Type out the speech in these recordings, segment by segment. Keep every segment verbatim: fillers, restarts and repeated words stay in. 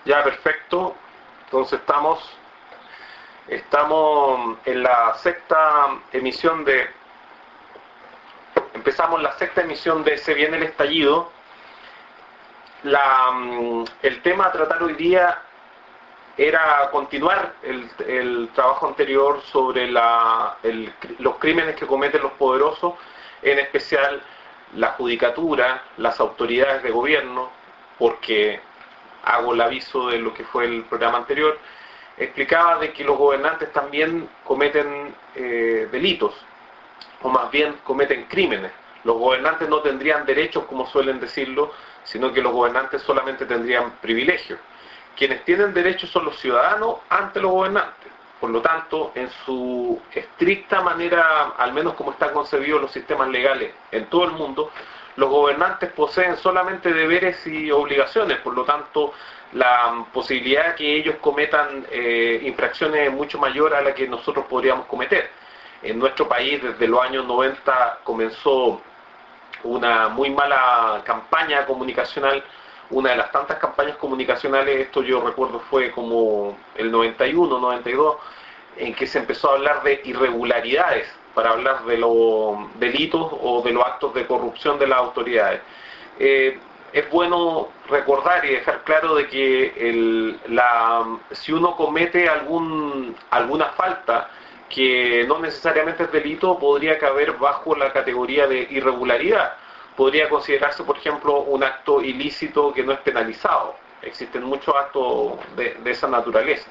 Ya, perfecto. Entonces estamos, estamos en la sexta emisión de, empezamos la sexta emisión de Se viene el estallido. La, mm, el tema a tratar hoy día era continuar el, el trabajo anterior sobre la, el, los crímenes que cometen los poderosos, en especial la judicatura, las autoridades de gobierno, porque hago el aviso de lo que fue el programa anterior, explicaba de que los gobernantes también cometen eh, delitos, o más bien cometen crímenes. Los gobernantes no tendrían derechos, como suelen decirlo, sino que los gobernantes solamente tendrían privilegios. Quienes tienen derechos son los ciudadanos ante los gobernantes. Por lo tanto, en su estricta manera, al menos como están concebidos los sistemas legales en todo el mundo, los gobernantes poseen solamente deberes y obligaciones. Por lo tanto, la posibilidad de que ellos cometan eh, infracciones es mucho mayor a la que nosotros podríamos cometer. En nuestro país, desde los años noventa, comenzó una muy mala campaña comunicacional. Una de las tantas campañas comunicacionales, esto yo recuerdo fue como el noventa y uno, noventa y dos, en que se empezó a hablar de irregularidades para hablar de los delitos o de los actos de corrupción de las autoridades. Eh, es bueno recordar y dejar claro de que el, la, si uno comete algún, alguna falta que no necesariamente es delito, podría caber bajo la categoría de irregularidad. Podría considerarse, por ejemplo, un acto ilícito que no es penalizado. Existen muchos actos de, de esa naturaleza.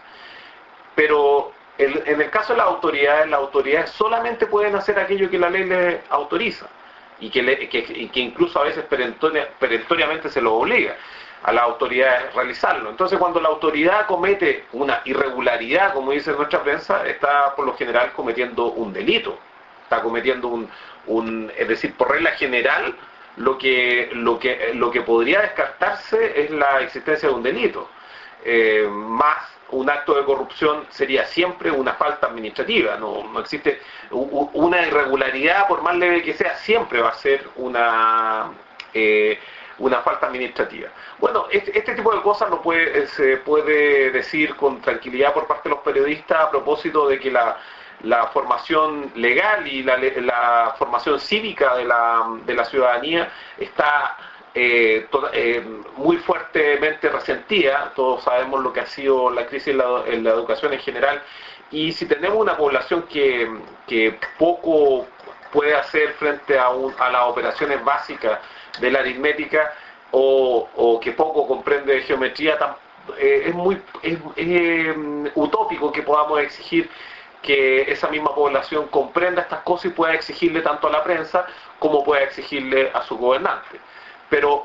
Pero el, en el caso de las autoridades, las autoridades solamente pueden hacer aquello que la ley les autoriza y que, le, que, y que incluso a veces perentoria, perentoriamente se lo obliga a las autoridades a realizarlo. Entonces, cuando la autoridad comete una irregularidad, como dice nuestra prensa, está por lo general cometiendo un delito. Está cometiendo un, un es decir, por regla general, lo que, lo que, lo que podría descartarse es la existencia de un delito. Eh, más un acto de corrupción sería siempre una falta administrativa. No, no existe una irregularidad, por más leve que sea, siempre va a ser una, eh, una falta administrativa. Bueno, este, este tipo de cosas lo puede, se puede decir con tranquilidad por parte de los periodistas a propósito de que la la formación legal y la, la formación cívica de la, de la ciudadanía está eh, to, eh, muy fuertemente resentida. Todos sabemos lo que ha sido la crisis en la, en la educación en general, y si tenemos una población que, que poco puede hacer frente a, un, a las operaciones básicas de la aritmética, o, o que poco comprende de geometría, tan, eh, es muy es, es, utópico que podamos exigir que esa misma población comprenda estas cosas y pueda exigirle tanto a la prensa como pueda exigirle a su gobernante. Pero,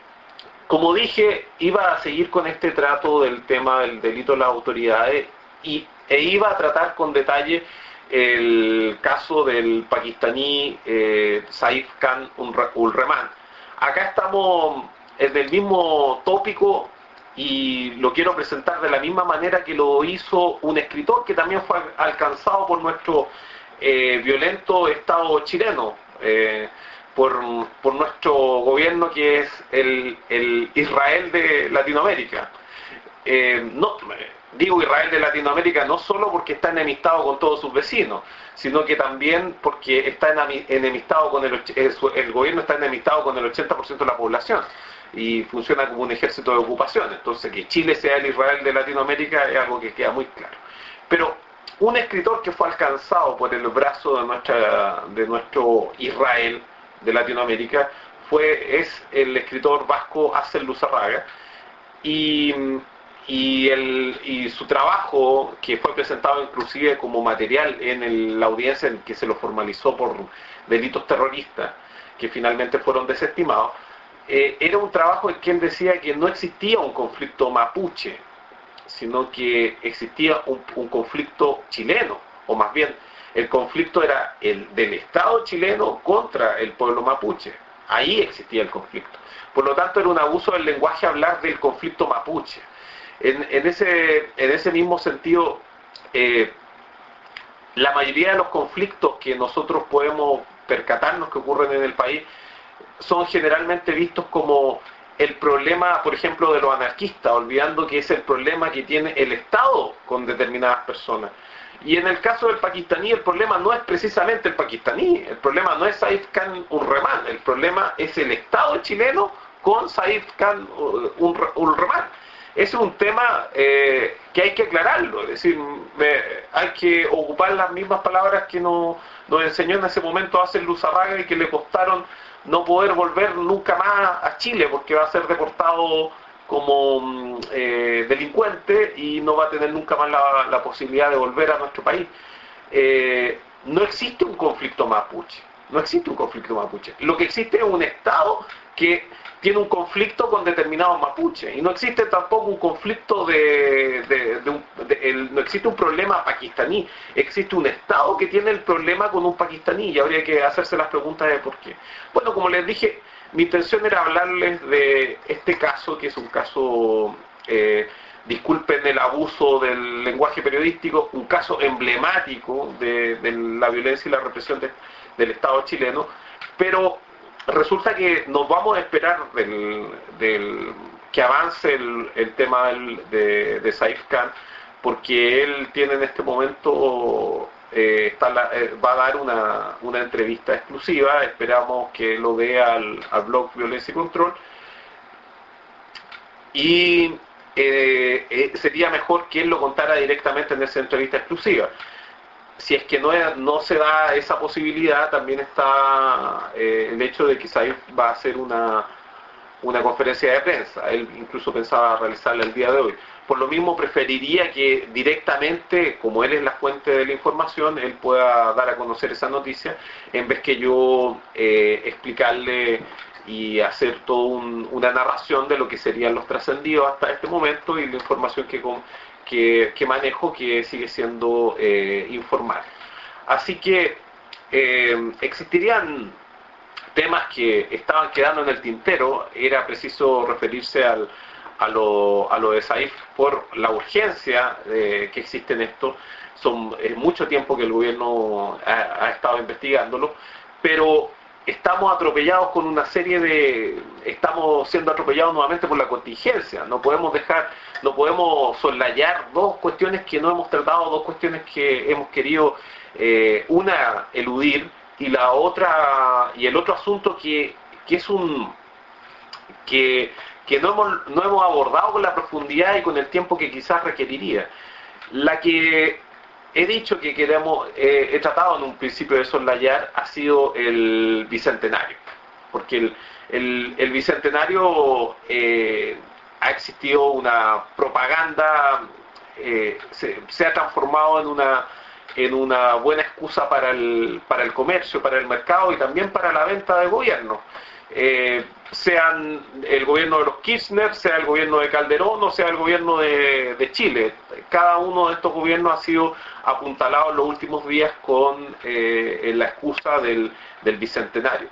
como dije, iba a seguir con este trato del tema del delito de las autoridades y, e iba a tratar con detalle el caso del pakistaní eh, Saif Khan ul Rehman. Acá estamos en el mismo tópico y lo quiero presentar de la misma manera que lo hizo un escritor que también fue alcanzado por nuestro eh, violento Estado chileno, eh, por, por nuestro gobierno, que es el, el Israel de Latinoamérica. Eh, no, digo Israel de Latinoamérica no solo porque está enemistado con todos sus vecinos, sino que también porque está enemistado con el, el gobierno está enemistado con el ochenta por ciento de la población y funciona como un ejército de ocupación. Entonces, que Chile sea el Israel de Latinoamérica es algo que queda muy claro. Pero un escritor que fue alcanzado por el brazo de, nuestra, de nuestro Israel de Latinoamérica fue, es el escritor vasco Axel Luzarraga, y, y, el, y su trabajo, que fue presentado inclusive como material en el, la audiencia en que se lo formalizó por delitos terroristas, que finalmente fueron desestimados, Eh, era un trabajo en que él decía que no existía un conflicto mapuche, sino que existía un, un conflicto chileno, o más bien el conflicto era el del Estado chileno contra el pueblo mapuche. Ahí existía el conflicto. Por lo tanto, era un abuso del lenguaje hablar del conflicto mapuche. En, en, ese, en ese mismo sentido, eh, la mayoría de los conflictos que nosotros podemos percatarnos que ocurren en el país son generalmente vistos como el problema, por ejemplo, de los anarquistas, olvidando que es el problema que tiene el Estado con determinadas personas. Y en el caso del pakistaní, el problema no es precisamente el pakistaní, el problema no es Saif Khan Urrehman, el problema es el Estado chileno con Saif Khan Urrehman. Ese es un tema eh, que hay que aclararlo, es decir, eh, hay que ocupar las mismas palabras que nos, nos enseñó en ese momento Asen Luzarraga y que le costaron no poder volver nunca más a Chile porque va a ser deportado como eh, delincuente y no va a tener nunca más la, la posibilidad de volver a nuestro país. Eh, no existe un conflicto mapuche, no existe un conflicto mapuche. Lo que existe es un Estado que tiene un conflicto con determinados mapuches y no existe tampoco un conflicto de, de, de, un, de el, no existe un problema pakistaní, existe un Estado que tiene el problema con un pakistaní y habría que hacerse las preguntas de por qué. Bueno, como les dije, mi intención era hablarles de este caso, que es un caso, eh, disculpen el abuso del lenguaje periodístico, un caso emblemático de, de la violencia y la represión de, del Estado chileno, pero resulta que nos vamos a esperar del, del, que avance el, el tema del, de, de Saif Khan, porque él tiene en este momento, eh, está la, eh, va a dar una, una entrevista exclusiva, esperamos que lo dé al, al blog Violencia y Control, y eh, eh, sería mejor que él lo contara directamente en esa entrevista exclusiva. Si es que no, no se da esa posibilidad, también está eh, el hecho de que Saif va a hacer una, una conferencia de prensa. Él incluso pensaba realizarla el día de hoy. Por lo mismo preferiría que directamente, como él es la fuente de la información, él pueda dar a conocer esa noticia, en vez que yo eh, explicarle y hacer toda un, una narración de lo que serían los trascendidos hasta este momento y la información que... Con, Que, que manejo, que sigue siendo eh, informal. Así que eh, existirían temas que estaban quedando en el tintero, era preciso referirse al, a, lo, a lo de Saif por la urgencia eh, que existe en esto. Son es mucho tiempo que el gobierno ha, ha estado investigándolo, pero estamos atropellados con una serie de... estamos siendo atropellados nuevamente por la contingencia. No podemos dejar, no podemos soslayar dos cuestiones que no hemos tratado, dos cuestiones que hemos querido, eh, una, eludir, y la otra, y el otro asunto que, que es un... que, que no hemos, no hemos abordado con la profundidad y con el tiempo que quizás requeriría. La que... he dicho que queremos, eh, he tratado en un principio de soslayar, ha sido el Bicentenario, porque el, el, el Bicentenario eh, ha existido una propaganda, eh, se, se ha transformado en una, en una buena excusa para el, para el comercio, para el mercado y también para la venta de gobierno. Eh, sean el gobierno de los Kirchner, sea el gobierno de Calderón o sea el gobierno de, de Chile. Cada uno de estos gobiernos ha sido apuntalado en los últimos días con eh, la excusa del, del Bicentenario.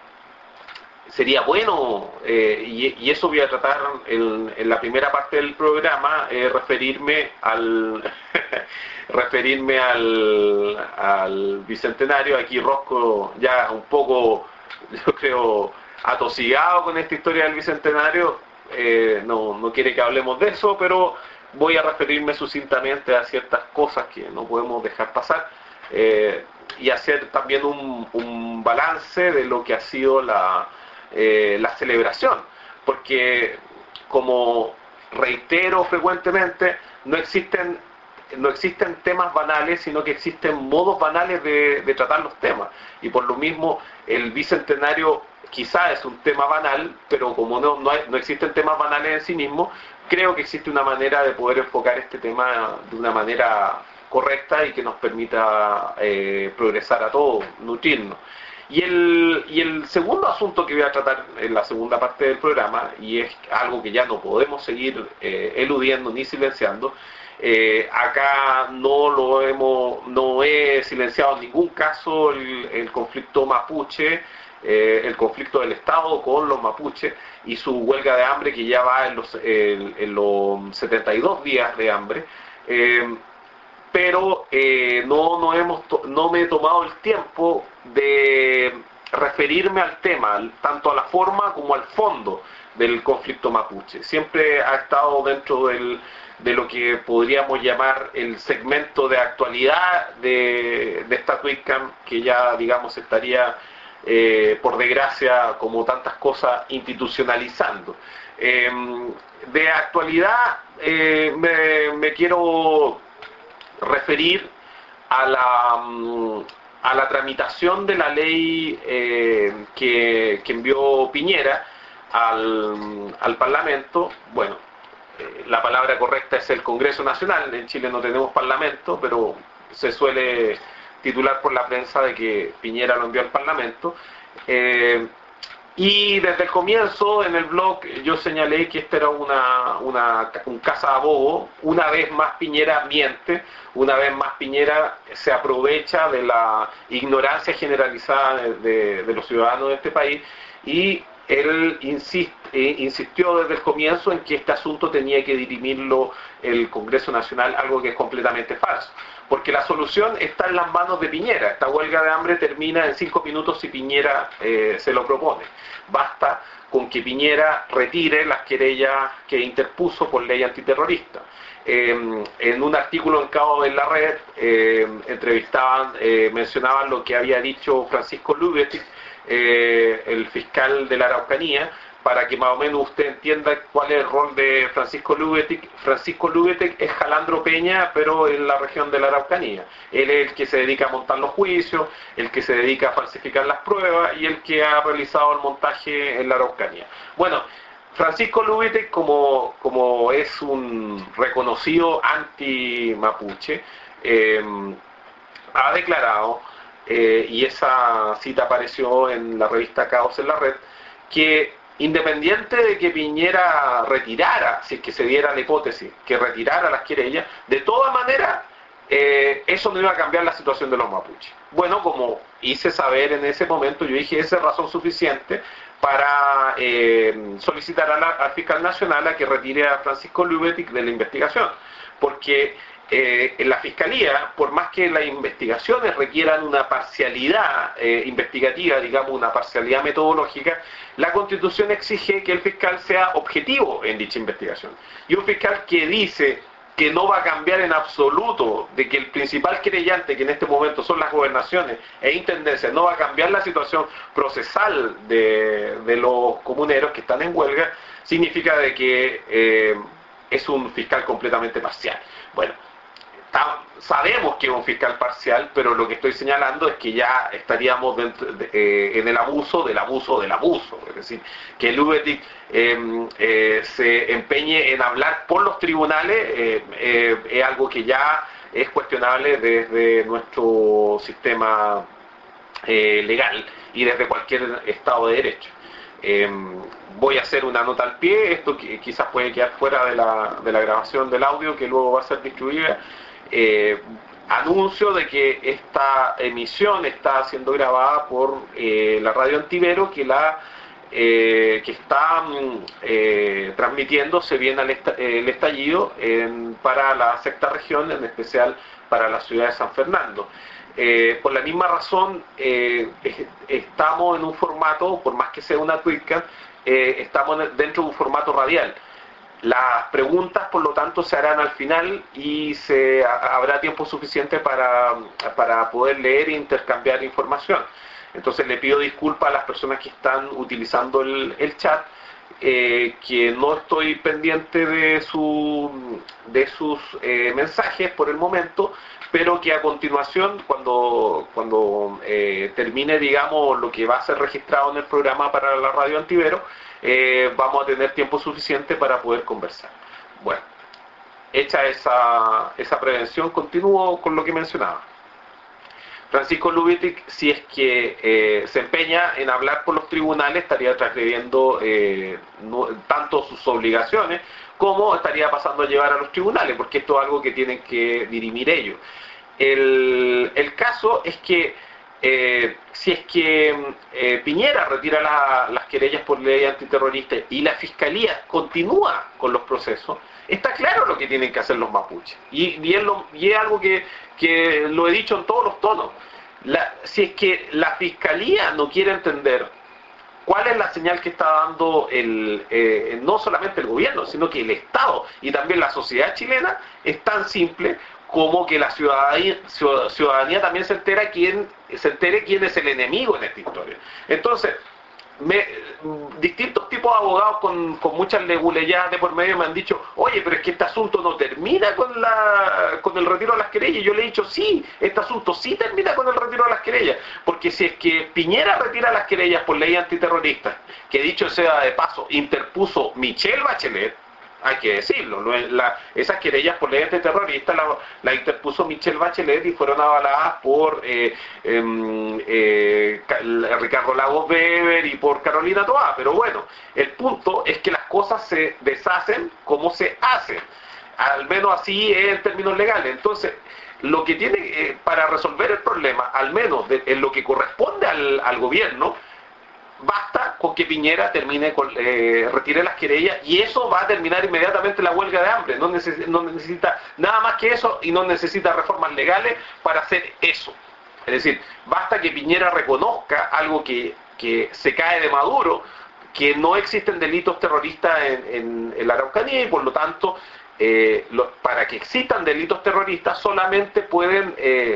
Sería bueno, eh, y, y eso voy a tratar en, en la primera parte del programa, eh, referirme al referirme al, al Bicentenario. Aquí Rosco ya un poco, yo creo, atosigado con esta historia del Bicentenario, eh, no, no quiere que hablemos de eso, pero voy a referirme sucintamente a ciertas cosas que no podemos dejar pasar, eh, y hacer también un, un balance de lo que ha sido la, eh, la celebración, porque como reitero frecuentemente, no existen no existen temas banales, sino que existen modos banales de, de tratar los temas, y por lo mismo el Bicentenario quizá es un tema banal, pero como no, no, hay, no existen temas banales en sí mismos, creo que existe una manera de poder enfocar este tema de una manera correcta y que nos permita eh, progresar a todos, nutrirnos. Y el, y el segundo asunto que voy a tratar en la segunda parte del programa, y es algo que ya no podemos seguir eh, eludiendo ni silenciando, eh, acá no lo hemos, no he silenciado en ningún caso el, el conflicto mapuche, eh, el conflicto del Estado con los mapuches y su huelga de hambre que ya va en los, en, en los setenta y dos días de hambre. Eh, pero eh, no, no, hemos to no me he tomado el tiempo de referirme al tema, tanto a la forma como al fondo del conflicto mapuche. Siempre ha estado dentro del, de lo que podríamos llamar el segmento de actualidad de, de esta TWICAM, que ya, digamos, estaría, eh, por desgracia, como tantas cosas, institucionalizando. Eh, de actualidad, eh, me, me quiero referir a la, a la tramitación de la ley eh, que, que envió Piñera al, al Parlamento. Bueno, eh, la palabra correcta es el Congreso Nacional. En Chile no tenemos Parlamento, pero se suele titular por la prensa de que Piñera lo envió al Parlamento. Eh, y desde el comienzo en el blog yo señalé que esta era una, una, un cazabobo. Una vez más Piñera miente, una vez más Piñera se aprovecha de la ignorancia generalizada de, de, de los ciudadanos de este país, y él insiste, eh, insistió desde el comienzo en que este asunto tenía que dirimirlo el Congreso Nacional, algo que es completamente falso, porque la solución está en las manos de Piñera. Esta huelga de hambre termina en cinco minutos si Piñera eh, se lo propone. Basta con que Piñera retire las querellas que interpuso por ley antiterrorista. Eh, en un artículo en Cabo de la Red, eh, entrevistaban, eh, mencionaban lo que había dicho Francisco Lubetic, eh, el fiscal de la Araucanía, para que más o menos usted entienda cuál es el rol de Francisco Lubetic. Francisco Lubetic es Jalandro Peña, pero en la región de la Araucanía. Él es el que se dedica a montar los juicios, el que se dedica a falsificar las pruebas y el que ha realizado el montaje en la Araucanía. Bueno, Francisco Lubetic, como, como es un reconocido anti-mapuche, eh, ha declarado, eh, y esa cita apareció en la revista Caos en la Red, que independiente de que Piñera retirara, si es que se diera la hipótesis, que retirara las querellas, de todas maneras, eh, eso no iba a cambiar la situación de los mapuches. Bueno, como hice saber en ese momento, yo dije, esa es razón suficiente para eh, solicitar a la, al fiscal nacional a que retire a Francisco Lubetic de la investigación, porque eh, en la fiscalía, por más que las investigaciones requieran una parcialidad eh, investigativa, digamos una parcialidad metodológica, la Constitución exige que el fiscal sea objetivo en dicha investigación. Y un fiscal que dice que no va a cambiar en absoluto, de que el principal querellante, que en este momento son las gobernaciones e intendencias, no va a cambiar la situación procesal de, de los comuneros que están en huelga, significa de que eh, es un fiscal completamente parcial. Bueno, sabemos que es un fiscal parcial, pero lo que estoy señalando es que ya estaríamos dentro de, eh, en el abuso del abuso del abuso. Es decir, que Lubetic eh, eh, se empeñe en hablar por los tribunales eh, eh, es algo que ya es cuestionable desde nuestro sistema eh, legal y desde cualquier Estado de Derecho. Eh, voy a hacer una nota al pie, esto quizás puede quedar fuera de la, de la grabación del audio que luego va a ser distribuida. Eh, anuncio de que esta emisión está siendo grabada por eh, la radio Antivero, que la eh, que está eh, transmitiéndose bien al esta, el estallido en, para la sexta región, en especial para la ciudad de San Fernando. Eh, por la misma razón, eh, estamos en un formato, por más que sea una TWICAM, eh, estamos dentro de un formato radial. Las preguntas, por lo tanto, se harán al final y se habrá tiempo suficiente para, para poder leer e intercambiar información. Entonces le pido disculpas a las personas que están utilizando el, el chat, eh, que no estoy pendiente de, su, de sus eh, mensajes por el momento, pero que a continuación, cuando, cuando eh, termine, digamos, lo que va a ser registrado en el programa para la radio Antivero, eh, vamos a tener tiempo suficiente para poder conversar. Bueno, hecha esa, esa prevención, continúo con lo que mencionaba. Francisco Lubetic, si es que eh, se empeña en hablar por los tribunales, estaría transgrediendo eh, no, tanto sus obligaciones como estaría pasando a llevar a los tribunales, porque esto es algo que tienen que dirimir ellos. El, el caso es que eh, si es que eh, Piñera retira la, las querellas por ley antiterrorista y la Fiscalía continúa con los procesos, está claro lo que tienen que hacer los mapuches. Y, y, es, lo, y es algo que, que lo he dicho en todos los tonos. La, si es que la Fiscalía no quiere entender ¿cuál es la señal que está dando el, eh, no solamente el gobierno, sino que el Estado y también la sociedad chilena? Es tan simple como que la ciudadanía, ciudadanía también se entera quién, se entere quién es el enemigo en esta historia. Entonces, Me, distintos tipos de abogados con, con muchas leguleyadas de por medio me han dicho, oye, pero es que este asunto no termina con la con el retiro de las querellas. Yo le he dicho, sí, este asunto sí termina con el retiro de las querellas, porque si es que Piñera retira las querellas por ley antiterrorista, que dicho sea de paso, interpuso Michelle Bachelet, hay que decirlo, la, esas querellas por ley antiterrorista la, la interpuso Michelle Bachelet y fueron avaladas por eh, eh, eh, Ricardo Lagos Weber y por Carolina Toá. Pero bueno, el punto es que las cosas se deshacen como se hacen, al menos así es en términos legales. Entonces, lo que tiene eh, para resolver el problema, al menos de, en lo que corresponde al, al gobierno, basta con que Piñera termine con, eh, retire las querellas y eso va a terminar inmediatamente la huelga de hambre. No, neces no necesita nada más que eso y no necesita reformas legales para hacer eso. Es decir, basta que Piñera reconozca algo que, que se cae de Maduro, que no existen delitos terroristas en, en, en la Araucanía y por lo tanto eh, lo, para que existan delitos terroristas solamente pueden eh,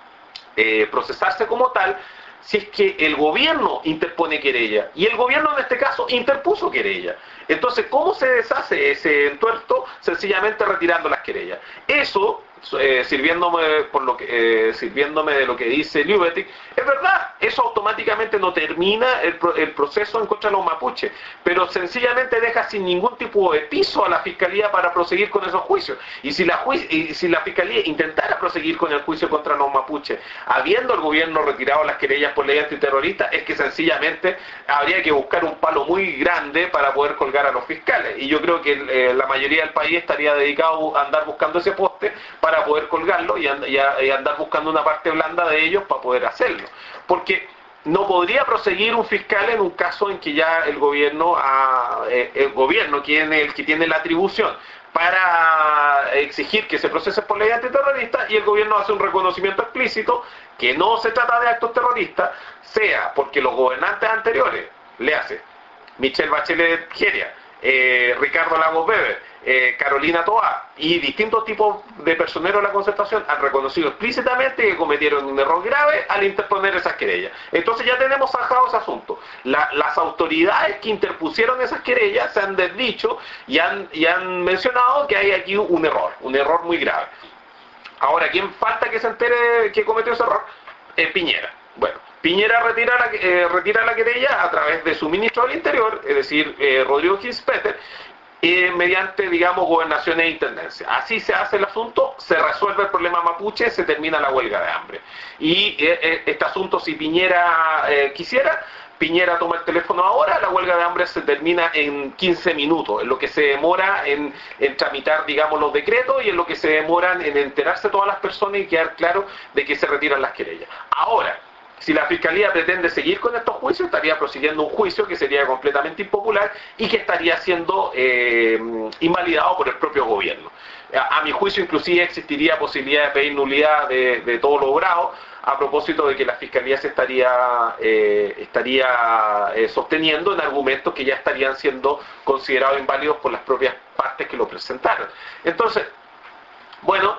eh, procesarse como tal si es que el gobierno interpone querella, y el gobierno en este caso interpuso querella. Entonces, ¿cómo se deshace ese entuerto? Sencillamente retirando las querellas. Eso, eh, sirviéndome, por lo que, eh, sirviéndome de lo que dice Liubetic, es verdad, eso automáticamente no termina el, el proceso en contra de los mapuches, pero sencillamente deja sin ningún tipo de piso a la Fiscalía para proseguir con esos juicios. Y si la, ju y si la Fiscalía intentara proseguir con el juicio contra los mapuches, habiendo el gobierno retirado las querellas por ley antiterrorista, es que sencillamente habría que buscar un palo muy grande para poder colgar a los fiscales. Y yo creo que eh, la mayoría del país estaría dedicado a andar buscando ese poste para poder colgarlo y, and y, a y andar buscando una parte blanda de ellos para poder hacerlo. Porque no podría proseguir un fiscal en un caso en que ya el gobierno, ha, eh, el gobierno quien es el que tiene la atribución para exigir que se procese por ley antiterrorista y el gobierno hace un reconocimiento explícito que no se trata de actos terroristas, sea porque los gobernantes anteriores, le hace Michelle Bachelet Geria, eh, Ricardo Lagos Weber, eh, Carolina Toá y distintos tipos de personeros de la Concertación han reconocido explícitamente que cometieron un error grave al interponer esas querellas. Entonces ya tenemos zanjado ese asunto. La, las autoridades que interpusieron esas querellas se han desdicho y han, y han mencionado que hay aquí un error, un error muy grave. Ahora, ¿quién falta que se entere que cometió ese error? Eh, Piñera. Bueno, Piñera retira la, eh, retira la querella a través de su ministro del Interior, es decir, eh, Rodrigo Gispeter, eh, mediante, digamos, gobernaciones e intendencias. Así se hace el asunto, se resuelve el problema mapuche, se termina la huelga de hambre. Y eh, este asunto, si Piñera eh, quisiera, Piñera toma el teléfono ahora, la huelga de hambre se termina en quince minutos, en lo que se demora en, en tramitar, digamos, los decretos y en lo que se demoran en enterarse todas las personas y quedar claro de que se retiran las querellas. Ahora, si la Fiscalía pretende seguir con estos juicios, estaría prosiguiendo un juicio que sería completamente impopular y que estaría siendo eh, invalidado por el propio gobierno. A, a mi juicio, inclusive, existiría posibilidad de pedir nulidad de, de todo lo obrado, a propósito de que la Fiscalía se estaría, eh, estaría eh, sosteniendo en argumentos que ya estarían siendo considerados inválidos por las propias partes que lo presentaron. Entonces, bueno,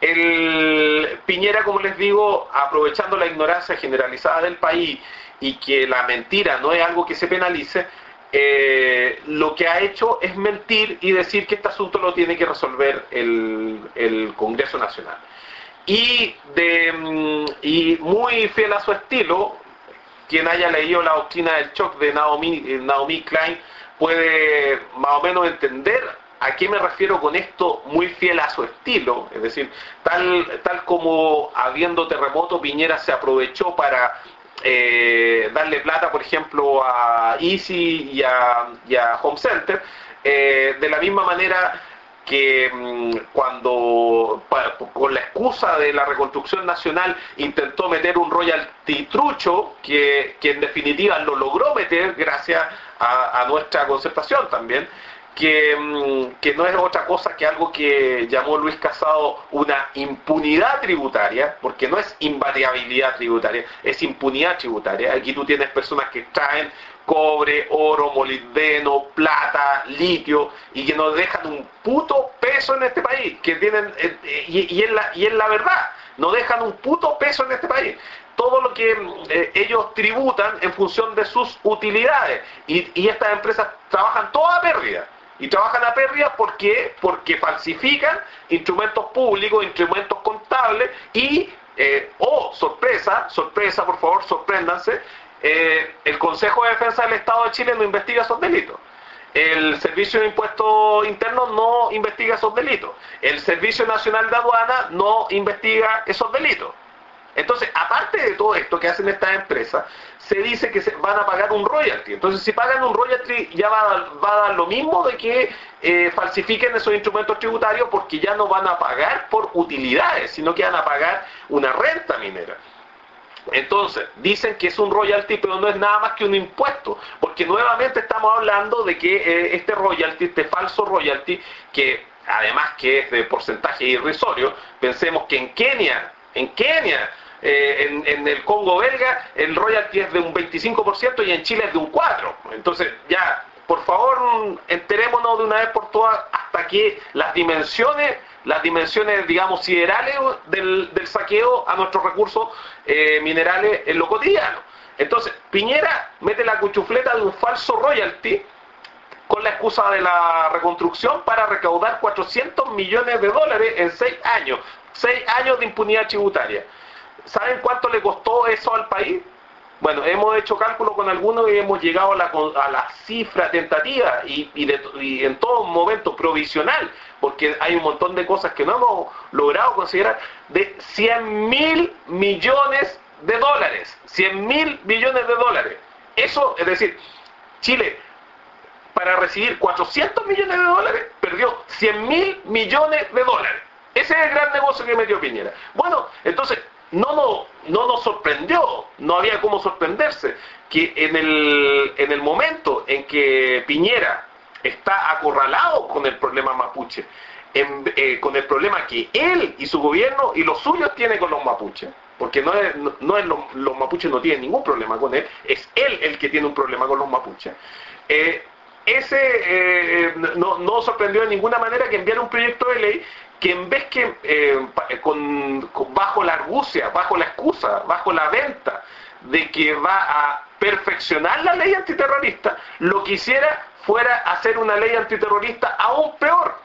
el Piñera, como les digo, aprovechando la ignorancia generalizada del país y que la mentira no es algo que se penalice, eh, lo que ha hecho es mentir y decir que este asunto lo tiene que resolver el, el Congreso Nacional. Y, de, y muy fiel a su estilo, quien haya leído la doctrina del shock de Naomi, Naomi Klein puede más o menos entender a qué me refiero con esto, muy fiel a su estilo. Es decir, tal, tal como habiendo terremoto, Piñera se aprovechó para eh, darle plata, por ejemplo, a Easy y a, y a Home Center, eh, de la misma manera que mmm, cuando pa, con la excusa de la reconstrucción nacional intentó meter un royalty trucho que, que en definitiva lo logró meter gracias a, a nuestra concertación también, que, mmm, que no es otra cosa que algo que llamó Luis Casado una impunidad tributaria, porque no es invariabilidad tributaria, es impunidad tributaria. Aquí tú tienes personas que traen cobre, oro, molibdeno, plata, litio, y que no dejan un puto peso en este país, que tienen, eh, y, y, es la, y es la verdad, no dejan un puto peso en este país. Todo lo que eh, ellos tributan en función de sus utilidades, y, y estas empresas trabajan todas a pérdida. Y trabajan a pérdida porque, porque falsifican instrumentos públicos, instrumentos contables y, eh, oh, sorpresa, sorpresa, por favor, sorpréndanse, eh, el Consejo de Defensa del Estado de Chile no investiga esos delitos. El Servicio de Impuestos Internos no investiga esos delitos. El Servicio Nacional de Aduana no investiga esos delitos. Entonces, aparte de todo esto que hacen estas empresas, se dice que se van a pagar un royalty. Entonces, si pagan un royalty, ya va a dar, va a dar lo mismo de que eh, falsifiquen esos instrumentos tributarios, porque ya no van a pagar por utilidades, sino que van a pagar una renta minera. Entonces, dicen que es un royalty, pero no es nada más que un impuesto, porque nuevamente estamos hablando de que eh, este royalty, este falso royalty, que además que es de porcentaje irrisorio, pensemos que en Kenia, en Kenia, Eh, en, en el Congo belga el royalty es de un veinticinco por ciento y en Chile es de un cuatro por ciento. Entonces, ya, por favor, enterémonos de una vez por todas hasta que las dimensiones, las dimensiones, digamos, siderales del, del saqueo a nuestros recursos eh, minerales en lo cotidiano. Entonces, Piñera mete la cuchufleta de un falso royalty con la excusa de la reconstrucción para recaudar cuatrocientos millones de dólares en seis años. seis años de impunidad tributaria. ¿Saben cuánto le costó eso al país? Bueno, hemos hecho cálculos con algunos y hemos llegado a la, a la cifra tentativa y, y, de, y en todo momento provisional, porque hay un montón de cosas que no hemos logrado considerar, de cien mil millones de dólares. cien mil millones de dólares. Eso, es decir, Chile, para recibir cuatrocientos millones de dólares, perdió cien mil millones de dólares. Ese es el gran negocio que metió Piñera. Bueno, entonces, no, no, no nos sorprendió, no había cómo sorprenderse, que en el, en el momento en que Piñera está acorralado con el problema mapuche, en, eh, con el problema que él y su gobierno y los suyos tienen con los mapuches, porque no es, no, no es lo, los mapuches no tienen ningún problema con él, es él el que tiene un problema con los mapuches. Eh, ese eh, no, no sorprendió de ninguna manera que enviara un proyecto de ley que en vez que eh, con, con, bajo la argucia, bajo la excusa, bajo la venta de que va a perfeccionar la ley antiterrorista, lo que hiciera fuera hacer una ley antiterrorista aún peor.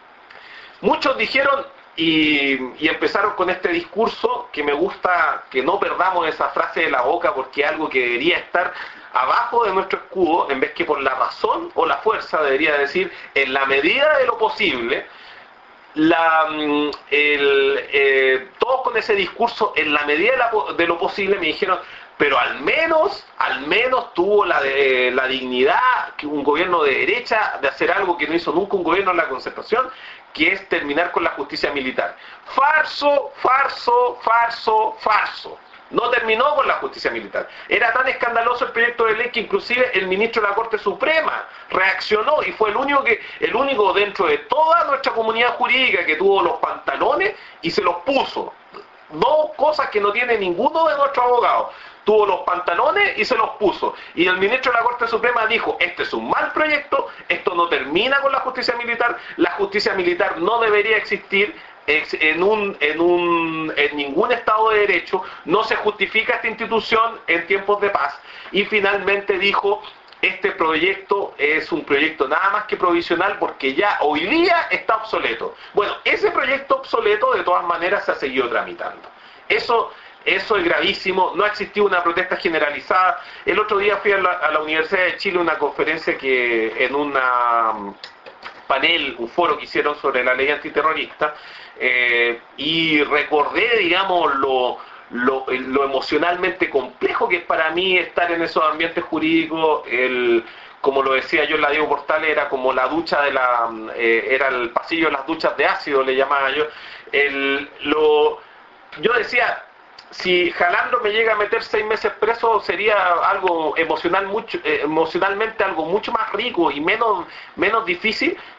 Muchos dijeron y, y empezaron con este discurso que me gusta que no perdamos esa frase de la boca, porque es algo que debería estar abajo de nuestro escudo, en vez que por la razón o la fuerza, debería decir en la medida de lo posible. La, el, eh, todos con ese discurso en la medida de, la, de lo posible me dijeron, pero al menos, al menos tuvo la, de, la dignidad que un gobierno de derecha de hacer algo que no hizo nunca un gobierno en la Concertación, que es terminar con la justicia militar. Farso, farso, farso, farso. No terminó con la justicia militar. Era tan escandaloso el proyecto de ley que inclusive el ministro de la Corte Suprema reaccionó y fue el único que, el único dentro de toda nuestra comunidad jurídica que tuvo los pantalones y se los puso. Dos cosas que no tiene ninguno de nuestros abogados. Tuvo los pantalones y se los puso. Y el ministro de la Corte Suprema dijo, este es un mal proyecto, esto no termina con la justicia militar, la justicia militar no debería existir en un, en un, en ningún Estado de Derecho, no se justifica esta institución en tiempos de paz. Y finalmente dijo, este proyecto es un proyecto nada más que provisional porque ya hoy día está obsoleto. Bueno, ese proyecto obsoleto de todas maneras se ha seguido tramitando. Eso, eso es gravísimo, no ha existido una protesta generalizada. El otro día fui a la, a la Universidad de Chile a una conferencia que en una panel, un foro que hicieron sobre la ley antiterrorista, eh, y recordé, digamos, lo, lo, lo emocionalmente complejo que es para mí estar en esos ambientes jurídicos. El, como lo decía yo en la Diego Portales, era como la ducha de la, eh, era el pasillo de las duchas de ácido, le llamaba yo. El, lo, yo decía, si Jalando me llega a meter seis meses preso, sería algo emocional mucho, eh, emocionalmente algo mucho más rico y menos, menos difícil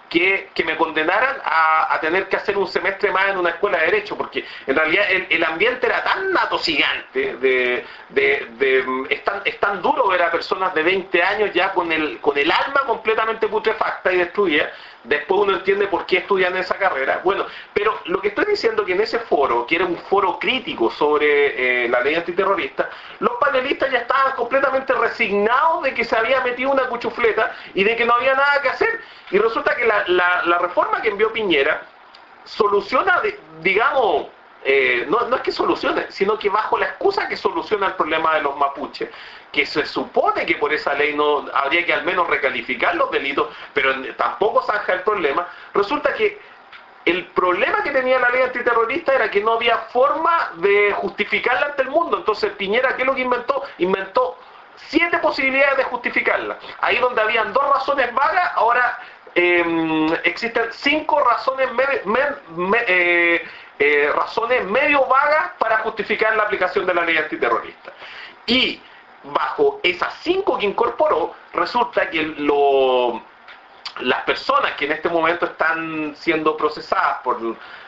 que, que me condenaran a, a tener que hacer un semestre más en una escuela de Derecho, porque en realidad el, el ambiente era tan atosigante, de, de, de, es, tan, es tan duro ver a personas de veinte años ya con el, con el alma completamente putrefacta y destruida. Después uno entiende por qué estudian esa carrera. Bueno, pero lo que estoy diciendo que en ese foro, que era un foro crítico sobre eh, la ley antiterrorista, los panelistas ya estaban completamente resignados de que se había metido una cuchufleta y de que no había nada que hacer. Y resulta que la, la, la reforma que envió Piñera soluciona, digamos, eh, no, no es que solucione, sino que bajo la excusa que soluciona el problema de los mapuches, que se supone que por esa ley no habría que al menos recalificar los delitos, pero tampoco zanja el problema. Resulta que el problema que tenía la ley antiterrorista era que no había forma de justificarla ante el mundo. Entonces Piñera, ¿qué es lo que inventó? Inventó siete posibilidades de justificarla. Ahí donde habían dos razones vagas, ahora eh, existen cinco razones me, me, me, eh, eh, razones medio vagas para justificar la aplicación de la ley antiterrorista. Y bajo esas cinco que incorporó, resulta que lo, las personas que en este momento están siendo procesadas por,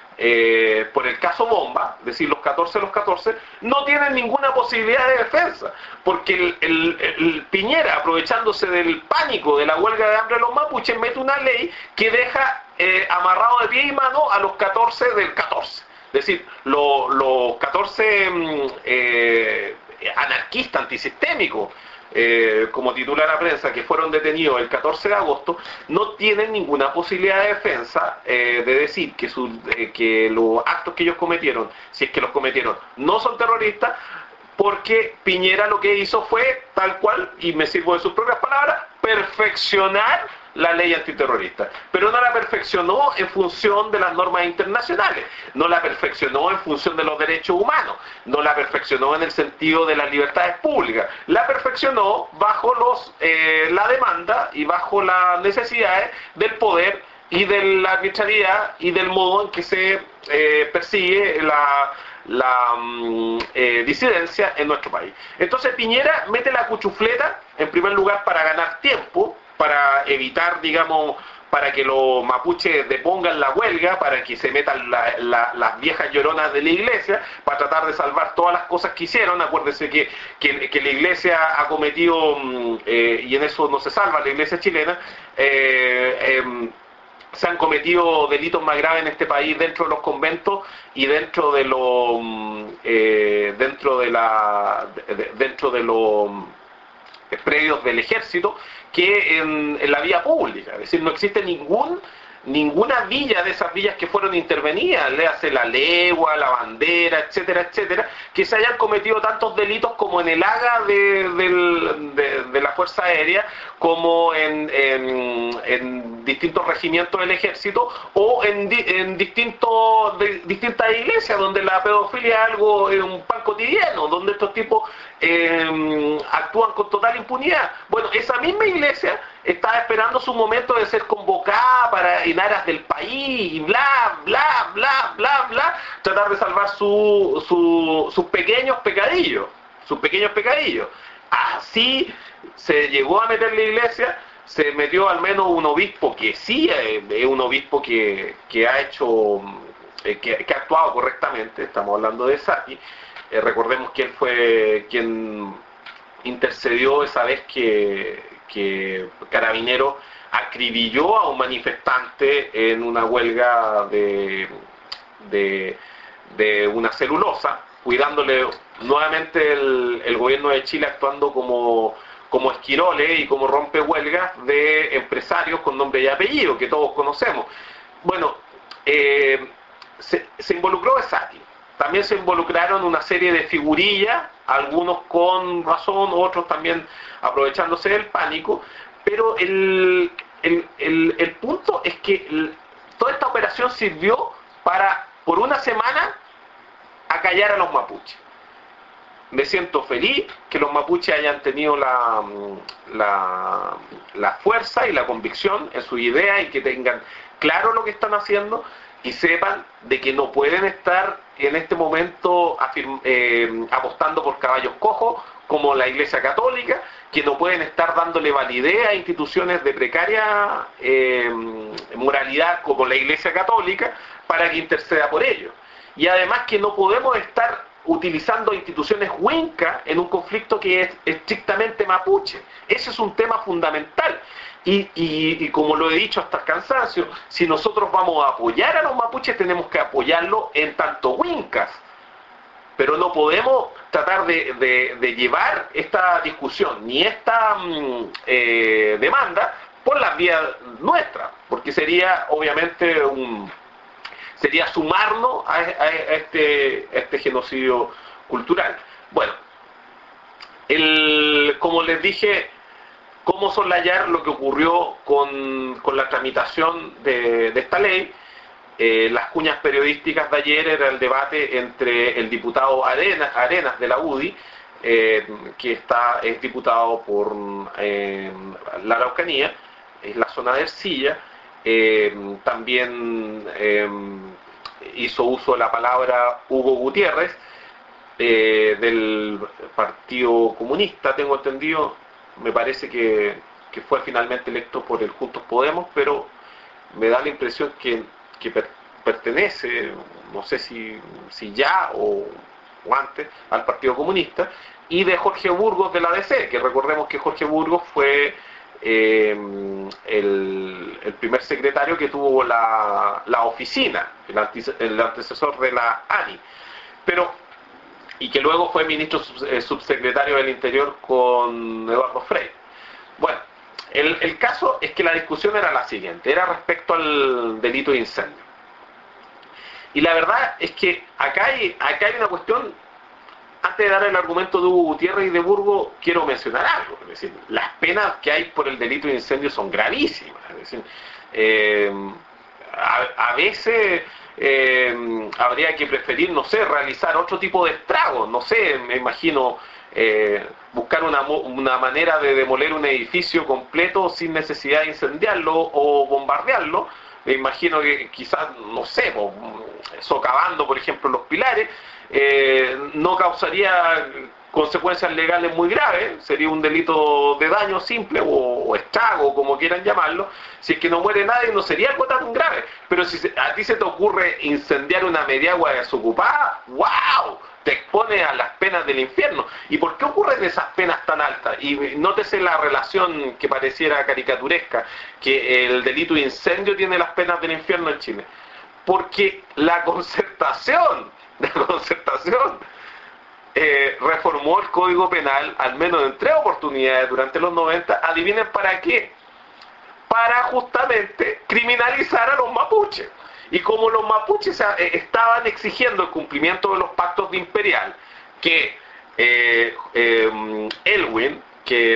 eh, por el caso Bomba, es decir, los catorce de los catorce, no tienen ninguna posibilidad de defensa, porque el, el, el Piñera, aprovechándose del pánico de la huelga de hambre de los mapuches, mete una ley que deja eh, amarrado de pie y mano a los catorce del catorce. Es decir, lo, los catorce eh, anarquistas, antisistémicos, eh, como titula la prensa, que fueron detenidos el catorce de agosto, no tienen ninguna posibilidad de defensa eh, de decir que, su, eh, que los actos que ellos cometieron, si es que los cometieron, no son terroristas, porque Piñera lo que hizo fue, tal cual, y me sirvo de sus propias palabras, perfeccionar la ley antiterrorista, pero no la perfeccionó en función de las normas internacionales, no la perfeccionó en función de los derechos humanos, no la perfeccionó en el sentido de las libertades públicas, la perfeccionó bajo los eh, la demanda y bajo las necesidades del poder y de la arbitrariedad y del modo en que se eh, persigue la la mm, eh, disidencia en nuestro país. Entonces Piñera mete la cuchufleta en primer lugar para ganar tiempo, para evitar, digamos, para que los mapuches depongan la huelga, para que se metan la, la, las viejas lloronas de la iglesia, para tratar de salvar todas las cosas que hicieron. Acuérdense que, que, que la iglesia ha cometido, eh, y en eso no se salva la iglesia chilena, eh, eh, se han cometido delitos más graves en este país dentro de los conventos y dentro de los eh, dentro de la de, dentro de los predios del ejército que en, en la vía pública. Es decir, no existe ningún ninguna villa de esas villas que fueron intervenidas, le hace la legua, la bandera, etcétera, etcétera, que se hayan cometido tantos delitos como en el Haga de, de, de, de la Fuerza Aérea, como en, en, en distintos regimientos del ejército, o en, en distintos, de, distintas iglesias, donde la pedofilia es algo, es un pan cotidiano, donde estos tipos eh, actúan con total impunidad. Bueno, esa misma iglesia estaba esperando su momento de ser convocada para en aras del país y bla, bla, bla, bla, bla, tratar de salvar su, su, sus pequeños pecadillos, sus pequeños pecadillos. Así se llegó a meter la iglesia, se metió al menos un obispo que sí es, es un obispo que, que ha hecho, eh, que, que ha actuado correctamente, estamos hablando de Sati. Eh, recordemos que él fue quien intercedió esa vez que que Carabineros acribilló a un manifestante en una huelga de, de, de una celulosa, cuidándole nuevamente el, el gobierno de Chile actuando como, como esquiroles y como rompehuelgas de empresarios con nombre y apellido, que todos conocemos. Bueno, eh, se, se involucró Esati. También se involucraron una serie de figurillas, algunos con razón, otros también aprovechándose del pánico, pero el, el, el, el punto es que el, toda esta operación sirvió para, por una semana, acallar a los mapuches. Me siento feliz que los mapuches hayan tenido la, la, la fuerza y la convicción en su idea y que tengan claro lo que están haciendo y sepan de que no pueden estar en este momento afirm, eh, apostando por caballos cojos como la Iglesia Católica, que no pueden estar dándole validez a instituciones de precaria eh, moralidad como la Iglesia Católica para que interceda por ellos. Y además que no podemos estar utilizando instituciones huincas en un conflicto que es estrictamente mapuche. Ese es un tema fundamental. Y, y, y como lo he dicho hasta el cansancio, si nosotros vamos a apoyar a los mapuches, tenemos que apoyarlo en tanto huincas. Pero no podemos tratar de, de, de llevar esta discusión ni esta mm, eh, demanda por las vías nuestras, porque sería obviamente un sería sumarnos a, a, a, este, a este genocidio cultural. Bueno, el, como les dije, cómo soslayar lo que ocurrió con, con la tramitación de, de esta ley. Eh, las cuñas periodísticas de ayer era el debate entre el diputado Arenas, Arenas de la U D I, eh, que está, es diputado por eh, la Araucanía, es la zona de Ercilla, eh, también eh, hizo uso de la palabra Hugo Gutiérrez, eh, del Partido Comunista, tengo entendido, me parece que, que fue finalmente electo por el Juntos Podemos, pero me da la impresión que que per, pertenece, no sé si, si ya o, o antes, al Partido Comunista, y de Jorge Burgos de la D C, que recordemos que Jorge Burgos fue eh, el, el primer secretario que tuvo la, la oficina, el, anti, el antecesor de la A N I, pero, y que luego fue ministro subsecretario del Interior con Eduardo Frei. Bueno, El, el caso es que la discusión era la siguiente, era respecto al delito de incendio. Y la verdad es que acá hay, acá hay una cuestión, antes de dar el argumento de Hugo Gutiérrez y de Burgos, quiero mencionar algo. Es decir, las penas que hay por el delito de incendio son gravísimas. Es decir, eh, a, a veces eh, habría que preferir, no sé, realizar otro tipo de estragos, no sé, me imagino... Eh, buscar una, una manera de demoler un edificio completo sin necesidad de incendiarlo o bombardearlo. Me imagino que quizás, no sé, socavando por ejemplo los pilares, eh, no causaría consecuencias legales muy graves, sería un delito de daño simple o, o estrago, como quieran llamarlo. Si es que no muere nadie, no sería algo tan grave. Pero si a ti se te ocurre incendiar una mediagua desocupada, ¡wow!, te expone a las penas del infierno. ¿Y por qué ocurren esas penas tan altas? Y nótese la relación que pareciera caricaturesca, que el delito de incendio tiene las penas del infierno en Chile. Porque la concertación, la concertación eh, reformó el Código Penal, al menos en tres oportunidades durante los noventa, adivinen para qué. Para justamente criminalizar a los mapuches. Y como los mapuches estaban exigiendo el cumplimiento de los pactos de Imperial, que eh, eh, Elwin, que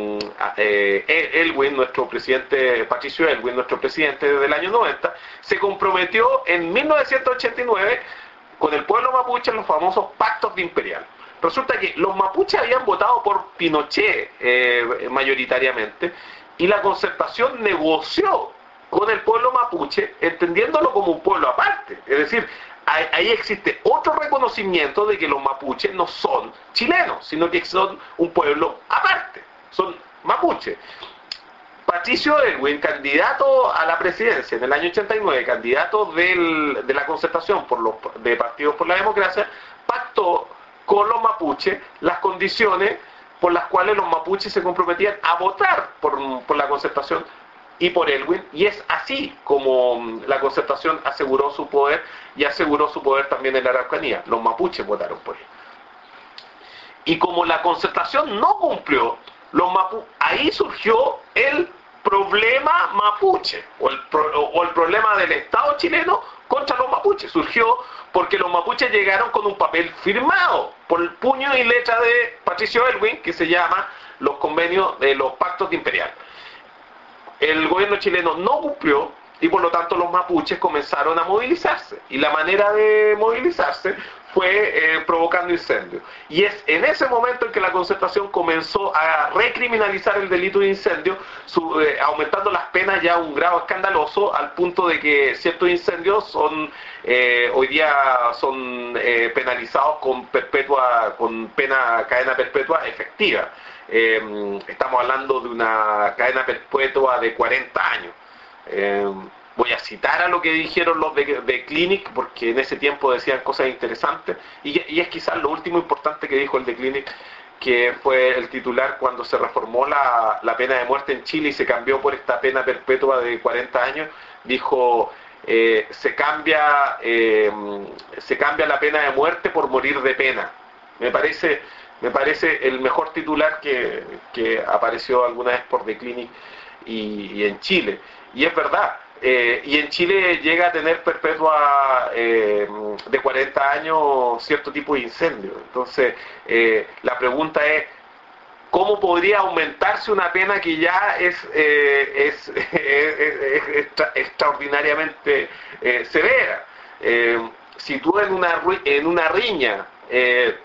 eh, Elwin, nuestro presidente, Patricio Elwin, nuestro presidente desde el año noventa, se comprometió en mil novecientos ochenta y nueve con el pueblo mapuche en los famosos pactos de Imperial. Resulta que los mapuches habían votado por Pinochet eh, mayoritariamente, y la concertación negoció con el pueblo mapuche, entendiéndolo como un pueblo aparte. Es decir, ahí existe otro reconocimiento de que los mapuches no son chilenos, sino que son un pueblo aparte, son mapuches. Patricio Elwin, candidato a la presidencia en el año ochenta y nueve, candidato del, de la concertación por los, de Partidos por la Democracia, pactó con los mapuches las condiciones por las cuales los mapuches se comprometían a votar por, por la concertación y por Elwin, y es así como la concertación aseguró su poder, y aseguró su poder también en la Araucanía. Los mapuches votaron por él. Y como la concertación no cumplió, los mapu ahí surgió el problema mapuche, o el, pro o el problema del Estado chileno contra los mapuches. Surgió porque los mapuches llegaron con un papel firmado por el puño y letra de Patricio Elwin, que se llama los convenios de los pactos de Imperial. El gobierno chileno no cumplió, y por lo tanto los mapuches comenzaron a movilizarse. Y la manera de movilizarse fue eh, provocando incendios. Y es en ese momento en que la Concertación comenzó a recriminalizar el delito de incendio, su, eh, aumentando las penas ya a un grado escandaloso, al punto de que ciertos incendios son eh, hoy día son eh, penalizados con perpetua, con pena cadena perpetua efectiva. Eh, estamos hablando de una cadena perpetua de cuarenta años. Eh, voy a citar a lo que dijeron los de, de Clinic, porque en ese tiempo decían cosas interesantes, y, y es quizás lo último importante que dijo el de Clinic, que fue el titular cuando se reformó la, la pena de muerte en Chile y se cambió por esta pena perpetua de cuarenta años, dijo, eh, se, cambia, eh, se cambia la pena de muerte por morir de pena. Me parece, me parece el mejor titular que, que apareció alguna vez por The Clinic y, y en Chile. Y es verdad, eh, y en Chile llega a tener perpetua eh, de cuarenta años cierto tipo de incendio. Entonces, eh, la pregunta es, ¿cómo podría aumentarse una pena que ya es, eh, es, es, es extra, extraordinariamente eh, severa? Eh, si tú en una, en una riña eh,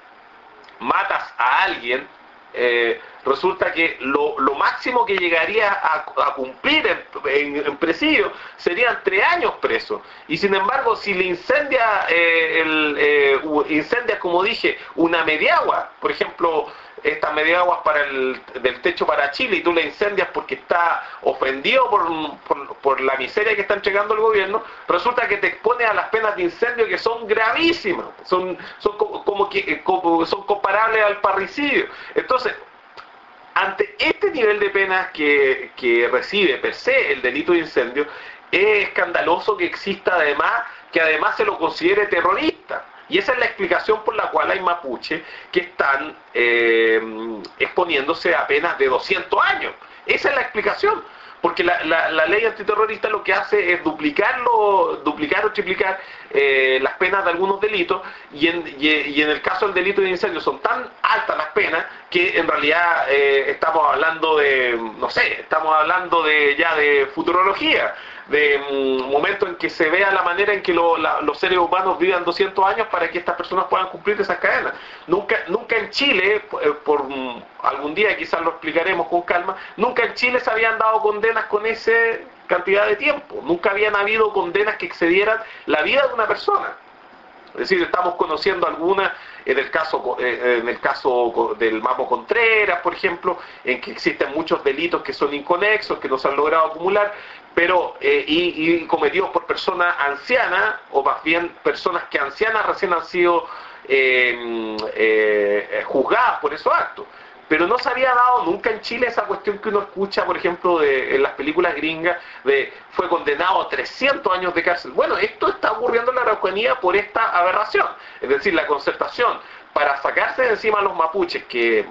matas a alguien, eh, resulta que lo, lo máximo que llegaría a, a cumplir en, en, en presidio serían tres años preso. Y sin embargo, si le incendia, eh, el, eh, incendia, como dije, una mediagua, por ejemplo, estas mediaguas para el, del techo para Chile, y tú la incendias porque está ofendido por, por, por la miseria que está entregando el gobierno, resulta que te expone a las penas de incendio que son gravísimas, son, son como, como que como, son comparables al parricidio. Entonces, ante este nivel de penas que, que recibe per se el delito de incendio, es escandaloso que exista además, que además se lo considere terrorista. Y esa es la explicación por la cual hay mapuches que están eh, exponiéndose a penas de doscientos años. Esa es la explicación. Porque la, la, la ley antiterrorista lo que hace es duplicarlo, duplicar o triplicar eh, las penas de algunos delitos, y en, y, y en el caso del delito de incendio son tan altas las penas que en realidad eh, estamos hablando de, no sé, estamos hablando de ya de futurología, de um, momento en que se vea la manera en que lo, la, los seres humanos vivan doscientos años para que estas personas puedan cumplir esas cadenas. Nunca, nunca en Chile, por, por um, algún día quizás lo explicaremos con calma, nunca en Chile se habían dado condenas con esa cantidad de tiempo, nunca habían habido condenas que excedieran la vida de una persona. Es decir, estamos conociendo algunas, en el caso eh, en el caso del Mamo Contreras, por ejemplo, en que existen muchos delitos que son inconexos, que no se han logrado acumular, pero eh, y, y cometidos por personas ancianas, o más bien personas que ancianas recién han sido eh, eh, juzgadas por esos actos. Pero no se había dado nunca en Chile esa cuestión que uno escucha, por ejemplo, de, en las películas gringas, de fue condenado a trescientos años de cárcel. Bueno, esto está ocurriendo en la Araucanía por esta aberración. Es decir, la Concertación, para sacarse de encima a los mapuches, que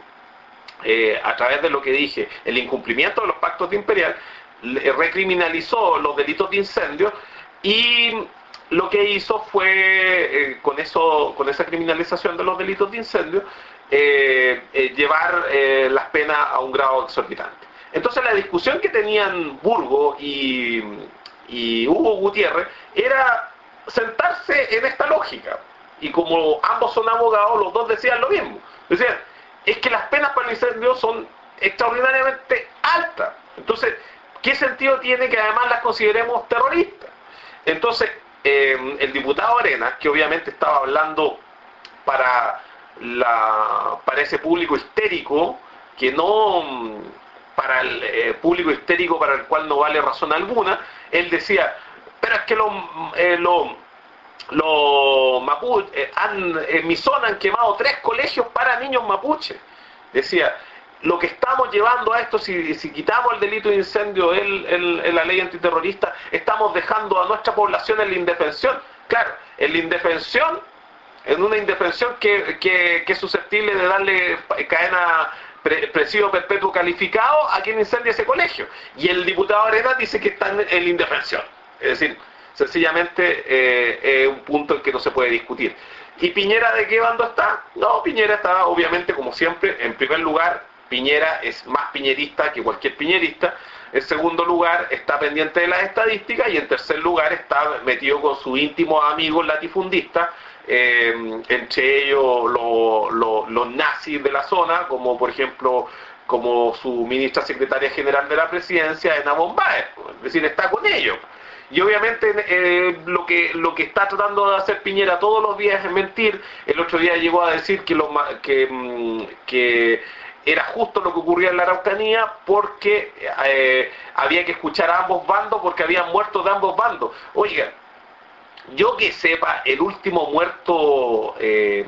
eh, a través de lo que dije, el incumplimiento de los pactos de Imperial, recriminalizó los delitos de incendio, y lo que hizo fue, eh, con eso, con esa criminalización de los delitos de incendio, eh, eh, llevar eh, las penas a un grado exorbitante. Entonces la discusión que tenían Burgo y, y Hugo Gutiérrez era sentarse en esta lógica, y como ambos son abogados, los dos decían lo mismo. Decían, es que las penas para el incendio son extraordinariamente altas, entonces, ¿qué sentido tiene que además las consideremos terroristas? Entonces, eh, el diputado Arenas, que obviamente estaba hablando para, la, para ese público histérico, que no, para el eh, público histérico para el cual no vale razón alguna, él decía, pero es que los eh, lo, lo mapuches, eh, han, en mi zona han quemado tres colegios para niños mapuches. Decía, lo que estamos llevando a esto, si, si quitamos el delito de incendio en, en, en la ley antiterrorista, estamos dejando a nuestra población en la indefensión. Claro, en la indefensión, en una indefensión que, que, que es susceptible de darle cadena pre, presidio perpetuo calificado a quien incendia ese colegio. Y el diputado Arenas dice que está en, en la indefensión. Es decir, sencillamente eh, es un punto en que no se puede discutir. ¿Y Piñera de qué bando está? No, Piñera está obviamente, como siempre, en primer lugar. Piñera es más piñerista que cualquier piñerista, En segundo lugar, está pendiente de las estadísticas. Y en tercer lugar, está metido con sus íntimos amigos latifundistas, eh, entre ellos lo, lo, los nazis de la zona, como por ejemplo como su ministra secretaria general de la presidencia, Ena Bombaer. Es decir, está con ellos. Y obviamente eh, lo que lo que está tratando de hacer Piñera todos los días es mentir. El otro día llegó a decir que, lo, que, que era justo lo que ocurría en la Araucanía porque eh, había que escuchar a ambos bandos porque habían muertos de ambos bandos. Oiga, yo que sepa, el último muerto eh,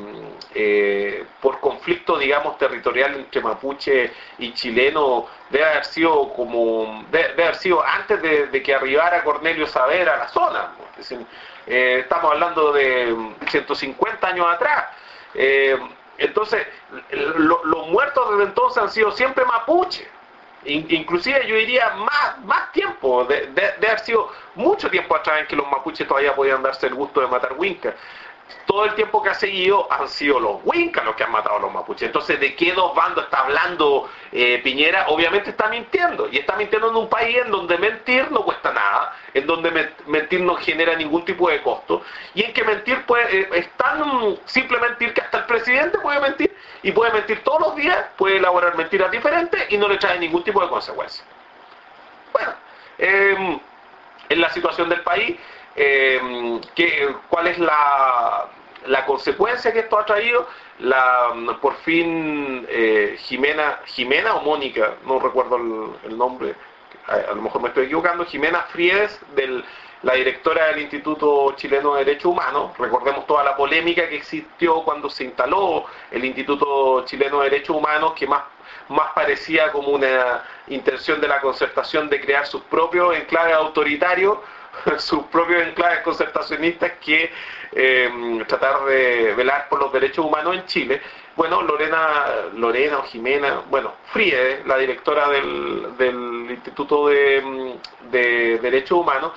eh, por conflicto, digamos, territorial entre mapuche y chileno debe haber sido como debe, debe haber sido antes de, de que arribara Cornelio Saavedra a la zona. Es decir, eh, estamos hablando de ciento cincuenta años atrás. Eh, entonces, lo, los muertos desde entonces han sido siempre mapuche. Inclusive yo diría más, más tiempo, de, de, de haber sido mucho tiempo atrás en que los mapuches todavía podían darse el gusto de matar huincas. Todo el tiempo que ha seguido han sido los huincas los que han matado a los mapuches. Entonces, ¿de qué dos bandos está hablando eh, Piñera? Obviamente está mintiendo, y está mintiendo en un país en donde mentir no cuesta nada, en donde mentir no genera ningún tipo de costo, y en que mentir puede, eh, es tan simple mentir que hasta el presidente puede mentir, y puede mentir todos los días, puede elaborar mentiras diferentes y no le trae ningún tipo de consecuencia. Bueno, eh, en la situación del país, eh, que, ¿cuál es la, la consecuencia que esto ha traído? La, por fin, eh, Jimena, Jimena o Mónica, no recuerdo el, el nombre, a, a lo mejor me estoy equivocando, Jimena Friedes, del, la directora del Instituto Chileno de Derechos Humanos. Recordemos toda la polémica que existió cuando se instaló el Instituto Chileno de Derechos Humanos, que más, más parecía como una intención de la concertación de crear sus propios enclaves autoritarios, sus propios enclaves concertacionistas, que eh, tratar de velar por los derechos humanos en Chile. Bueno, Lorena, Lorena o Jimena, bueno, Friede, la directora del, del Instituto de, de Derechos Humanos,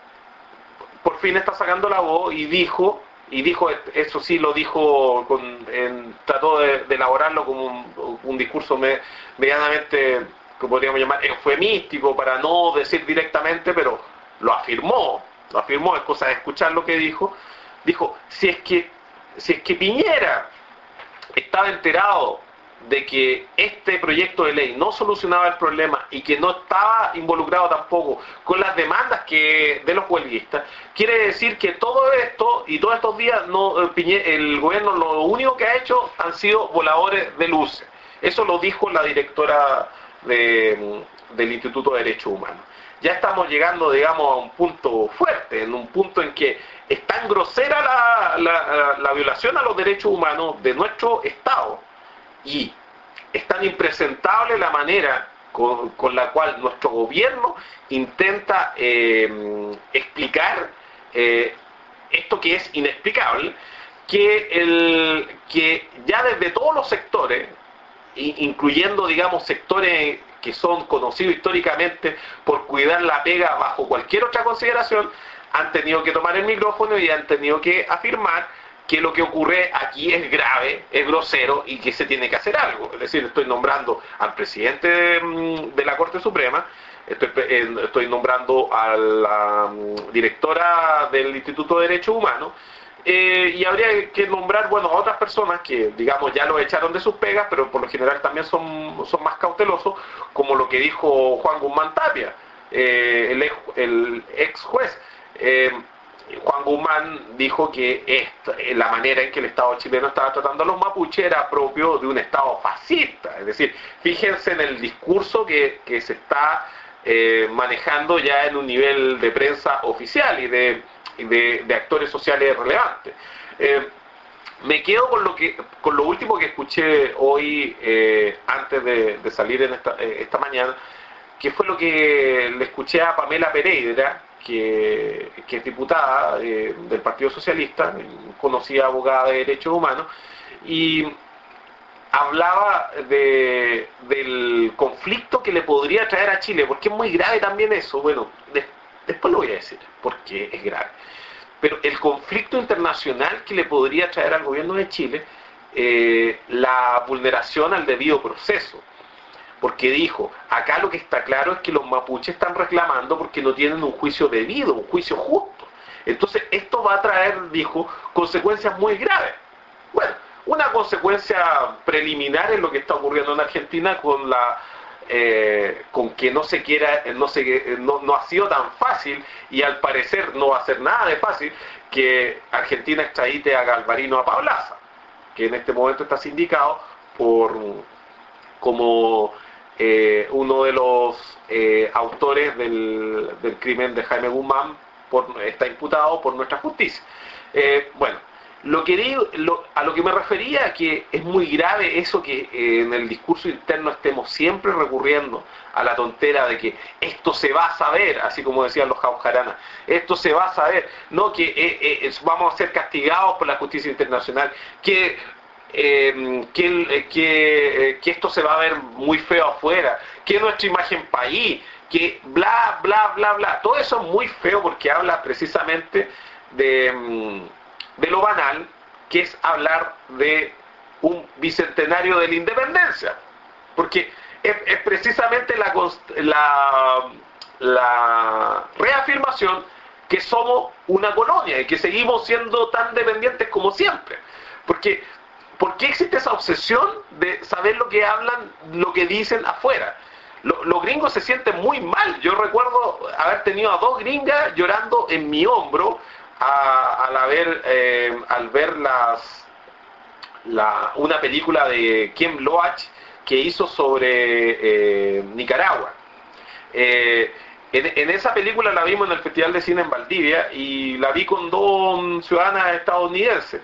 por fin está sacando la voz y dijo, y dijo, eso sí lo dijo, con, en, trató de, de elaborarlo como un, un discurso me, medianamente, que podríamos llamar eufemístico, para no decir directamente, pero lo afirmó, lo afirmó, es cosa de escuchar lo que dijo. Dijo, si es que, si es que Piñera estaba enterado de que este proyecto de ley no solucionaba el problema y que no estaba involucrado tampoco con las demandas que de los huelguistas, quiere decir que todo esto y todos estos días no, el gobierno lo único que ha hecho han sido voladores de luces. Eso lo dijo la directora de, del Instituto de Derechos Humanos. Ya estamos llegando, digamos, a un punto fuerte, en un punto en que es tan grosera la, la, la violación a los derechos humanos de nuestro Estado, y es tan impresentable la manera con, con la cual nuestro gobierno intenta eh, explicar eh, esto que es inexplicable, que, el, que ya desde todos los sectores, incluyendo, digamos, sectores que son conocidos históricamente por cuidar la pega bajo cualquier otra consideración, han tenido que tomar el micrófono y han tenido que afirmar que lo que ocurre aquí es grave, es grosero y que se tiene que hacer algo. Es decir, estoy nombrando al presidente de, de la Corte Suprema, estoy, eh, estoy nombrando a la um, directora del Instituto de Derechos Humanos, eh, y habría que nombrar, bueno, a otras personas que, digamos, ya lo echaron de sus pegas, pero por lo general también son, son más cautelosos, como lo que dijo Juan Guzmán Tapia, eh, el, ex, el ex juez. Eh, Juan Guzmán dijo que esta, la manera en que el Estado chileno estaba tratando a los mapuches era propio de un Estado fascista. Es decir, fíjense en el discurso que, que se está eh, manejando ya en un nivel de prensa oficial y de, de, de actores sociales relevantes. Eh, me quedo con lo que con lo último que escuché hoy, eh, antes de, de salir en esta, eh, esta mañana, que fue lo que le escuché a Pamela Pereira, que, que es diputada eh, del Partido Socialista, conocida abogada de derechos humanos, y hablaba de, del conflicto que le podría traer a Chile, porque es muy grave también eso. Bueno, de, después lo voy a decir, porque es grave. Pero el conflicto internacional que le podría traer al gobierno de Chile, eh, la vulneración al debido proceso. porque dijo, acá lo que está claro es que los mapuches están reclamando porque no tienen un juicio debido, un juicio justo. Entonces esto va a traer, dijo, consecuencias muy graves. Bueno, una consecuencia preliminar es lo que está ocurriendo en Argentina con la eh, con que no se quiera, no, se, no, no ha sido tan fácil, y al parecer no va a ser nada de fácil, que Argentina extradite a Galvarino Apablaza, que en este momento está sindicado por como eh, uno de los eh, autores del, del crimen de Jaime Guzmán, por, está imputado por nuestra justicia. Eh, bueno, lo que digo, lo, a lo que me refería, que es muy grave eso que eh, en el discurso interno estemos siempre recurriendo a la tontera de que esto se va a saber, así como decían los jaujaranas, esto se va a saber, no que eh, eh, vamos a ser castigados por la justicia internacional, que Eh, que, que, eh, que esto se va a ver muy feo afuera, que nuestra imagen país, que bla, bla, bla, bla. Todo eso es muy feo porque habla precisamente de, de lo banal, que es hablar de un bicentenario de la independencia. Porque es, es precisamente la, la, la reafirmación que somos una colonia y que seguimos siendo tan dependientes como siempre. Porque ¿por qué existe esa obsesión de saber lo que hablan, lo que dicen afuera? Los, los gringos se sienten muy mal. Yo recuerdo haber tenido a dos gringas llorando en mi hombro a, al, haber, eh, al ver las, la, una película de Ken Loach que hizo sobre eh, Nicaragua. Eh, en, en esa película la vimos en el Festival de Cine en Valdivia y la vi con dos ciudadanas estadounidenses.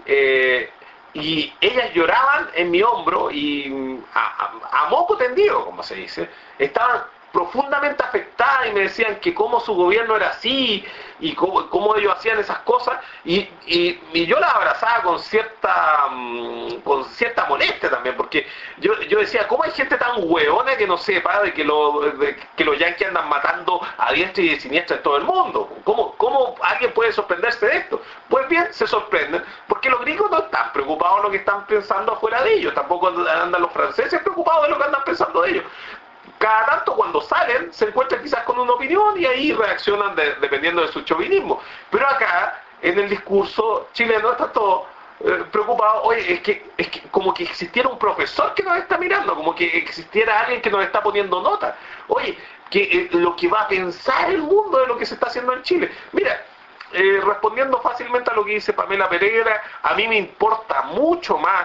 Eh, Y ellas lloraban en mi hombro y a, a, a moco tendido, como se dice, estaban profundamente afectadas y me decían que cómo su gobierno era así y cómo, cómo ellos hacían esas cosas y, y, y yo las abrazaba con cierta con cierta molestia también, porque yo, yo decía, ¿cómo hay gente tan hueona que no sepa de que, lo, de, que los yanquis andan matando a diestra y de siniestra en todo el mundo? ¿Cómo, cómo alguien puede sorprenderse de esto? Pues bien, se sorprenden, porque los gringos no están preocupados de lo que están pensando afuera de ellos, tampoco andan los franceses preocupados de lo que andan pensando de ellos. Cada tanto cuando salen se encuentran quizás con una opinión y ahí reaccionan de, dependiendo de su chauvinismo. Pero acá, en el discurso chileno, está todo eh, preocupado. Oye, es que, es que como que existiera un profesor que nos está mirando, como que existiera alguien que nos está poniendo nota. Oye, que eh, lo que va a pensar el mundo de lo que se está haciendo en Chile. Mira, eh, respondiendo fácilmente a lo que dice Pamela Pereira, a mí me importa mucho más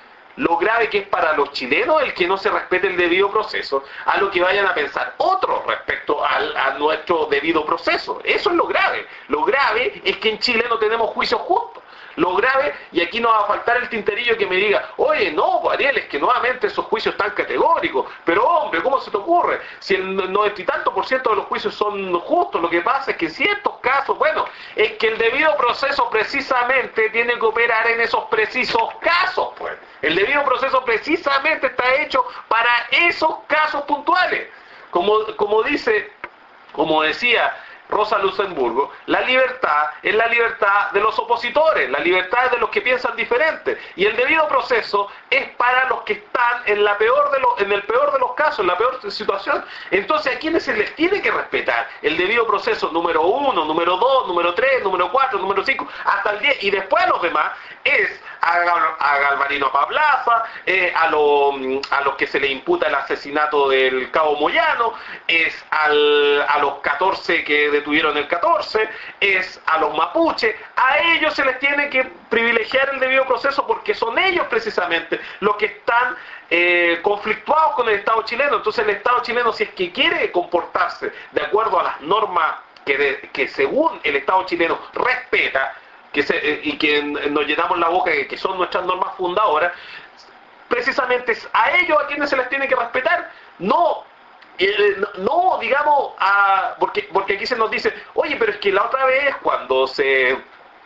lo grave que es para los chilenos el que no se respete el debido proceso, a lo que vayan a pensar otros respecto al, a nuestro debido proceso. Eso es lo grave. Lo grave es que en Chile no tenemos juicios justos. Lo grave, y aquí no va a faltar el tinterillo que me diga, oye, no, Ariel, es que nuevamente esos juicios están categóricos, pero hombre, ¿cómo se te ocurre? Si el noventa y tanto por ciento de los juicios son justos, lo que pasa es que en ciertos casos, bueno, es que el debido proceso precisamente tiene que operar en esos precisos casos, pues. El debido proceso precisamente está hecho para esos casos puntuales. Como, como dice, como decía Rosa Luxemburgo, la libertad es la libertad de los opositores, la libertad es de los que piensan diferente, y el debido proceso es para los que están en la peor de los, en el peor de los casos, en la peor situación. Entonces, ¿a quiénes se les tiene que respetar? El debido proceso número uno, número dos, número tres, número cuatro, número cinco, hasta el diez, y después a los demás es a, a Galvarino Apablaza, eh, a, lo, a los que se le imputa el asesinato del Cabo Moyano, es al, a los catorce que detuvieron el catorce, es a los mapuches. A ellos se les tiene que privilegiar el debido proceso porque son ellos precisamente los que están eh, conflictuados con el Estado chileno. Entonces el Estado chileno, si es que quiere comportarse de acuerdo a las normas que, de, que según el Estado chileno respeta, que se, eh, y que nos llenamos la boca de que son nuestras normas fundadoras, precisamente es a ellos a quienes se les tiene que respetar, no Eh, no, digamos, a, porque, porque aquí se nos dice, oye, pero es que la otra vez cuando se,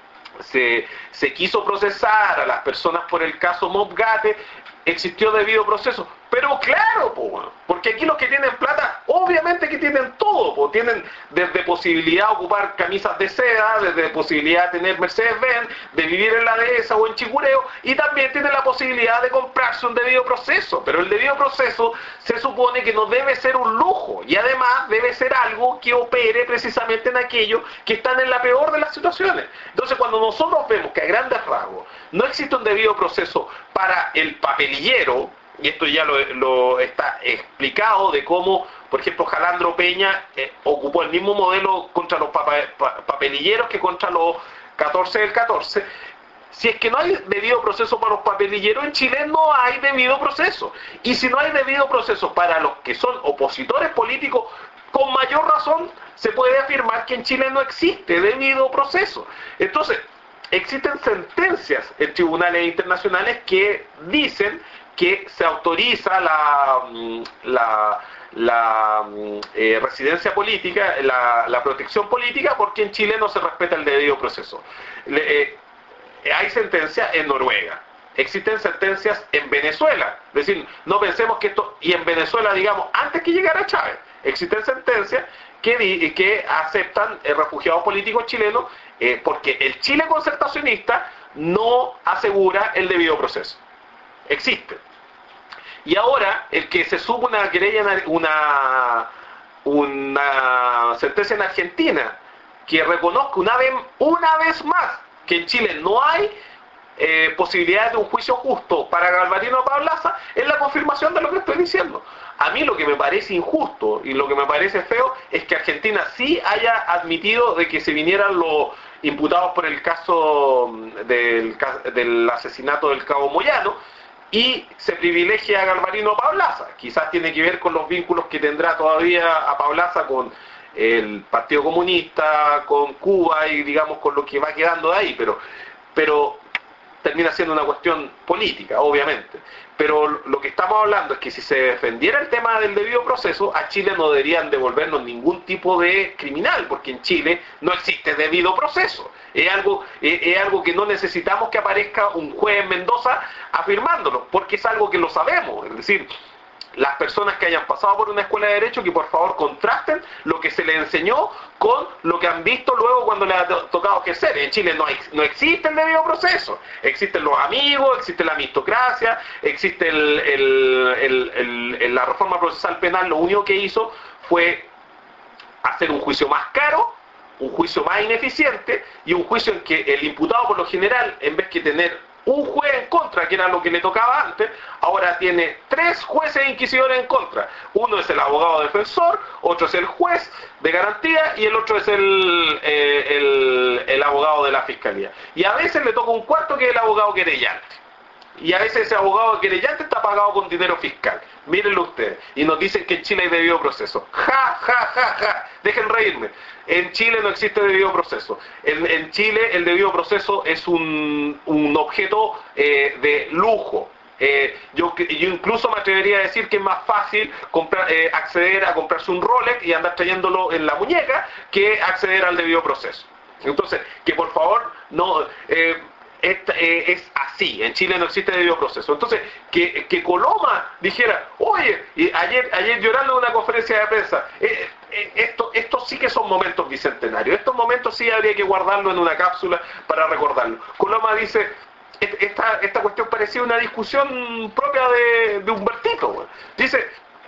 se, se quiso procesar a las personas por el caso Mobgate, existió debido proceso. Pero claro, po, porque aquí los que tienen plata, obviamente que tienen todo, po, tienen desde posibilidad de ocupar camisas de seda, desde posibilidad de tener Mercedes-Benz, de vivir en la dehesa o en Chicureo, y también tienen la posibilidad de comprarse un debido proceso. Pero el debido proceso se supone que no debe ser un lujo, y además debe ser algo que opere precisamente en aquellos que están en la peor de las situaciones. Entonces, cuando nosotros vemos que a grandes rasgos no existe un debido proceso para el papelillero, y esto ya lo, lo está explicado de cómo, por ejemplo, Jalandro Peña eh, ocupó el mismo modelo contra los papa, pa, papelilleros que contra los catorce del catorce. Si es que no hay debido proceso para los papelilleros, en Chile no hay debido proceso. Y si no hay debido proceso para los que son opositores políticos, con mayor razón se puede afirmar que en Chile no existe debido proceso. Entonces, existen sentencias en tribunales internacionales que dicen que se autoriza la, la, la eh, residencia política, la, la protección política, porque en Chile no se respeta el debido proceso. Le, eh, hay sentencias en Noruega, existen sentencias en Venezuela, es decir, no pensemos que esto, y en Venezuela, digamos, antes que llegara Chávez, existen sentencias que, que aceptan eh, refugiados políticos chilenos, eh, porque el Chile concertacionista no asegura el debido proceso. Existe. Y ahora, el que se suba una querella, una, una sentencia en Argentina, que reconozca una vez, una vez más que en Chile no hay eh, posibilidades de un juicio justo para Galvarino Pablaza, es la confirmación de lo que estoy diciendo. A mí lo que me parece injusto y lo que me parece feo es que Argentina sí haya admitido de que se vinieran los imputados por el caso del, del asesinato del cabo Moyano, y se privilegia a Galvarino Pablaza. Quizás tiene que ver con los vínculos que tendrá todavía a Pablaza con el Partido Comunista, con Cuba y digamos con lo que va quedando de ahí, pero, pero termina siendo una cuestión política, obviamente. Pero lo que estamos hablando es que si se defendiera el tema del debido proceso, a Chile no deberían devolvernos ningún tipo de criminal, porque en Chile no existe debido proceso. Es algo, es, es algo que no necesitamos que aparezca un juez en Mendoza afirmándolo, porque es algo que lo sabemos. Es decir, las personas que hayan pasado por una escuela de Derecho, que por favor contrasten lo que se les enseñó con lo que han visto luego cuando les ha tocado ejercer. En Chile no, hay, no existe el debido proceso. Existen los amigos, existe la amistocracia, existe el, el, el, el, el, la reforma procesal penal. Lo único que hizo fue hacer un juicio más caro, un juicio más ineficiente y un juicio en que el imputado por lo general, en vez que tener un juez en contra, que era lo que le tocaba antes, ahora tiene tres jueces inquisidores en contra. Uno es el abogado defensor, otro es el juez de garantía y el otro es el, eh, el, el abogado de la fiscalía. Y a veces le toca un cuarto que es el abogado querellante. Y a veces ese abogado querellante está pagado con dinero fiscal. Mírenlo ustedes. Y nos dicen que en Chile hay debido proceso. Ja, ja, ja, ja. Dejen reírme. En Chile no existe debido proceso. En, en Chile el debido proceso es un, un objeto eh, de lujo. Eh, yo, yo incluso me atrevería a decir que es más fácil comprar, eh, acceder a comprarse un Rolex y andar trayéndolo en la muñeca que acceder al debido proceso. Entonces, que por favor no... Eh, Es, eh, es así, en Chile no existe debido proceso. Entonces, que, que Coloma dijera, oye, y ayer, ayer llorando en una conferencia de prensa, eh, eh, esto, estos sí que son momentos bicentenarios, estos momentos sí habría que guardarlo en una cápsula para recordarlo. Coloma dice, esta, esta cuestión parecía una discusión propia de, de Humbertito, güey. Dice,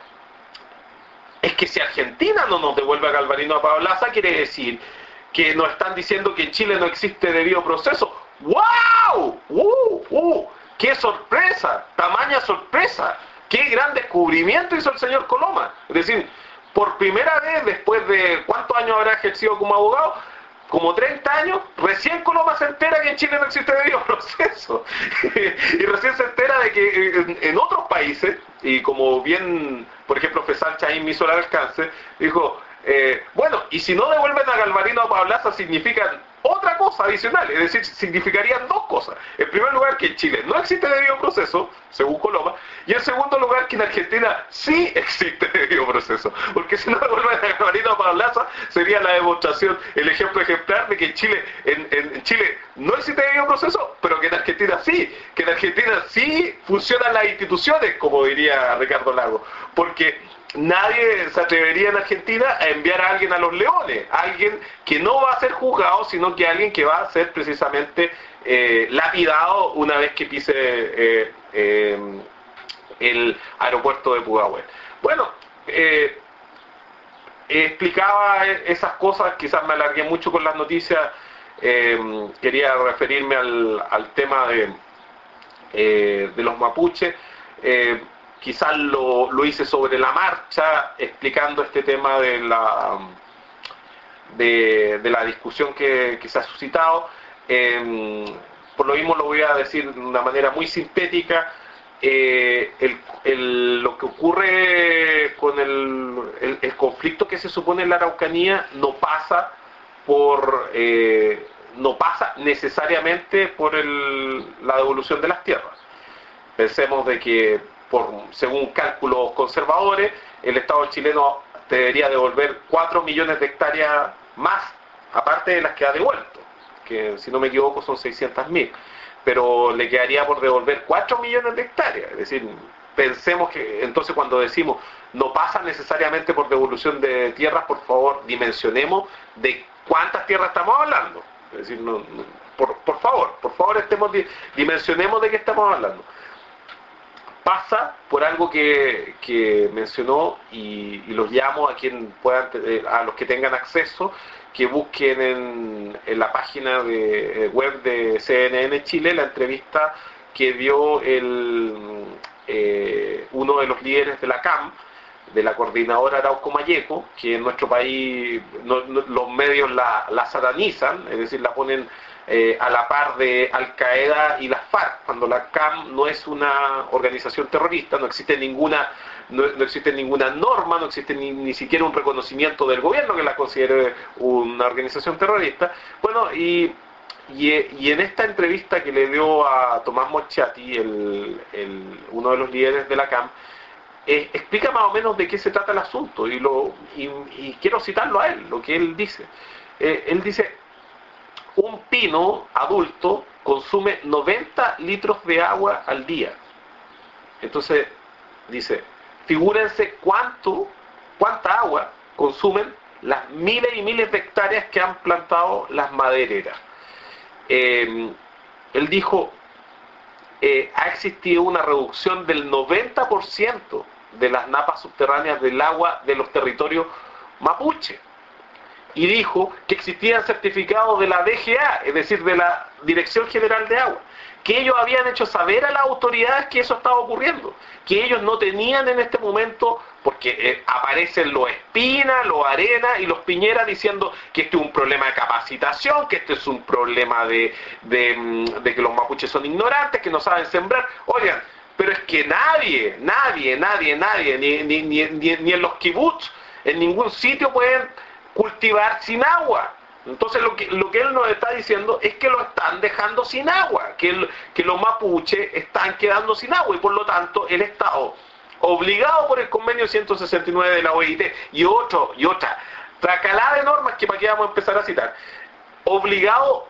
es que si Argentina no nos devuelve a Galvarino Pablaza, quiere decir que nos están diciendo que en Chile no existe debido proceso. ¡Wow! ¡Uh! ¡Uh! ¡Qué sorpresa! ¡Tamaña sorpresa! ¡Qué gran descubrimiento hizo el señor Coloma! Es decir, por primera vez, después de ¿cuántos años habrá ejercido como abogado? Como treinta años, recién Coloma se entera que en Chile no existe debido proceso. Y recién se entera de que en, en otros países, y como bien, por ejemplo, Fesal Chaín me hizo el alcance, dijo... Eh, bueno, y si no devuelven a Galvarino Pablaza significa otra cosa adicional, es decir, significarían dos cosas. En primer lugar, que en Chile no existe debido proceso, según Coloma, y en segundo lugar, que en Argentina sí existe debido proceso, porque si no devuelven a Marino Pablaza, sería la demostración, el ejemplo ejemplar de que en Chile, en, en Chile no existe debido proceso, pero que en Argentina sí, que en Argentina sí funcionan las instituciones, como diría Ricardo Lago, porque nadie se atrevería en Argentina a enviar a alguien a los leones, alguien que no va a ser juzgado, sino que alguien que va a ser precisamente eh, lapidado una vez que pise eh, eh, el aeropuerto de Pudahuel. Bueno, eh, explicaba esas cosas, quizás me alargué mucho con las noticias, eh, quería referirme al, al tema de, eh, de los mapuches. eh, Quizás lo, lo hice sobre la marcha, explicando este tema de la, de, de la discusión que, que se ha suscitado. Eh, por lo mismo lo voy a decir de una manera muy sintética. Eh, el, el, lo que ocurre con el, el, el conflicto que se supone en la Araucanía no pasa por eh, no pasa necesariamente por el, la devolución de las tierras. Pensemos de que Por, según cálculos conservadores, el Estado chileno debería devolver cuatro millones de hectáreas más, aparte de las que ha devuelto, que si no me equivoco son seiscientas mil, pero le quedaría por devolver cuatro millones de hectáreas. Es decir, pensemos que entonces cuando decimos no pasa necesariamente por devolución de tierras, por favor dimensionemos de cuántas tierras estamos hablando. Es decir, no, no, por, por favor, por favor estemos dimensionemos de qué estamos hablando. Pasa por algo que, que mencionó y, y los llamo a quien puedan, a los que tengan acceso, que busquen en, en la página de web de C N N Chile la entrevista que dio el, eh, uno de los líderes de la C A M, de la coordinadora Arauco Mayeco, que en nuestro país no, no, los medios la, la satanizan, es decir, la ponen Eh, a la par de Al Qaeda y las FARC, cuando la C A M no es una organización terrorista, no existe ninguna no, no existe ninguna norma, no existe ni, ni siquiera un reconocimiento del gobierno que la considere una organización terrorista. Bueno, y, y, y en esta entrevista que le dio a Tomás Moschati, el, el, uno de los líderes de la C A M, eh, explica más o menos de qué se trata el asunto, y, lo, y, y quiero citarlo a él, lo que él dice. Eh, él dice: un pino adulto consume noventa litros de agua al día. Entonces, dice, figúrense cuánto, cuánta agua consumen las miles y miles de hectáreas que han plantado las madereras. Eh, él dijo, eh, ha existido una reducción del noventa por ciento de las napas subterráneas del agua de los territorios mapuche. Y dijo que existían certificados de la D G A, es decir, de la Dirección General de Agua, que ellos habían hecho saber a las autoridades que eso estaba ocurriendo, que ellos no tenían en este momento, porque eh, aparecen los Espina, los Arena y los Piñera diciendo que este es un problema de capacitación, que este es un problema de, de, de que los mapuches son ignorantes, que no saben sembrar. Oigan, pero es que nadie, nadie, nadie, nadie, ni, ni, ni, ni, ni en los kibbutz, en ningún sitio pueden cultivar sin agua. Entonces lo que, lo que él nos está diciendo es que lo están dejando sin agua, que, el, que los mapuches están quedando sin agua, y por lo tanto el Estado, obligado por el convenio ciento sesenta y nueve de la O I T y, otro, y otra tracalada de normas que para qué vamos a empezar a citar, obligado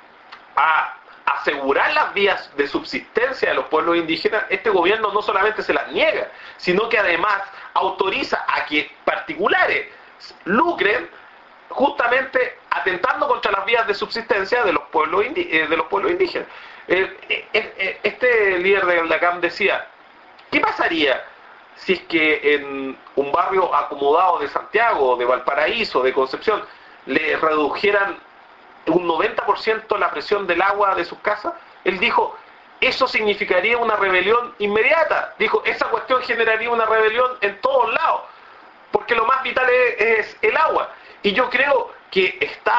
a asegurar las vías de subsistencia de los pueblos indígenas, este gobierno no solamente se las niega, sino que además autoriza a que particulares lucren justamente atentando contra las vías de subsistencia de los pueblos, indi eh, de los pueblos indígenas. Eh, eh, eh, este líder de la C A M decía, ¿qué pasaría si es que en un barrio acomodado de Santiago, de Valparaíso, de Concepción, le redujeran un noventa por ciento la presión del agua de sus casas? Él dijo, eso significaría una rebelión inmediata. Dijo, esa cuestión generaría una rebelión en todos lados, porque lo más vital es, es el agua. Y yo creo que está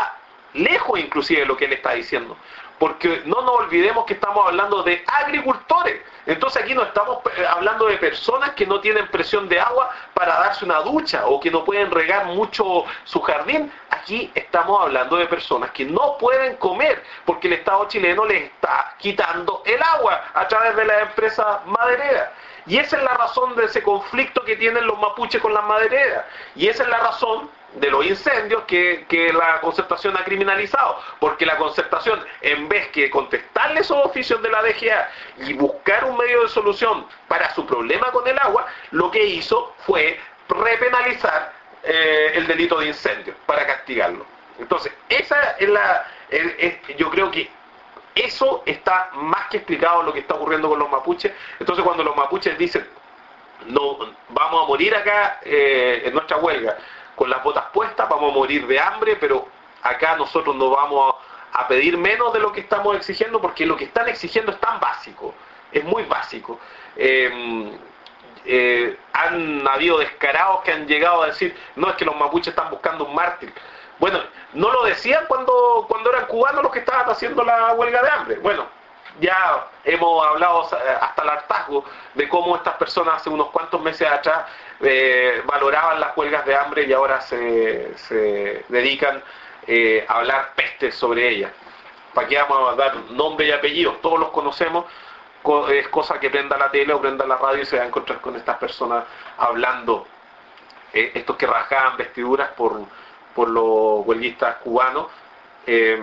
lejos inclusive de lo que él está diciendo. Porque no nos olvidemos que estamos hablando de agricultores. Entonces aquí no estamos hablando de personas que no tienen presión de agua para darse una ducha o que no pueden regar mucho su jardín. Aquí estamos hablando de personas que no pueden comer porque el Estado chileno les está quitando el agua a través de las empresas madereras. Y esa es la razón de ese conflicto que tienen los mapuches con las madereras. Y esa es la razón de los incendios que, que la Concertación ha criminalizado, porque la Concertación, en vez que contestarle esos oficios de la D G A y buscar un medio de solución para su problema con el agua, lo que hizo fue repenalizar eh, el delito de incendio para castigarlo. Entonces, esa es la, es, es, yo creo que eso está más que explicado lo que está ocurriendo con los mapuches. Entonces, cuando los mapuches dicen, no, vamos a morir acá eh, en nuestra huelga, con las botas puestas, vamos a morir de hambre, pero acá nosotros no vamos a, a pedir menos de lo que estamos exigiendo, porque lo que están exigiendo es tan básico, es muy básico. Eh, eh, han habido descarados que han llegado a decir, no, es que los mapuches están buscando un mártir. Bueno, no lo decían cuando, cuando eran cubanos los que estaban haciendo la huelga de hambre. Bueno, ya hemos hablado hasta el hartazgo de cómo estas personas hace unos cuantos meses atrás eh, valoraban las huelgas de hambre y ahora se, se dedican eh, a hablar pestes sobre ellas. ¿Para qué vamos a dar nombre y apellidos? Todos los conocemos, es cosa que prenda la tele o prenda la radio y se va a encontrar con estas personas hablando, eh, estos que rajaban vestiduras por, por los huelguistas cubanos, eh,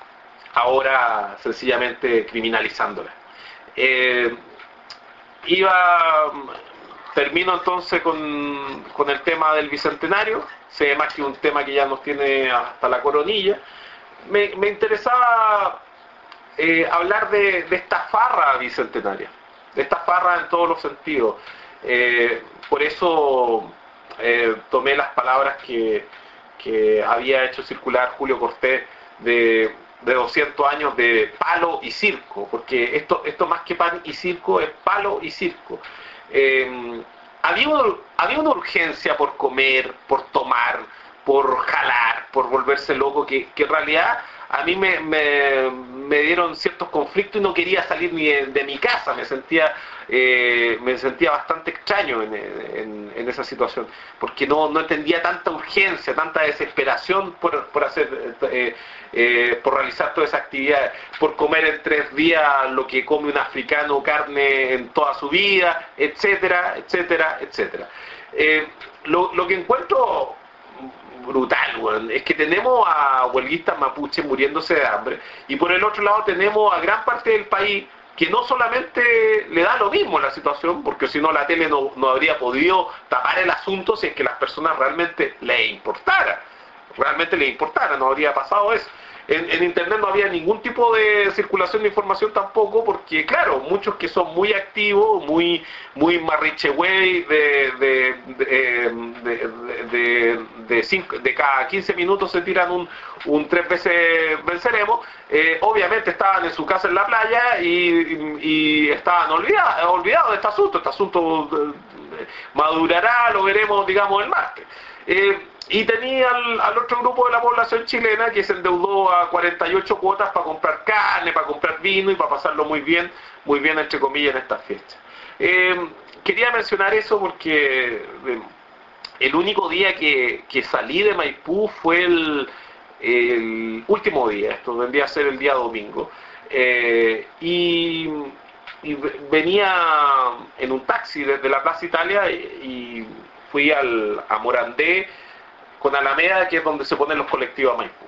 ahora sencillamente criminalizándola. Eh, iba, termino entonces con, con el tema del Bicentenario, se ve más que un tema que ya nos tiene hasta la coronilla. Me, me interesaba eh, hablar de, de esta farra bicentenaria, de esta farra en todos los sentidos. Eh, por eso eh, tomé las palabras que, que había hecho circular Julio Cortés de de doscientos años de palo y circo, porque esto, esto más que pan y circo es palo y circo. Eh, había, un, había una urgencia por comer, por tomar, por jalar, por volverse loco, que, que en realidad a mí me, me, me dieron ciertos conflictos y no quería salir ni de, de mi casa, me sentía eh, me sentía bastante extraño en, en, en esa situación, porque no, no entendía tanta urgencia, tanta desesperación por, por hacer eh, eh, por realizar todas esas actividades, por comer en tres días lo que come un africano, carne en toda su vida, etcétera, etcétera, etcétera. Eh, lo, lo que encuentro brutal, bueno, es que tenemos a huelguistas mapuches muriéndose de hambre y por el otro lado tenemos a gran parte del país que no solamente le da lo mismo la situación, porque si no la tele no, no habría podido tapar el asunto si es que las personas realmente les importara, realmente les importara, no habría pasado eso. En, en internet no había ningún tipo de circulación de información tampoco, porque claro, muchos que son muy activos, muy muy marricheway de de de, de, de, de, cinco, de cada quince minutos se tiran un, un tres veces venceremos, eh, obviamente estaban en su casa en la playa y, y, y estaban olvidados, olvidados de este asunto, este asunto eh, madurará, lo veremos digamos el martes. Eh, Y tenía al, al otro grupo de la población chilena que se endeudó a cuarenta y ocho cuotas para comprar carne, para comprar vino y para pasarlo muy bien, muy bien entre comillas en estas fechas. Eh, quería mencionar eso porque eh, el único día que, que salí de Maipú fue el, el último día, esto vendría a ser el día domingo, eh, y, y venía en un taxi desde la Plaza Italia y, y fui al, a Morandé, con Alameda, que es donde se ponen los colectivos a Maipú.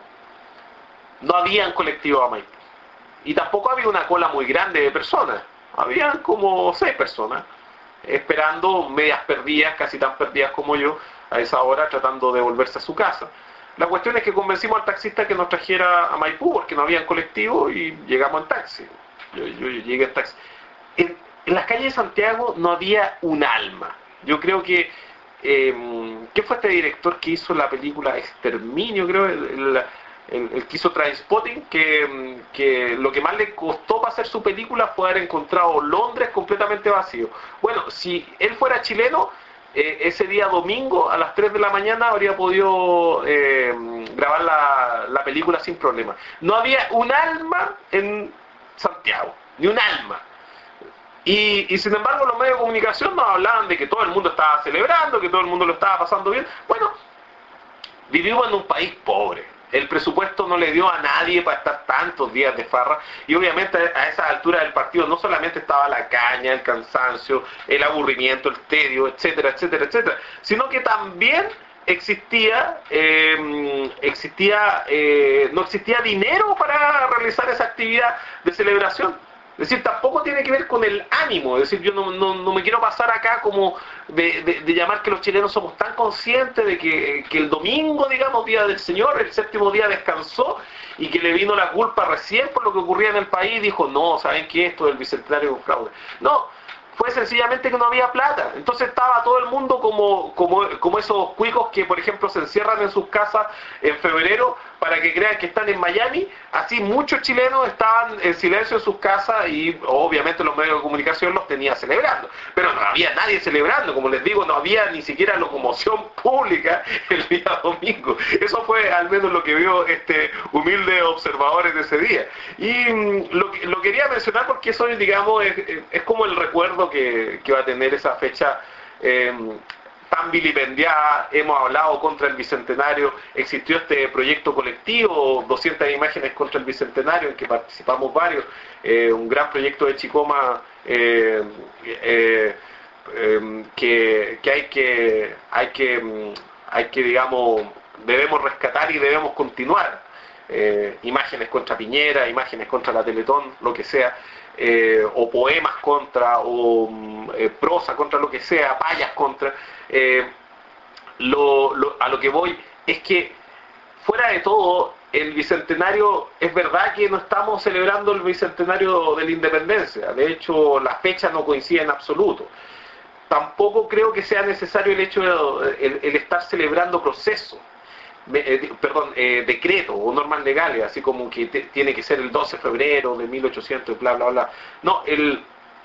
No habían colectivos a Maipú. Y tampoco había una cola muy grande de personas. Habían como seis personas, esperando, medias perdidas, casi tan perdidas como yo, a esa hora, tratando de volverse a su casa. La cuestión es que convencimos al taxista que nos trajera a Maipú, porque no habían colectivo, y llegamos en taxi. Yo, yo llegué en taxi. En, en las calles de Santiago no había un alma. Yo creo que Eh, ¿qué fue este director que hizo la película Exterminio? Creo, el, el, el, el que hizo Trainspotting, que, que lo que más le costó para hacer su película fue haber encontrado Londres completamente vacío. Bueno, si él fuera chileno, eh, ese día domingo a las tres de la mañana habría podido eh, grabar la, la película sin problema. No había un alma en Santiago, ni un alma. Y, y sin embargo los medios de comunicación nos hablaban de que todo el mundo estaba celebrando, que todo el mundo lo estaba pasando bien. Bueno, vivimos en un país pobre. El presupuesto no le dio a nadie para estar tantos días de farra, y obviamente a esa altura del partido no solamente estaba la caña, el cansancio, el aburrimiento, el tedio, etcétera, etcétera, etcétera, sino que también existía, eh, existía eh, no existía dinero para realizar esa actividad de celebración. Es decir, tampoco tiene que ver con el ánimo. Es decir, yo no, no, no me quiero pasar acá como de, de, de llamar que los chilenos somos tan conscientes de que, que el domingo, digamos, día del Señor, el séptimo día descansó y que le vino la culpa recién por lo que ocurría en el país. Dijo, no, ¿saben qué? Esto del bicentenario es un fraude. No, fue sencillamente que no había plata. Entonces estaba todo el mundo como, como, como esos cuicos que, por ejemplo, se encierran en sus casas en febrero para que crean que están en Miami. Así muchos chilenos estaban en silencio en sus casas y obviamente los medios de comunicación los tenían celebrando. Pero no había nadie celebrando, como les digo, no había ni siquiera locomoción pública el día domingo. Eso fue al menos lo que vio este humilde observadores de ese día. Y mmm, lo, lo quería mencionar porque eso, digamos, es, es como el recuerdo que, que va a tener esa fecha eh, tan vilipendiada. Hemos hablado contra el Bicentenario, existió este proyecto colectivo, doscientas imágenes contra el Bicentenario, en que participamos varios, eh, un gran proyecto de Chicoma eh, eh, eh, que, que hay que, hay que, hay que, digamos, debemos rescatar y debemos continuar. Eh, imágenes contra Piñera, imágenes contra la Teletón, lo que sea, eh, o poemas contra, o eh, prosa contra lo que sea, payas contra. Eh, lo, lo, a lo que voy es que, fuera de todo, el Bicentenario, es verdad que no estamos celebrando el Bicentenario de la Independencia, de hecho la fecha no coincide en absoluto. Tampoco creo que sea necesario el hecho de el, el estar celebrando procesos. Eh, perdón, eh, decretos o normas legales, así como que te, tiene que ser el doce de febrero de mil ochocientos, bla, bla, bla. No, el,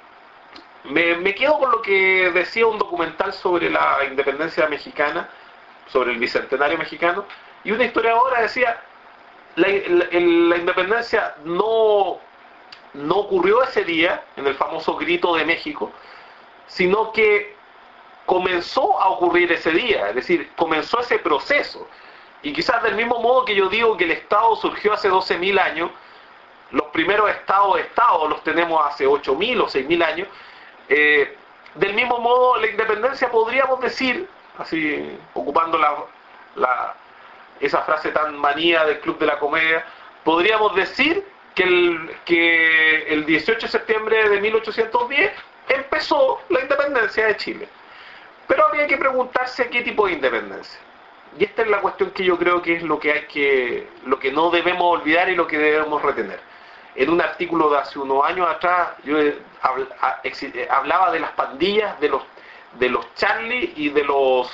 me, me quedo con lo que decía un documental sobre la independencia mexicana, sobre el bicentenario mexicano, y una historiadora decía, la, la, la independencia no, no ocurrió ese día, en el famoso grito de México, sino que comenzó a ocurrir ese día, es decir, comenzó ese proceso. Y quizás del mismo modo que yo digo que el Estado surgió hace doce mil años, los primeros estados de Estado los tenemos hace ocho mil o seis mil años, eh, del mismo modo la independencia podríamos decir, así ocupando la, la, esa frase tan manía del Club de la Comedia, podríamos decir que el, que el dieciocho de septiembre de mil ochocientos diez empezó la independencia de Chile. Pero habría que preguntarse qué tipo de independencia. Y esta es la cuestión que yo creo que es lo que hay que, lo que no debemos olvidar y lo que debemos retener. En un artículo de hace unos años atrás, yo hablaba de las pandillas, de los, de los Charlie y de los,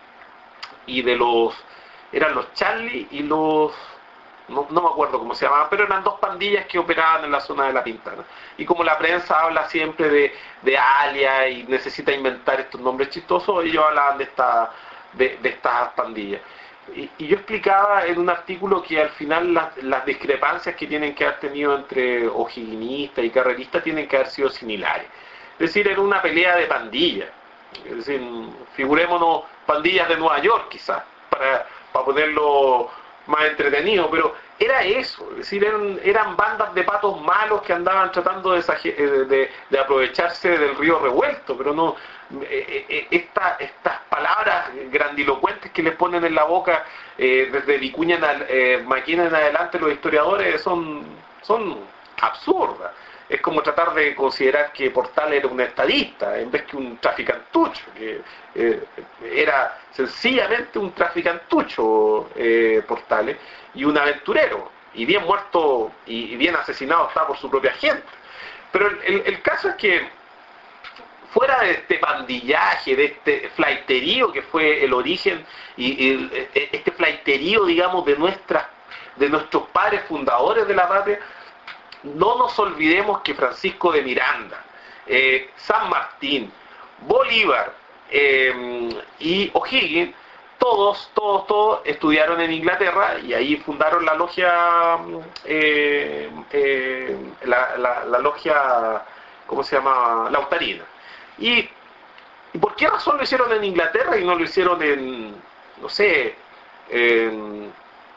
y de los, eran los Charlie y los, no, no me acuerdo cómo se llamaban, pero eran dos pandillas que operaban en la zona de La Pintana. Y como la prensa habla siempre de, de alias y necesita inventar estos nombres chistosos, ellos hablaban de esta De, de estas pandillas. Y, y yo explicaba en un artículo que al final las, las discrepancias que tienen que haber tenido entre o'higginistas y carreristas tienen que haber sido similares. Es decir, era una pelea de pandillas. Es decir, figurémonos pandillas de Nueva York quizás, para, para ponerlo más entretenido, pero era eso, es decir, eran, eran bandas de patos malos que andaban tratando de, de, de aprovecharse del río revuelto, pero no, eh, esta, estas palabras grandilocuentes que les ponen en la boca eh, desde Vicuña eh, Maquina en adelante los historiadores son, son absurdas. Es como tratar de considerar que Portal era un estadista en vez que un traficantucho, que eh, era sencillamente un traficantucho eh, Portales, y un aventurero, y bien muerto y, y bien asesinado está por su propia gente. Pero el, el, el caso es que, fuera de este pandillaje, de este flaiterío que fue el origen, y, y este flaiterío, digamos, de, nuestras, de nuestros padres fundadores de la patria, no nos olvidemos que Francisco de Miranda, eh, San Martín, Bolívar, eh, y O'Higgins, todos, todos, todos estudiaron en Inglaterra y ahí fundaron la logia, eh, eh, la, la, la logia, ¿cómo se llama? Lautarina. Y, ¿y por qué razón lo hicieron en Inglaterra y no lo hicieron en, no sé, en,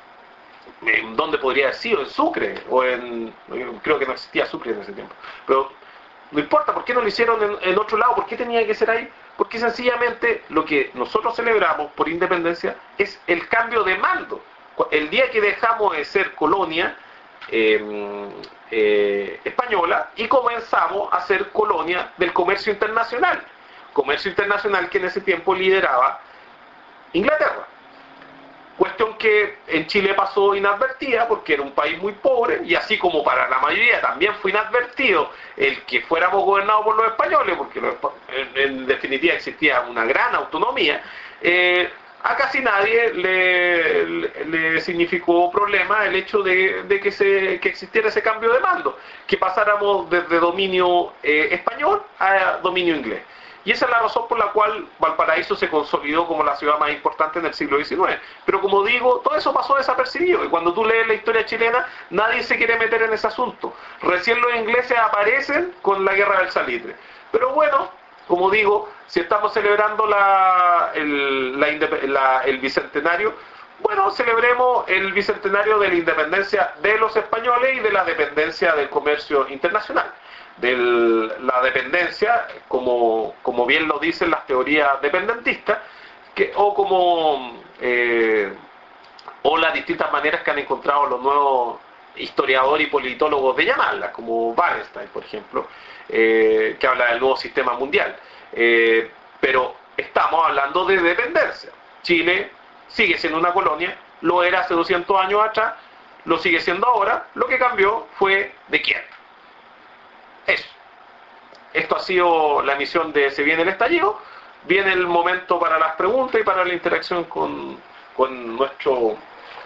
en dónde podría haber sido, en Sucre, o en, creo que no existía Sucre en ese tiempo, pero no importa, ¿por qué no lo hicieron en, en otro lado? ¿Por qué tenía que ser ahí? Porque sencillamente lo que nosotros celebramos por independencia es el cambio de mando. El día que dejamos de ser colonia eh, eh, española y comenzamos a ser colonia del comercio internacional. Comercio internacional que en ese tiempo lideraba Inglaterra. Cuestión que en Chile pasó inadvertida porque era un país muy pobre y así como para la mayoría también fue inadvertido el que fuéramos gobernados por los españoles, porque los, en, en definitiva existía una gran autonomía, eh, a casi nadie le, le, le significó problema el hecho de, de que, se, que existiera ese cambio de mando, que pasáramos desde dominio eh, español a dominio inglés. Y esa es la razón por la cual Valparaíso se consolidó como la ciudad más importante en el siglo diecinueve. Pero como digo, todo eso pasó desapercibido. Y cuando tú lees la historia chilena, nadie se quiere meter en ese asunto. Recién los ingleses aparecen con la guerra del salitre. Pero bueno, como digo, si estamos celebrando la, el, la, la, el bicentenario, bueno, celebremos el bicentenario de la independencia de los españoles y de la dependencia del comercio internacional. De la dependencia, como, como bien lo dicen las teorías dependentistas, que, o como eh, o las distintas maneras que han encontrado los nuevos historiadores y politólogos de llamarlas, como Wallenstein, por ejemplo, eh, que habla del nuevo sistema mundial. Eh, pero estamos hablando de dependencia. Chile sigue siendo una colonia, lo era hace doscientos años atrás, lo sigue siendo ahora, lo que cambió fue de quién. Eso. Esto ha sido la emisión de Se Viene el Estallido. Viene el momento para las preguntas y para la interacción con, con nuestro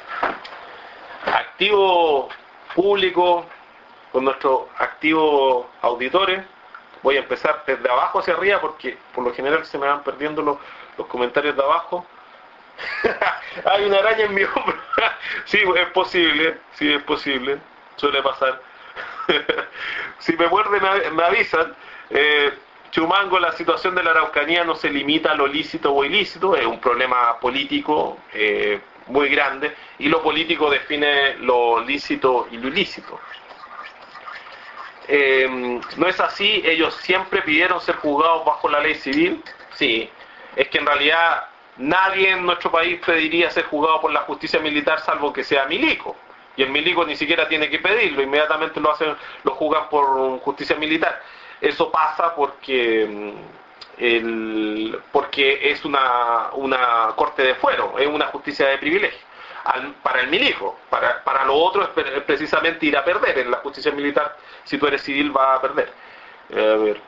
activo público, con nuestros activos auditores. Voy a empezar desde abajo hacia arriba porque por lo general se me van perdiendo los, los comentarios de abajo. Hay una araña en mi hombro. Sí, es posible, sí, es posible. Suele pasar. Si me muerden me avisan. eh, Chumango, la situación de la Araucanía no se limita a lo lícito o ilícito, es un problema político eh, muy grande y lo político define lo lícito y lo ilícito. Eh, no es así, ellos siempre pidieron ser juzgados bajo la ley civil. Sí, es que en realidad nadie en nuestro país pediría ser juzgado por la justicia militar salvo que sea milico. Y el milico ni siquiera tiene que pedirlo, inmediatamente lo hacen, lo juzgan por justicia militar. Eso pasa porque el, porque es una, una corte de fuero, es una justicia de privilegio. Al, para el milico, para, para lo otro es precisamente ir a perder. En la justicia militar, si tú eres civil, vas a perder. Eh, a ver.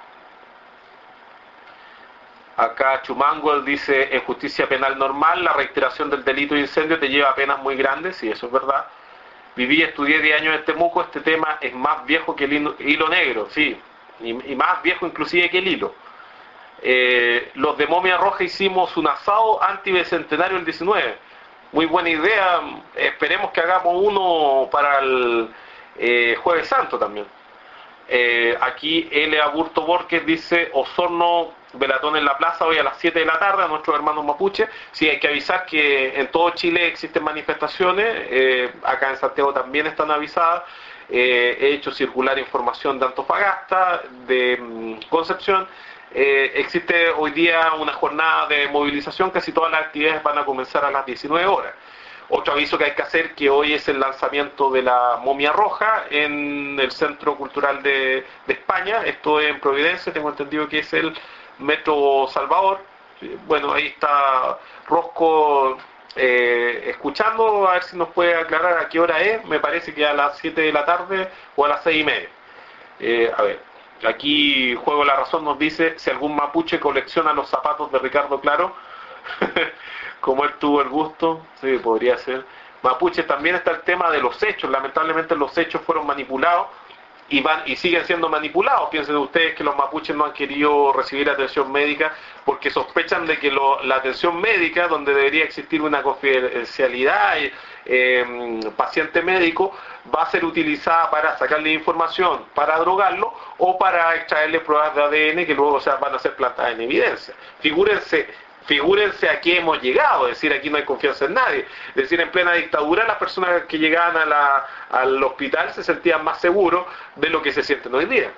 Acá Chumango dice, en justicia penal normal, la reiteración del delito de incendio te lleva a penas muy grandes, sí, eso es verdad. Viví y estudié diez años en Temuco, este tema es más viejo que el hilo, hilo negro, sí, y, y más viejo inclusive que el hilo. Eh, los de Momia Roja hicimos un asado antibicentenario el diecinueve. Muy buena idea, esperemos que hagamos uno para el eh, Jueves Santo también. Eh, aquí L. Aburto Borges dice, Osorno, velatón en la plaza hoy a las siete de la tarde a nuestros hermanos mapuches. Sí, hay que avisar que en todo Chile existen manifestaciones, eh, acá en Santiago también están avisadas. Eh, he hecho circular información de Antofagasta, de um, Concepción. Eh, existe hoy día una jornada de movilización, casi todas las actividades van a comenzar a las diecinueve horas. Otro aviso que hay que hacer, que hoy es el lanzamiento de la Momia Roja en el Centro Cultural de, de España, esto es en Providencia, tengo entendido que es el Metro Salvador. Bueno, ahí está Rosco eh, escuchando, a ver si nos puede aclarar a qué hora es, me parece que a las siete de la tarde o a las seis y media. Eh, a ver, aquí Juego la Razón nos dice, si algún mapuche colecciona los zapatos de Ricardo Claro, como él tuvo el gusto, sí, podría ser. Mapuche, también está el tema de los hechos, lamentablemente los hechos fueron manipulados y van y siguen siendo manipulados. Piensen ustedes que los mapuches no han querido recibir atención médica porque sospechan de que lo, la atención médica, donde debería existir una confidencialidad, eh, paciente médico, va a ser utilizada para sacarle información, para drogarlo o para extraerle pruebas de A D N que luego, o sea, van a ser plantadas en evidencia. Figúrense Figúrense a qué hemos llegado, es decir, aquí no hay confianza en nadie. Es decir, en plena dictadura las personas que llegaban a la, al hospital se sentían más seguros de lo que se sienten hoy día.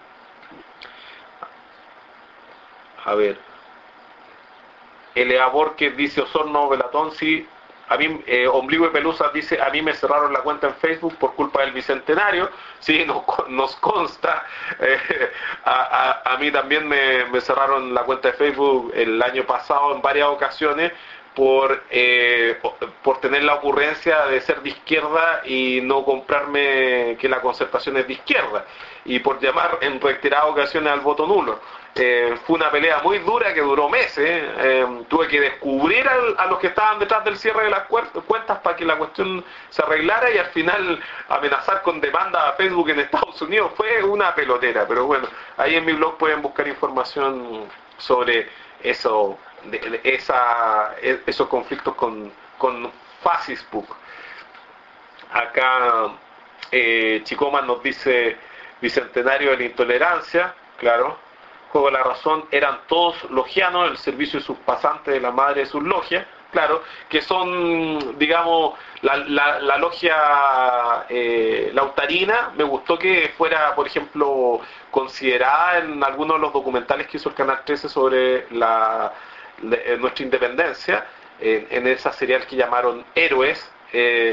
A ver. Elea Borges dice Osorno Velatón, sí. A mí, eh, Ombligo de Pelusa dice, a mí me cerraron la cuenta en Facebook por culpa del Bicentenario. Sí, nos, nos consta. Eh, a, a, a mí también me, me cerraron la cuenta de Facebook el año pasado en varias ocasiones por, eh, por tener la ocurrencia de ser de izquierda y no comprarme que la Concertación es de izquierda, y por llamar en reiteradas ocasiones al voto nulo. Eh, fue una pelea muy dura que duró meses. Eh, tuve que descubrir al, a los que estaban detrás del cierre de las cuentas para que la cuestión se arreglara, y al final amenazar con demanda a Facebook en Estados Unidos fue una pelotera. Pero bueno, ahí en mi blog pueden buscar información sobre eso, de, de esa, esos conflictos con, con Facebook. Acá eh, Chicoman nos dice Bicentenario de la Intolerancia, claro. Juego de la Razón eran todos logianos, el servicio de sus pasantes de la madre de sus logias, claro, que son, digamos, la, la, la logia eh, lautarina. Me gustó que fuera, por ejemplo, considerada en algunos de los documentales que hizo el Canal trece sobre la, la, nuestra independencia, eh, en esa serial que llamaron Héroes, eh,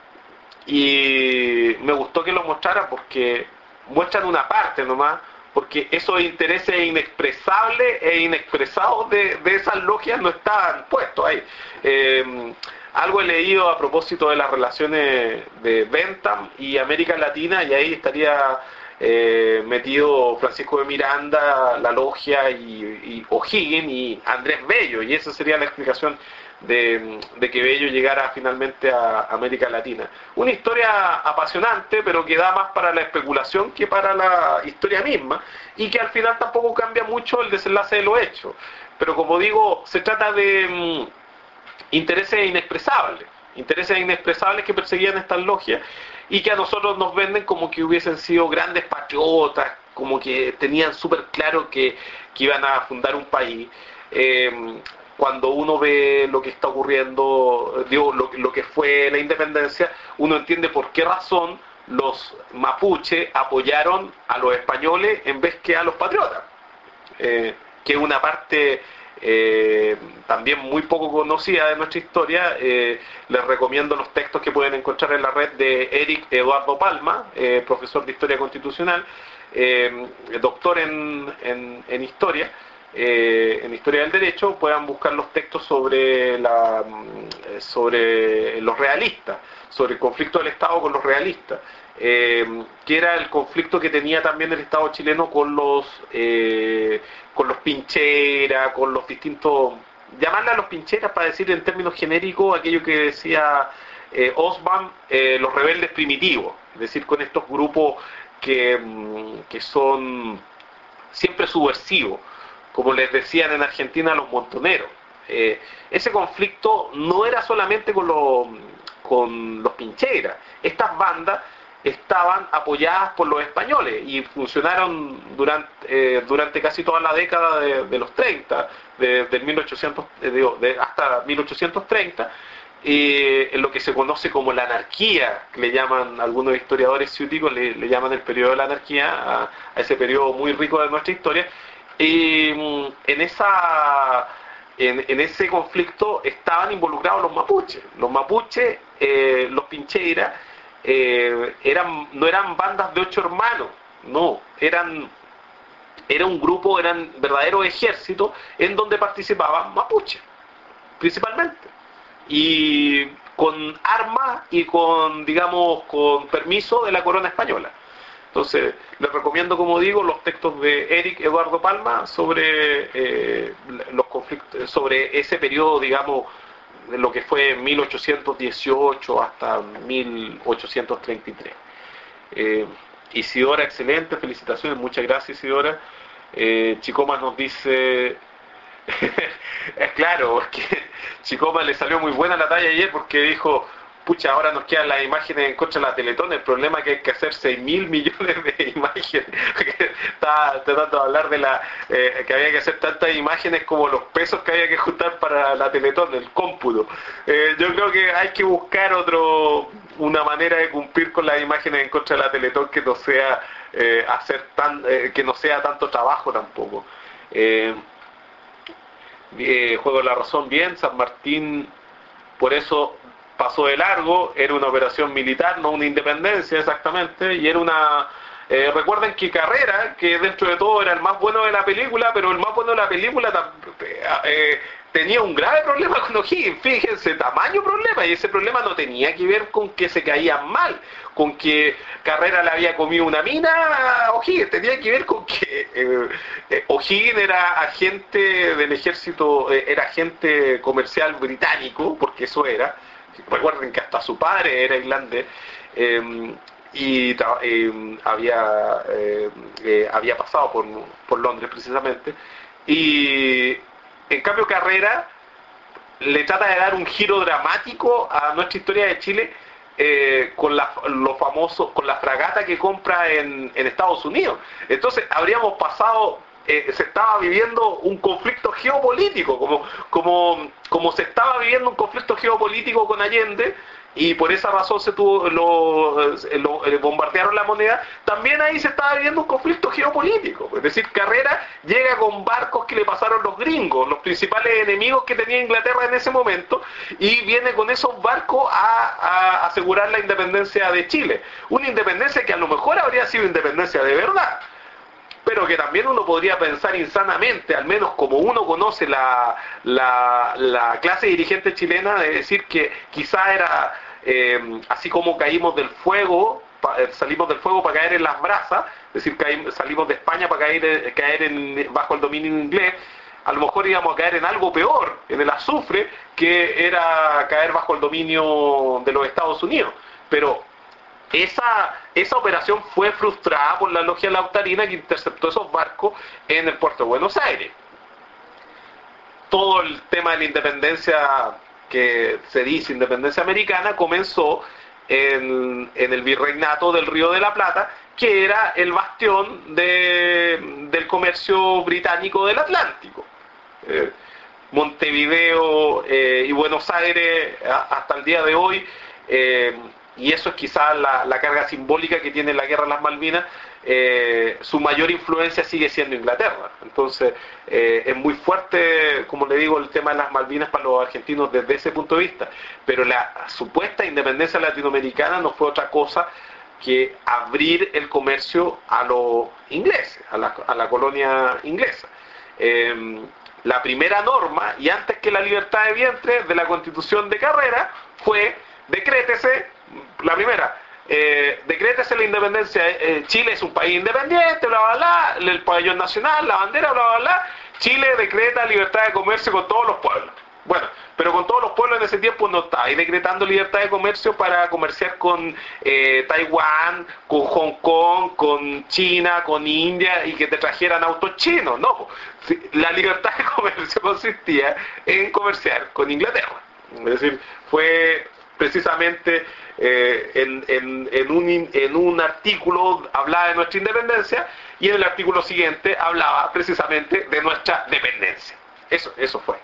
y me gustó que lo mostraran porque muestran una parte nomás, porque esos intereses inexpresables e inexpresados de, de esas logias no estaban puestos ahí. Eh, algo he leído a propósito de las relaciones de Bentham y América Latina, y ahí estaría eh, metido Francisco de Miranda, la logia, y, y O'Higgins y Andrés Bello, y esa sería la explicación De, de que Bello llegara finalmente a América Latina. Una historia apasionante, pero que da más para la especulación que para la historia misma, y que al final tampoco cambia mucho el desenlace de los hechos. Pero como digo, se trata de mm, intereses inexpresables, intereses inexpresables que perseguían estas logias y que a nosotros nos venden como que hubiesen sido grandes patriotas, como que tenían súper claro que, que iban a fundar un país. Eh, Cuando uno ve lo que está ocurriendo, digo, lo, lo que fue la independencia, uno entiende por qué razón los mapuches apoyaron a los españoles en vez que a los patriotas, eh, que es una parte eh, también muy poco conocida de nuestra historia. Eh, les recomiendo los textos que pueden encontrar en la red de Eric Eduardo Palma, eh, profesor de Historia Constitucional, eh, doctor en, en, en Historia, Eh, en Historia del Derecho. Puedan buscar los textos sobre la sobre los realistas, sobre el conflicto del Estado con los realistas, eh, que era el conflicto que tenía también el Estado chileno con los eh, con los pincheras, con los distintos, llamarle a los pincheras para decir en términos genéricos aquello que decía eh, Osman, eh, los rebeldes primitivos, es decir, con estos grupos que, que son siempre subversivos, como les decían en Argentina los montoneros. Eh, ese conflicto no era solamente con, lo, con los pincheras. Estas bandas estaban apoyadas por los españoles y funcionaron durante, eh, durante casi toda la década de, de los treinta, de, de mil ochocientos, eh, digo, de, hasta mil ochocientos treinta, eh, en lo que se conoce como la anarquía, que le llaman algunos historiadores ciúticos, le, le llaman el periodo de la anarquía, a, a ese periodo muy rico de nuestra historia. Y en, esa, en, en ese conflicto estaban involucrados los mapuches. Los mapuches, eh, los pincheras, eh, eran, no eran bandas de ocho hermanos, no, eran, era un grupo, eran verdaderos ejércitos en donde participaban mapuches, principalmente. Y con armas y con, digamos, con permiso de la corona española. Entonces, les recomiendo, como digo, los textos de Eric Eduardo Palma sobre eh, los conflictos, sobre ese periodo, digamos, de lo que fue mil ochocientos dieciocho hasta mil ochocientos treinta y tres. Eh, Isidora, excelente, felicitaciones, muchas gracias Isidora. Eh, Chicoma nos dice, es claro, es que Chicoma le salió muy buena la talla ayer porque dijo, pucha, ahora nos quedan las imágenes en contra de la Teletón, el problema es que hay que hacer seis mil millones de imágenes. Estaba tratando de hablar de la eh, que había que hacer tantas imágenes como los pesos que había que juntar para la Teletón, el cómputo. Eh, yo creo que hay que buscar otro una manera de cumplir con las imágenes en contra de la Teletón que no sea eh, hacer tan eh, que no sea tanto trabajo tampoco. Eh, eh, juego la razón bien, San Martín por eso pasó de largo, era una operación militar, no una independencia exactamente, y era una... Eh, recuerden que Carrera, que dentro de todo era el más bueno de la película, pero el más bueno de la película eh, tenía un grave problema con O'Higgins, fíjense, tamaño problema, y ese problema no tenía que ver con que se caían mal, con que Carrera le había comido una mina a O'Higgins, tenía que ver con que eh, eh, O'Higgins era agente del ejército, eh, era agente comercial británico, porque eso era. Recuerden que hasta su padre era irlandés eh, y eh, había, eh, eh, había pasado por, por Londres precisamente. Y en cambio Carrera le trata de dar un giro dramático a nuestra historia de Chile eh, con la, lo famoso, con la fragata que compra en, en Estados Unidos. Entonces habríamos pasado... Eh, se estaba viviendo un conflicto geopolítico, como, como, como se estaba viviendo un conflicto geopolítico con Allende, y por esa razón se tuvo, lo, lo, lo bombardearon la moneda, también ahí se estaba viviendo un conflicto geopolítico. Es decir, Carrera llega con barcos que le pasaron los gringos, los principales enemigos que tenía Inglaterra en ese momento, y viene con esos barcos a, a asegurar la independencia de Chile. Una independencia que a lo mejor habría sido independencia de verdad, pero que también uno podría pensar insanamente, al menos como uno conoce la, la, la clase dirigente chilena, de decir que quizá era eh, así como caímos del fuego, pa, salimos del fuego para caer en las brasas, es decir, caímos, salimos de España para caer, caer en, bajo el dominio inglés, a lo mejor íbamos a caer en algo peor, en el azufre, que era caer bajo el dominio de los Estados Unidos. Pero Esa, esa operación fue frustrada por la logia lautarina que interceptó esos barcos en el puerto de Buenos Aires. Todo el tema de la independencia, que se dice independencia americana, comenzó en, en el virreinato del Río de la Plata, que era el bastión de, del comercio británico del Atlántico. Eh, Montevideo eh, y Buenos Aires a, hasta el día de hoy... Eh, y eso es quizás la, la carga simbólica que tiene la guerra de las Malvinas, eh, su mayor influencia sigue siendo Inglaterra. Entonces, eh, es muy fuerte, como le digo, el tema de las Malvinas para los argentinos desde ese punto de vista. Pero la supuesta independencia latinoamericana no fue otra cosa que abrir el comercio a los ingleses, a la, a la colonia inglesa. Eh, la primera norma, y antes que la libertad de vientre de la Constitución de Carrera, fue decrétese. La primera, eh, decrétese la independencia, eh, Chile es un país independiente, bla, bla, bla, el pabellón nacional, la bandera, bla, bla, bla, Chile decreta libertad de comercio con todos los pueblos. Bueno, pero con todos los pueblos en ese tiempo no está ahí decretando libertad de comercio para comerciar con eh, Taiwán, con Hong Kong, con China, con India, y que te trajeran autos chinos, no. La libertad de comercio consistía en comerciar con Inglaterra. Es decir, fue precisamente eh, en, en, en, un, en un artículo hablaba de nuestra independencia, y en el artículo siguiente hablaba precisamente de nuestra dependencia. Eso, eso fue.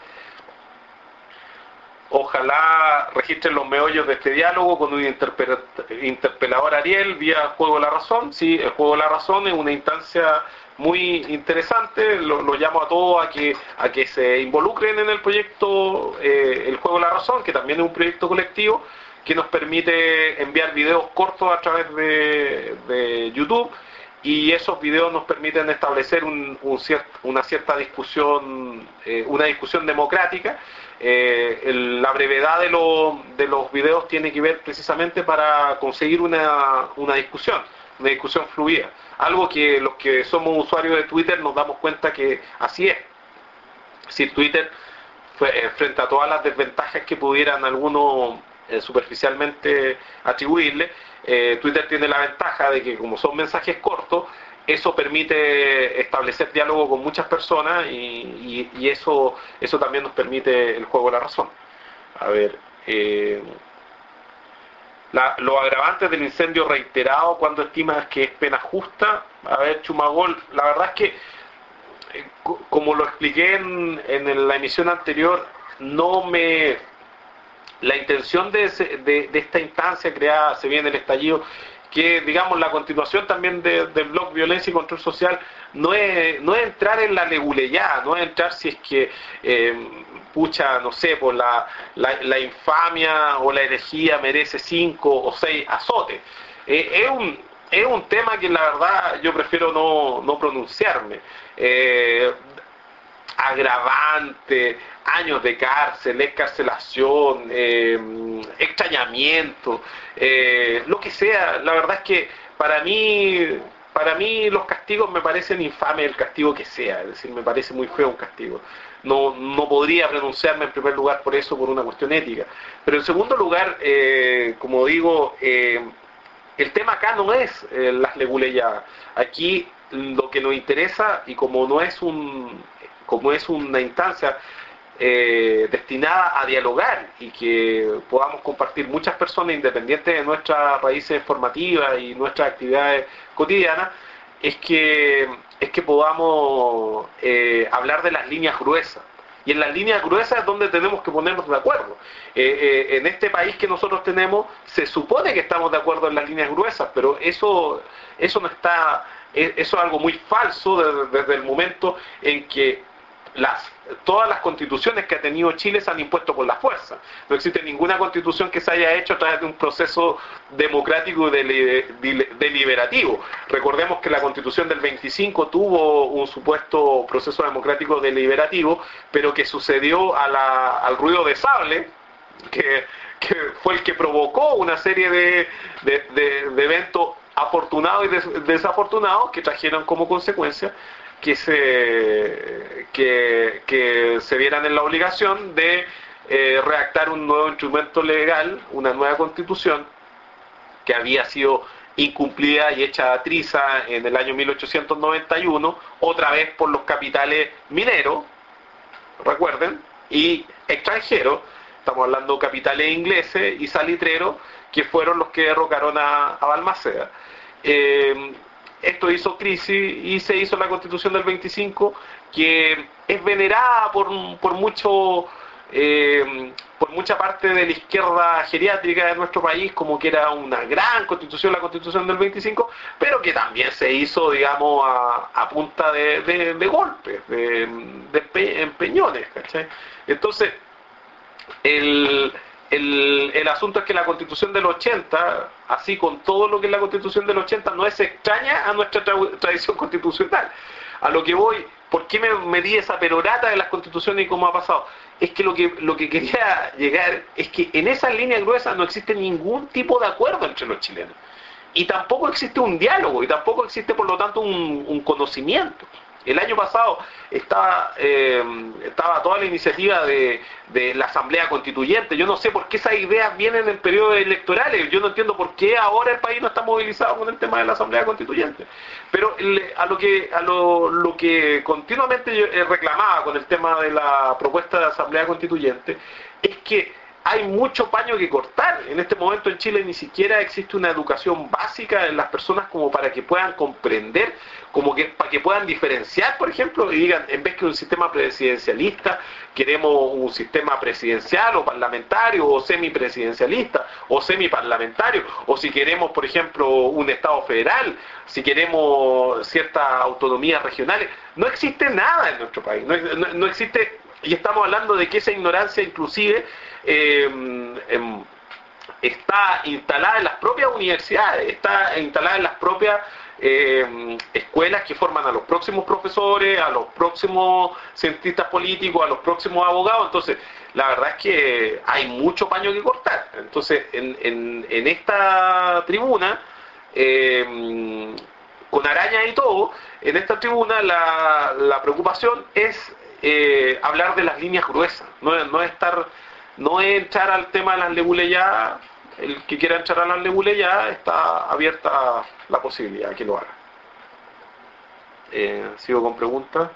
Ojalá registren los meollos de este diálogo con un interpelador Ariel vía Juego de la Razón. Sí, el Juego de la Razón es una instancia muy interesante, lo, lo llamo a todos a que, a que se involucren en el proyecto eh, El Juego de la Razón, que también es un proyecto colectivo que nos permite enviar videos cortos a través de, de YouTube, y esos videos nos permiten establecer un, un ciert, una cierta discusión, eh, una discusión democrática. Eh, el, la brevedad de, lo, de los videos tiene que ver precisamente para conseguir una, una discusión, una discusión fluida. Algo que los que somos usuarios de Twitter nos damos cuenta que así es. Si Twitter, frente a todas las desventajas que pudieran algunos eh, superficialmente atribuirle. Eh, Twitter tiene la ventaja de que como son mensajes cortos, eso permite establecer diálogo con muchas personas y, y, y eso, eso también nos permite el juego de la razón. A ver, eh, la, los agravantes del incendio reiterado, cuando estimas que es pena justa. A ver, Chumagol, la verdad es que, eh, como lo expliqué en, en la emisión anterior, no me... La intención de, ese, de, de esta instancia creada, se viene el estallido, que digamos la continuación también de, del blog Violencia y Control Social, no es, no es entrar en la leguleyada, no es entrar si es que, eh, pucha, no sé, por la, la, la infamia o la herejía merece cinco o seis azotes. Eh, es un... Es un tema que la verdad yo prefiero no, no pronunciarme. Eh, agravante, años de cárcel, excarcelación, eh, extrañamiento, eh, lo que sea. La verdad es que para mí, para mí los castigos me parecen infames, el castigo que sea, es decir, me parece muy feo un castigo. No, no podría pronunciarme en primer lugar por eso, por una cuestión ética. Pero en segundo lugar, eh, como digo, eh, el tema acá no es eh, las leguleyadas. Aquí lo que nos interesa, y como no es un como es una instancia eh, destinada a dialogar y que podamos compartir muchas personas independientes de nuestras raíces formativas y nuestras actividades cotidianas, es que es que podamos eh, hablar de las líneas gruesas. Y en las líneas gruesas es donde tenemos que ponernos de acuerdo. Eh, eh, en este país que nosotros tenemos, se supone que estamos de acuerdo en las líneas gruesas, pero eso, eso no está, eso es algo muy falso desde, desde el momento en que las, todas las constituciones que ha tenido Chile se han impuesto por la fuerza. No existe ninguna constitución que se haya hecho a través de un proceso democrático y deliberativo. Recordemos que la constitución del veinticinco tuvo un supuesto proceso democrático deliberativo, pero que sucedió a la, al ruido de sable, que, que fue el que provocó una serie de, de, de, de eventos afortunados y des, desafortunados que trajeron como consecuencia que se, que, que se vieran en la obligación de eh, redactar un nuevo instrumento legal, una nueva constitución que había sido incumplida y hecha a triza en el año mil ochocientos noventa y uno, otra vez por los capitales mineros, recuerden, y extranjeros. Estamos hablando de capitales ingleses y salitreros, que fueron los que derrocaron a, a Balmaceda. Eh, esto hizo crisis y se hizo la Constitución del veinticinco, que es venerada por, por mucho eh, por mucha parte de la izquierda geriátrica de nuestro país como que era una gran constitución, la Constitución del veinticinco, pero que también se hizo, digamos, a, a punta de, de, de golpes, de, de empeñones, ¿cachai? Entonces, el El, el asunto es que la Constitución del ochenta, así con todo lo que es la Constitución del ochenta, no es extraña a nuestra tra tradición constitucional. A lo que voy, ¿por qué me, me di esa perorata de las constituciones y cómo ha pasado? Es que lo que lo que quería llegar es que en esas líneas gruesas no existe ningún tipo de acuerdo entre los chilenos. Y tampoco existe un diálogo, y tampoco existe, por lo tanto, un, un conocimiento. El año pasado estaba, eh, estaba toda la iniciativa de, de la Asamblea Constituyente. Yo no sé por qué esas ideas vienen en periodos electorales. Yo no entiendo por qué ahora el país no está movilizado con el tema de la Asamblea Constituyente. Pero el, a lo que a lo, lo que continuamente yo reclamaba con el tema de la propuesta de la Asamblea Constituyente es que hay mucho paño que cortar. En este momento en Chile ni siquiera existe una educación básica en las personas como para que puedan comprender, como que para que puedan diferenciar, por ejemplo, y digan, en vez que un sistema presidencialista, queremos un sistema presidencial o parlamentario o semipresidencialista o semiparlamentario, o si queremos, por ejemplo, un Estado federal, si queremos ciertas autonomías regionales. No existe nada en nuestro país, no, no, no existe. Y estamos hablando de que esa ignorancia inclusive eh, eh, está instalada en las propias universidades, está instalada en las propias eh, escuelas que forman a los próximos profesores, a los próximos cientistas políticos, a los próximos abogados. Entonces, la verdad es que hay mucho paño que cortar. Entonces, en, en, en esta tribuna, eh, con araña y todo, en esta tribuna la, la preocupación es Eh, hablar de las líneas gruesas, no, no estar no es entrar al tema de las leguleyadas. El que quiera entrar a las leguleyadas está abierta la posibilidad de que lo haga. Eh, sigo con preguntas.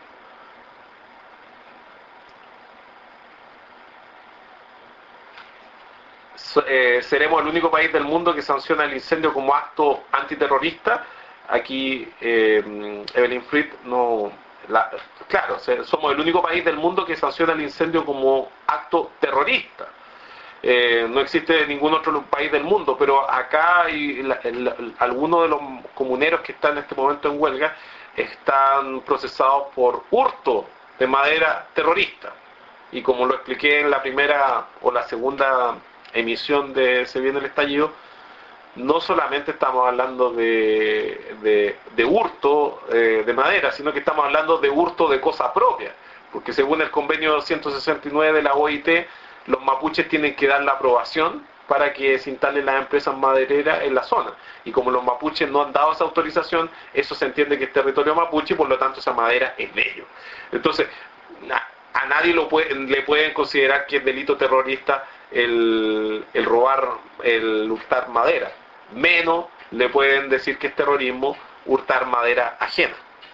Eh, seremos el único país del mundo que sanciona el incendio como acto antiterrorista. Aquí eh, Evelyn Fried no... La, claro, somos el único país del mundo que sanciona el incendio como acto terrorista. Eh, no existe ningún otro país del mundo, pero acá hay la, la, algunos de los comuneros que están en este momento en huelga están procesados por hurto de madera terrorista. Y como lo expliqué en la primera o la segunda emisión de Se viene el estallido, no solamente estamos hablando de, de, de hurto eh, de madera, sino que estamos hablando de hurto de cosa propia, porque según el convenio ciento sesenta y nueve de la O I T, los mapuches tienen que dar la aprobación para que se instalen las empresas madereras en la zona, y como los mapuches no han dado esa autorización, eso se entiende que es territorio mapuche y por lo tanto esa madera es de ellos. Entonces, a nadie lo puede, le pueden considerar que es delito terrorista el, el robar, el hurtar madera. Menos le pueden decir que es terrorismo hurtar madera ajena.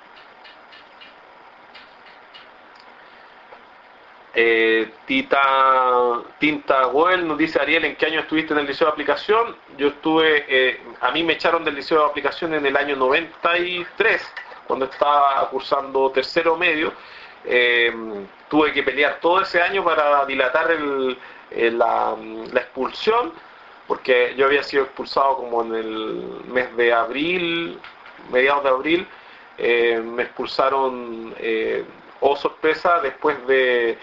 Eh, Tita, Tinta Goel nos dice: Ariel, ¿en qué año estuviste en el liceo de aplicación? Yo estuve, eh, a mí me echaron del liceo de aplicación en el año noventa y tres, cuando estaba cursando tercero medio. Eh, tuve que pelear todo ese año para dilatar el, el, la, la expulsión, porque yo había sido expulsado como en el mes de abril, mediados de abril. Eh, me expulsaron, eh, oh sorpresa, después de,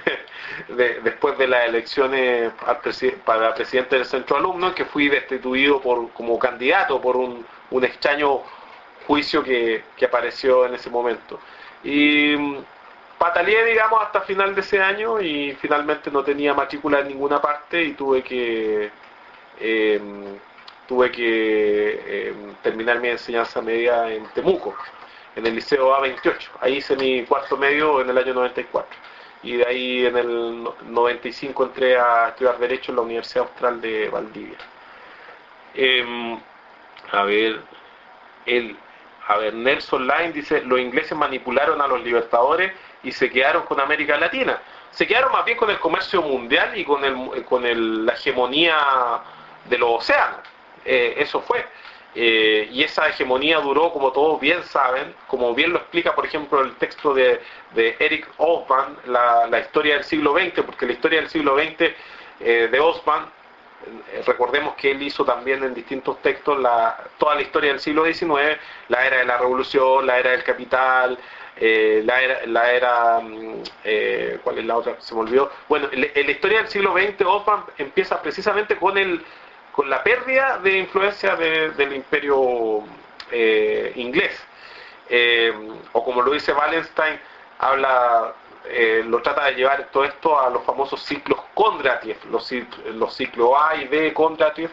de después de las elecciones al presi para presidente del centro alumno, que fui destituido por, como candidato por un, un extraño juicio que, que apareció en ese momento. Y pataleé, digamos, hasta final de ese año y finalmente no tenía matrícula en ninguna parte y tuve que eh, tuve que eh, terminar mi enseñanza media en Temuco, en el liceo A veintiocho. Ahí hice mi cuarto medio en el año noventa y cuatro. Y de ahí en el noventa y cinco entré a estudiar Derecho en la Universidad Austral de Valdivia. Eh, a ver, el A ver, Nelson Line dice: los ingleses manipularon a los libertadores y se quedaron con América Latina. Se quedaron más bien con el comercio mundial y con, el, con el, la hegemonía de los océanos. Eh, eso fue. Eh, y esa hegemonía duró, como todos bien saben, como bien lo explica, por ejemplo, el texto de, de Eric Hobsbawm, la, la historia del siglo veinte, porque la historia del siglo veinte eh, de Hobsbawm, recordemos que él hizo también en distintos textos la, toda la historia del siglo diecinueve, la era de la revolución, la era del capital, eh, la era, la era eh, ¿cuál es la otra? Se me olvidó. Bueno, en la historia del siglo veinte, Hobsbawm empieza precisamente con el con la pérdida de influencia de, del imperio eh, inglés. Eh, o como lo dice Wallenstein, habla... Eh, lo trata de llevar todo esto a los famosos ciclos Kondratiev, los, los ciclos A y B Kondratiev,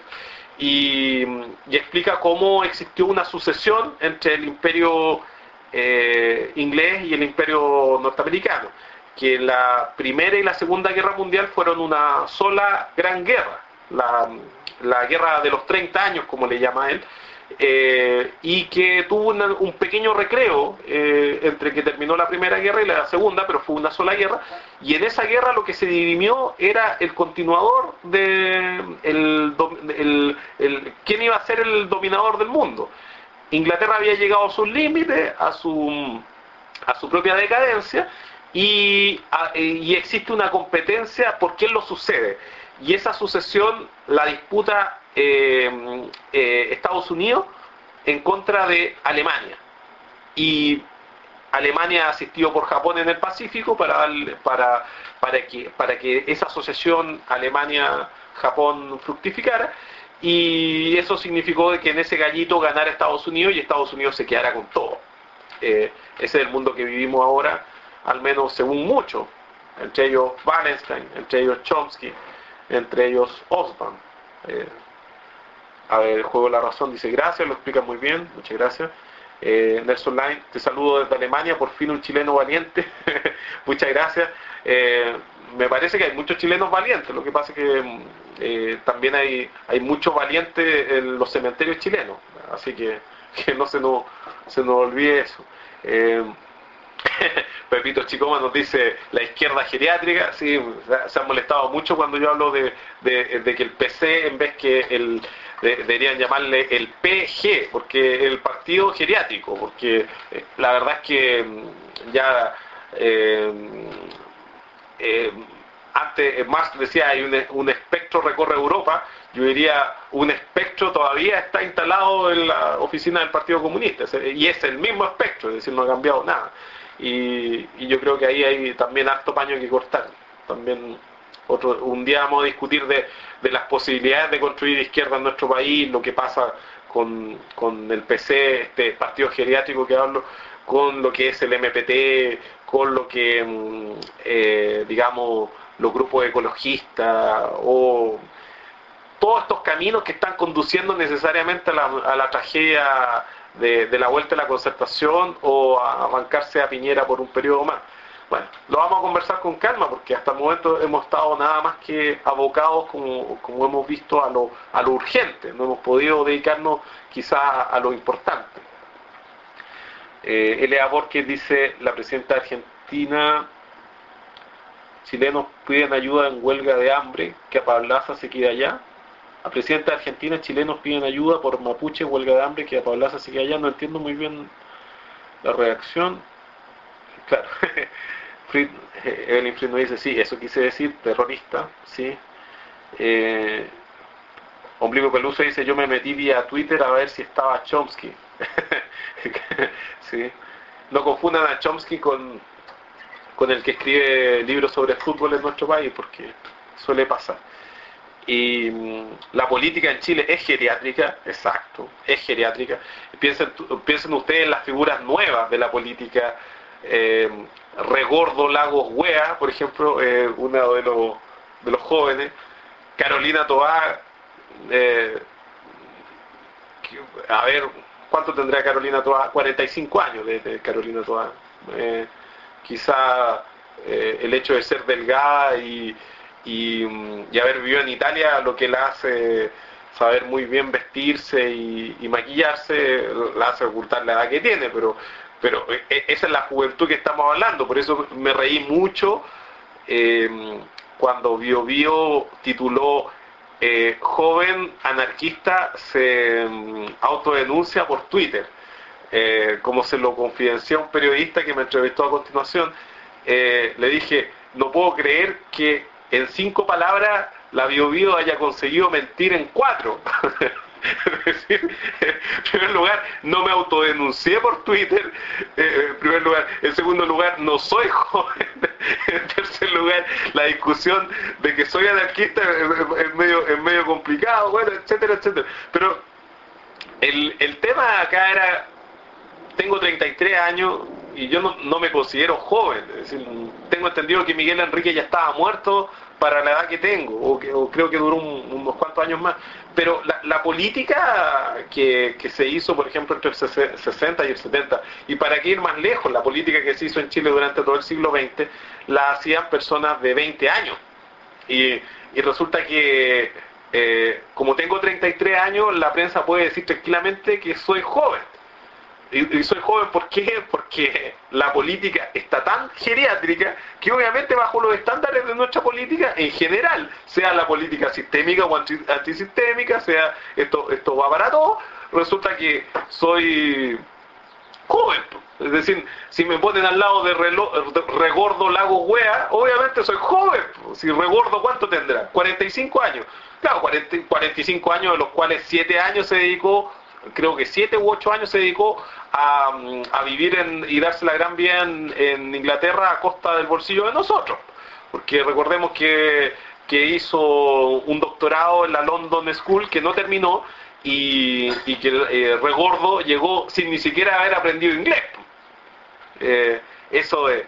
y, y explica cómo existió una sucesión entre el imperio eh, inglés y el imperio norteamericano, que la primera y la segunda guerra mundial fueron una sola gran guerra, la, la guerra de los treinta años, como le llama él, Eh, y que tuvo una, un pequeño recreo eh, entre que terminó la primera guerra y la segunda, pero fue una sola guerra, y en esa guerra lo que se dirimió era el continuador de el, el, el, quién iba a ser el dominador del mundo. Inglaterra había llegado a sus límites, a su, a su propia decadencia, y, a, y existe una competencia por quién lo sucede, y esa sucesión la disputa Eh, eh, Estados Unidos en contra de Alemania, y Alemania asistido por Japón en el Pacífico para, darle, para, para, que, para que esa asociación Alemania-Japón fructificara, y eso significó que en ese gallito ganara Estados Unidos y Estados Unidos se quedara con todo. Eh, ese es el mundo que vivimos ahora, al menos según muchos, entre ellos Wallenstein, entre ellos Chomsky, entre ellos Hobsbawm. Eh, A ver, el juego de la razón dice: gracias, lo explica muy bien, muchas gracias. Eh, Nelson Line, te saludo desde Alemania, por fin un chileno valiente. Muchas gracias. Eh, me parece que hay muchos chilenos valientes, lo que pasa es que eh, también hay, hay muchos valientes en los cementerios chilenos, así que, que no se nos, se nos olvide eso. Eh, Pepito Chicoma nos dice la izquierda geriátrica, sí, se han molestado mucho cuando yo hablo de, de, de que el P C en vez que el de, deberían llamarle el P G, porque el partido geriátrico, porque eh, la verdad es que ya eh, eh, antes Marx decía hay un, un espectro recorre Europa, yo diría un espectro todavía está instalado en la oficina del Partido Comunista, y es el mismo espectro, es decir, no ha cambiado nada. Y, y yo creo que ahí hay también harto paño que cortar. También otro, un día vamos a discutir de, de las posibilidades de construir izquierda en nuestro país, lo que pasa con, con el P C, este partido geriátrico que hablo, con lo que es el M P T, con lo que, eh, digamos, los grupos ecologistas, o todos estos caminos que están conduciendo necesariamente a la, a la tragedia De, de la vuelta a la concertación o a bancarse a Piñera por un periodo más. Bueno, lo vamos a conversar con calma porque hasta el momento hemos estado nada más que abocados, como, como hemos visto, a lo, a lo urgente. No hemos podido dedicarnos quizás a, a lo importante. Eh, Elea Borges dice, la presidenta argentina, chilenos piden ayuda en huelga de hambre, que a Pablaza se queda allá. La presidenta de Argentina, chilenos piden ayuda por mapuche, huelga de hambre, que a Pablaza se queda allá. No entiendo muy bien la reacción. Claro, Fried, Evelyn Fried nos dice, sí, eso quise decir, terrorista, sí. Eh, Ombligo Peluso dice, yo me metí vía Twitter a ver si estaba Chomsky. Sí. No confundan a Chomsky con, con el que escribe libros sobre fútbol en nuestro país, porque suele pasar. Y la política en Chile es geriátrica, exacto, es geriátrica. Piensen, piensen ustedes en las figuras nuevas de la política, eh, Regordo Lagos Wea, por ejemplo, eh, uno de los, de los jóvenes, Carolina Toá, eh, que, a ver, ¿cuánto tendrá Carolina Toá? cuarenta y cinco años de, de Carolina Toá. Eh, quizá eh, el hecho de ser delgada y Y, y haber vivido en Italia lo que la hace saber muy bien vestirse y, y maquillarse, la hace ocultar la edad que tiene, pero, pero esa es la juventud que estamos hablando. Por eso me reí mucho eh, cuando Bio Bio tituló eh, joven anarquista se um, autodenuncia por Twitter, eh, como se lo confidencié a un periodista que me entrevistó a continuación. Eh, le dije, no puedo creer que en cinco palabras la Bio Bio haya conseguido mentir en cuatro. Es decir, en primer lugar, no me autodenuncié por Twitter, eh, en primer lugar. En segundo lugar, no soy joven. En tercer lugar, la discusión de que soy anarquista es medio, es medio complicado, bueno, etcétera, etcétera. Pero el, el tema acá era, tengo treinta y tres años y yo no, no me considero joven. Es decir, tengo entendido que Miguel Enrique ya estaba muerto para la edad que tengo, o, que, o creo que duró un, unos cuantos años más. Pero la, la política que, que se hizo, por ejemplo, entre el sesenta y el setenta, y para qué ir más lejos, la política que se hizo en Chile durante todo el siglo veinte, la hacían personas de veinte años. Y, y resulta que, eh, como tengo treinta y tres años, la prensa puede decir tranquilamente que soy joven. Y, y soy joven, ¿por qué? Porque la política está tan geriátrica que obviamente bajo los estándares de nuestra política en general, sea la política sistémica o anti, antisistémica, sea esto, esto va para todo, resulta que soy joven. Es decir, si me ponen al lado de, relo, de Regordo Lago Wea, obviamente soy joven. Si Regordo, ¿cuánto tendrá? cuarenta y cinco años. Claro, cuarenta, cuarenta y cinco años, de los cuales siete años se dedicó, creo que siete u ocho años se dedicó a, a vivir en, y darse la gran vida en, en Inglaterra a costa del bolsillo de nosotros. Porque recordemos que, que hizo un doctorado en la London School que no terminó y, y que eh, Regordo llegó sin ni siquiera haber aprendido inglés. Eh, eso de...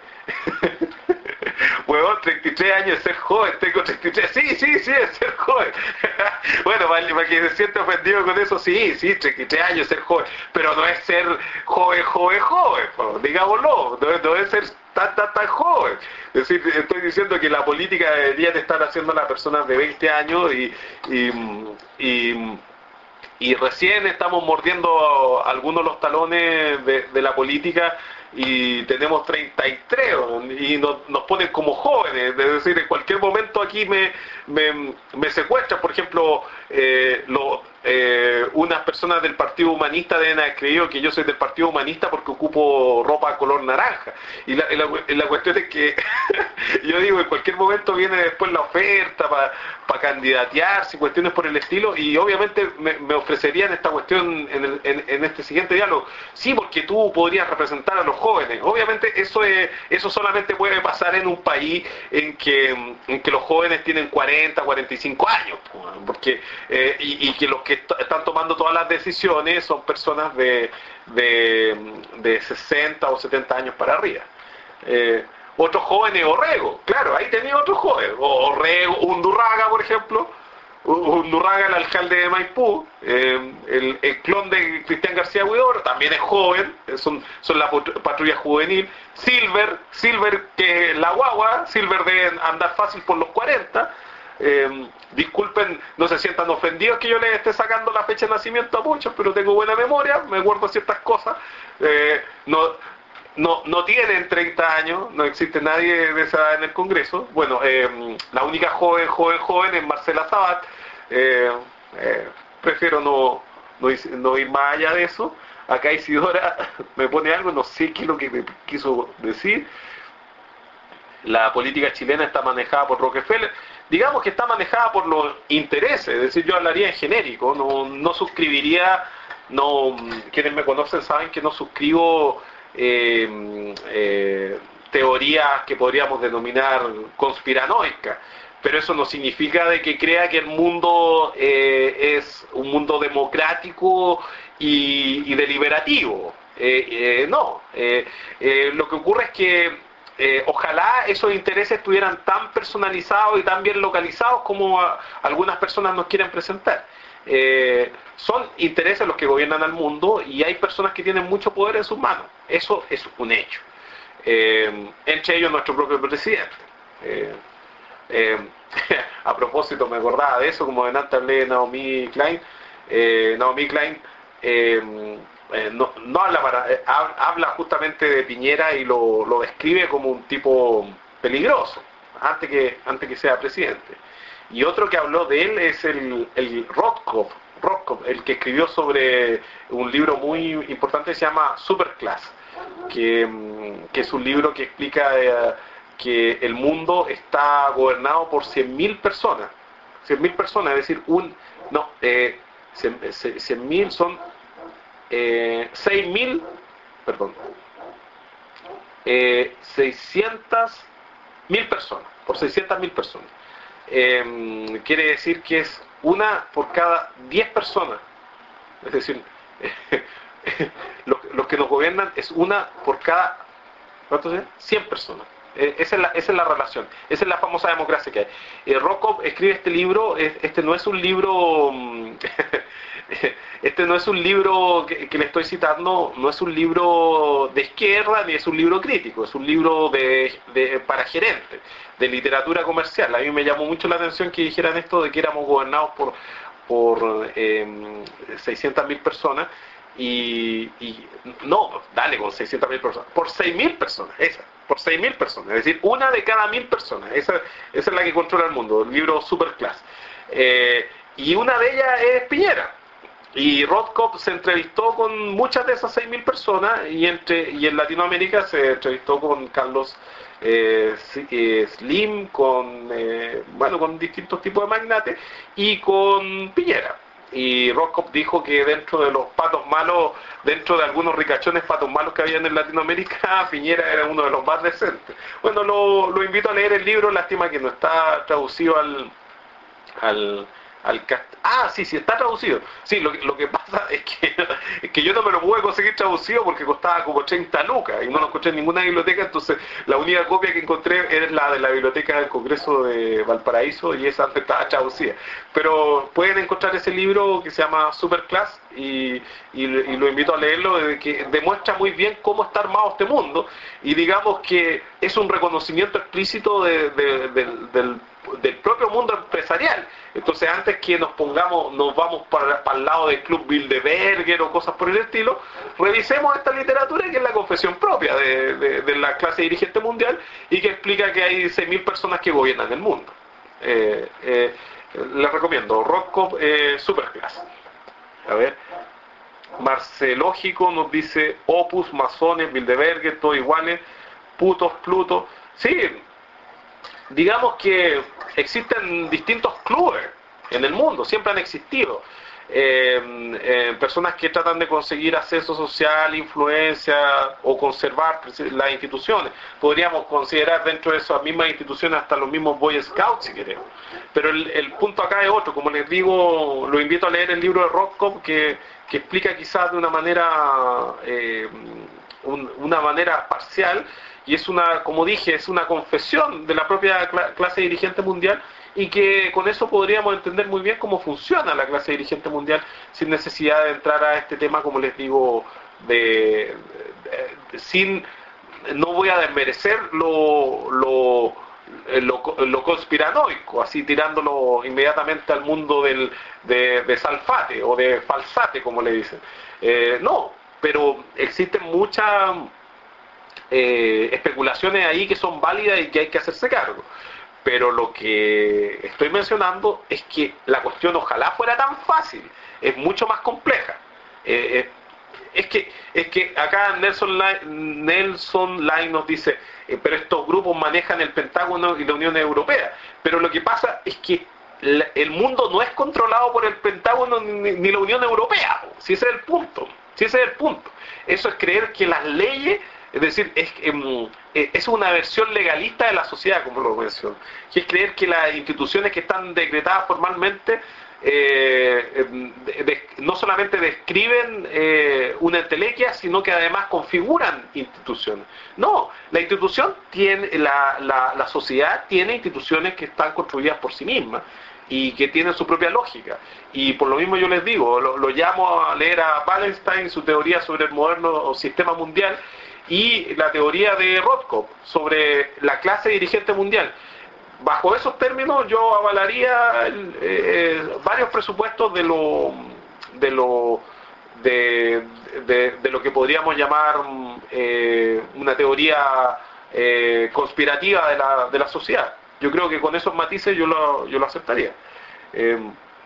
Huevón, treinta y tres años es ser joven, tengo treinta y tres, sí, sí, sí, es ser joven. Bueno, para, para que se siente ofendido con eso, sí, sí, treinta y tres años ser joven, pero no es ser joven, joven, joven, po, digámoslo, no, no es ser tan, tan, tan joven. Es decir, estoy diciendo que la política debería de estar haciendo a las personas de veinte años y, y, y y recién estamos mordiendo algunos de los talones de, de la política y tenemos treinta y tres y nos, nos ponen como jóvenes, es decir, en cualquier momento aquí me, me, me secuestran, por ejemplo, eh, lo, eh, unas personas del Partido Humanista deben haber creído que yo soy del Partido Humanista porque ocupo ropa color naranja, y la, y la, y la cuestión es que yo digo, en cualquier momento viene después la oferta para pa candidatearse y cuestiones por el estilo, y obviamente me, me ofrecerían esta cuestión en, el, en, en este siguiente diálogo, sí, porque tú podrías representar a los jóvenes. Obviamente eso es, eso solamente puede pasar en un país en que, en que los jóvenes tienen cuarenta, cuarenta y cinco años, porque eh, y, y que los que est están tomando todas las decisiones son personas de, de, de sesenta o setenta años para arriba. Eh, otros jóvenes, Orrego, claro, ahí tenía otros jóvenes, Orrego, Undurraga, por ejemplo, Undurraga, el alcalde de Maipú, eh, el, el clon de Cristian García Huidobro, también es joven, son, son la patrulla juvenil. Silver, Silver que es la guagua, Silver debe andar fácil por los cuarenta. Eh, disculpen, no se sientan ofendidos que yo les esté sacando la fecha de nacimiento a muchos, pero tengo buena memoria, me guardo ciertas cosas. Eh, no, no, no tienen treinta años, no existe nadie de esa edad en el Congreso. Bueno, eh, la única joven, joven, joven es Marcela Sabat. Eh, eh, prefiero no, no, no ir más allá de eso. Acá Isidora me pone algo, no sé qué es lo que me quiso decir. La política chilena está manejada por Rockefeller. Digamos que está manejada por los intereses, es decir, yo hablaría en genérico, no, no suscribiría, no, quienes me conocen saben que no suscribo eh, eh, teorías que podríamos denominar conspiranoicas, pero eso no significa de que crea que el mundo eh, es un mundo democrático y, y deliberativo. Eh, eh, no, eh, eh, lo que ocurre es que Eh, ojalá esos intereses estuvieran tan personalizados y tan bien localizados como a, algunas personas nos quieren presentar. Eh, son intereses los que gobiernan al mundo y hay personas que tienen mucho poder en sus manos. Eso es un hecho. Eh, entre ellos nuestro propio presidente. Eh, eh, a propósito, me acordaba de eso, como delante hablé de Naomi Klein. Eh, Naomi Klein eh, Eh, no, no habla para, eh, habla justamente de Piñera y lo, lo describe como un tipo peligroso antes que, antes que sea presidente. Y otro que habló de él es el, el Rothkopf, Rothkopf, el que escribió sobre un libro muy importante que se llama Superclass, que, que es un libro que explica eh, que el mundo está gobernado por cien mil personas, cien mil personas, es decir, un no, eh, cien mil son Eh, seis mil, perdón, eh, seiscientas mil personas, por seiscientas mil personas. Eh, quiere decir que es una por cada diez personas. Es decir, eh, los, los que nos gobiernan es una por cada, ¿cuántos es? cien personas. Eh, esa, es la, esa es la relación, esa es la famosa democracia que hay. Eh, Rothkopf escribe este libro, este no es un libro... Este no es un libro que, que le estoy citando, no es un libro de izquierda ni es un libro crítico, es un libro de, de, para gerentes, de literatura comercial. A mí me llamó mucho la atención que dijeran esto de que éramos gobernados por, por eh, seiscientas mil personas y, y no, dale con seiscientas mil personas, por seis mil personas, esa, por seis mil personas, es decir, una de cada mil personas, esa, esa es la que controla el mundo, el libro Superclass. Eh, y una de ellas es Piñera. Y Rothkopf se entrevistó con muchas de esas seis mil personas y, entre, y en Latinoamérica se entrevistó con Carlos eh, Slim, con, eh, bueno, con distintos tipos de magnates y con Piñera. Y Rothkopf dijo que dentro de los patos malos, dentro de algunos ricachones patos malos que habían en Latinoamérica, Piñera era uno de los más decentes. Bueno, lo, lo invito a leer el libro, lástima que no está traducido al... al al cast... Ah, sí, sí, está traducido. Sí, lo, que- lo que pasa es que, es que yo no me lo pude conseguir traducido porque costaba como treinta lucas y no lo encontré en ninguna biblioteca, entonces la única copia que encontré era la de la Biblioteca del Congreso de Valparaíso y esa no estaba traducida. Pero pueden encontrar ese libro que se llama Superclass y, y, y lo invito a leerlo, de que demuestra muy bien cómo está armado este mundo y digamos que es un reconocimiento explícito de, de- del, del del propio mundo empresarial. Entonces, antes que nos pongamos, nos vamos para, para el lado del Club Bilderberger o cosas por el estilo, revisemos esta literatura que es la confesión propia de, de- de la clase dirigente mundial y que explica que hay seis mil personas que gobiernan el mundo. Eh, eh, les recomiendo Rothkopf, eh, Superclass. A ver, Marcelógico nos dice Opus, Masones, Bilderberger, todos iguales, putos, Pluto. Sí, digamos que existen distintos clubes en el mundo, siempre han existido. Eh, eh, personas que tratan de conseguir acceso social, influencia o conservar las instituciones. Podríamos considerar dentro de esas mismas instituciones hasta los mismos Boy Scouts si queremos. Pero el, el punto acá es otro, como les digo, lo invito a leer el libro de Rothkopf que, que explica quizás de una manera eh, un, una manera parcial y es una, como dije, es una confesión de la propia cl- clase dirigente mundial y que con eso podríamos entender muy bien cómo funciona la clase dirigente mundial sin necesidad de entrar a este tema, como les digo, de, de- de- sin, no voy a desmerecer lo, lo, lo, lo conspiranoico, así tirándolo inmediatamente al mundo del, de, de Salfate o de Falsate, como le dicen. Eh, no, pero existen muchas eh, especulaciones ahí que son válidas y que hay que hacerse cargo. Pero lo que estoy mencionando es que la cuestión ojalá fuera tan fácil, es mucho más compleja. Eh, eh, es que es que acá Nelson Lai, Nelson Lai nos dice, eh, pero estos grupos manejan el Pentágono y la Unión Europea. Pero lo que pasa es que la, el mundo no es controlado por el Pentágono ni, ni la Unión Europea. Si ese es el punto, si ese es el punto. Eso es creer que las leyes, es decir, es, eh, es una versión legalista de la sociedad, como lo menciono, que es creer que las instituciones que están decretadas formalmente eh, de, de, no solamente describen eh, una entelequia, sino que además configuran instituciones. No, la institución tiene, la, la, la sociedad tiene instituciones que están construidas por sí mismas y que tienen su propia lógica. Y por lo mismo yo les digo, lo, lo llamo a leer a Wallenstein, su teoría sobre el moderno sistema mundial, y la teoría de Rothkopf sobre la clase dirigente mundial. Bajo esos términos yo avalaría eh, varios presupuestos de lo de lo de, de, de lo que podríamos llamar eh, una teoría eh, conspirativa de la, de la sociedad. Yo creo que con esos matices yo lo, yo lo aceptaría. Eh,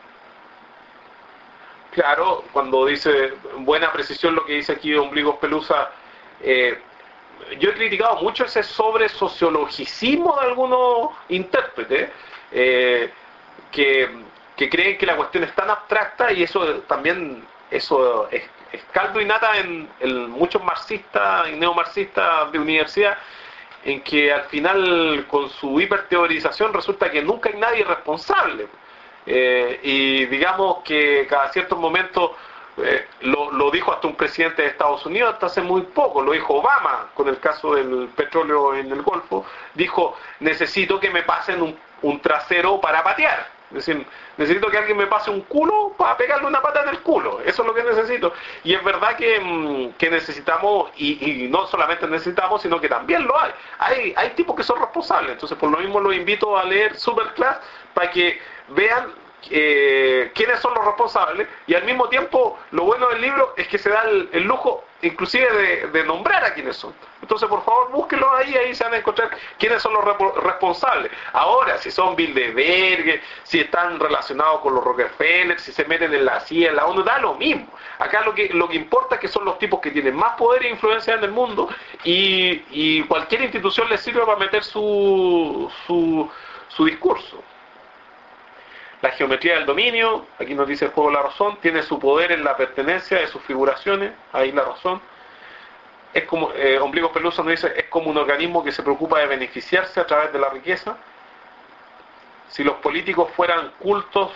claro, cuando dice buena precisión lo que dice aquí Ombligos Pelusa, eh, yo he criticado mucho ese sobre sociologicismo de algunos intérpretes eh, que, que creen que la cuestión es tan abstracta y eso también eso es, es caldo y nata en, en muchos marxistas y neomarxistas de universidad, en que al final con su hiperteorización resulta que nunca hay nadie responsable. Eh, y digamos que cada ciertos momentos eh, lo, lo dijo hasta un presidente de Estados Unidos hasta hace muy poco, lo dijo Obama con el caso del petróleo en el Golfo, dijo necesito que me pasen un, un trasero para patear, es decir, necesito que alguien me pase un culo para pegarle una pata en el culo, eso es lo que necesito. Y es verdad que, que necesitamos, y, y no solamente necesitamos, sino que también lo hay. hay hay tipos que son responsables, entonces por lo mismo los invito a leer Superclass para que vean eh, quiénes son los responsables, y al mismo tiempo lo bueno del libro es que se da el, el lujo inclusive de, de nombrar a quiénes son. Entonces por favor búsquenlos ahí, ahí se van a encontrar quiénes son los responsables. Ahora, si son Bilderberger, si están relacionados con los Rockefeller, si se meten en la C I A, en la ONU, da lo mismo. Acá lo que, lo que importa es que son los tipos que tienen más poder e influencia en el mundo, y, y cualquier institución les sirve para meter su, su, su discurso. La geometría del dominio, aquí nos dice el juego de la razón, tiene su poder en la pertenencia de sus figuraciones, ahí la razón. Es como, eh, Ombligos Pelusa nos dice, es como un organismo que se preocupa de beneficiarse a través de la riqueza. Si los políticos fueran cultos,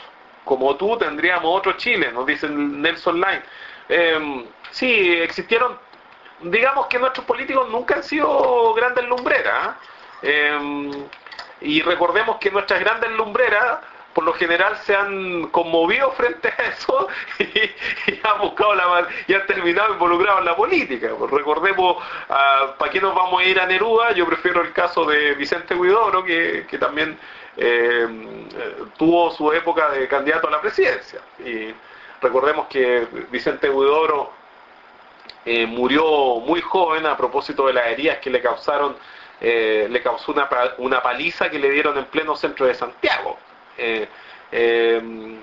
como tú tendríamos otro Chile, nos dice Nelson Line. Eh, sí, existieron, digamos que nuestros políticos nunca han sido grandes lumbreras, ¿eh? Eh, y recordemos que nuestras grandes lumbreras por lo general se han conmovido frente a eso y, y han buscado la y han terminado involucrados en la política. Pues recordemos, uh, ¿para qué nos vamos a ir a Neruda? Yo prefiero el caso de Vicente Huidobro, que, que también eh, tuvo su época de candidato a la presidencia. Y recordemos que Vicente Huidobro eh, murió muy joven a propósito de las heridas que le causaron, eh, le causó una, una paliza que le dieron en pleno centro de Santiago. Eh, eh,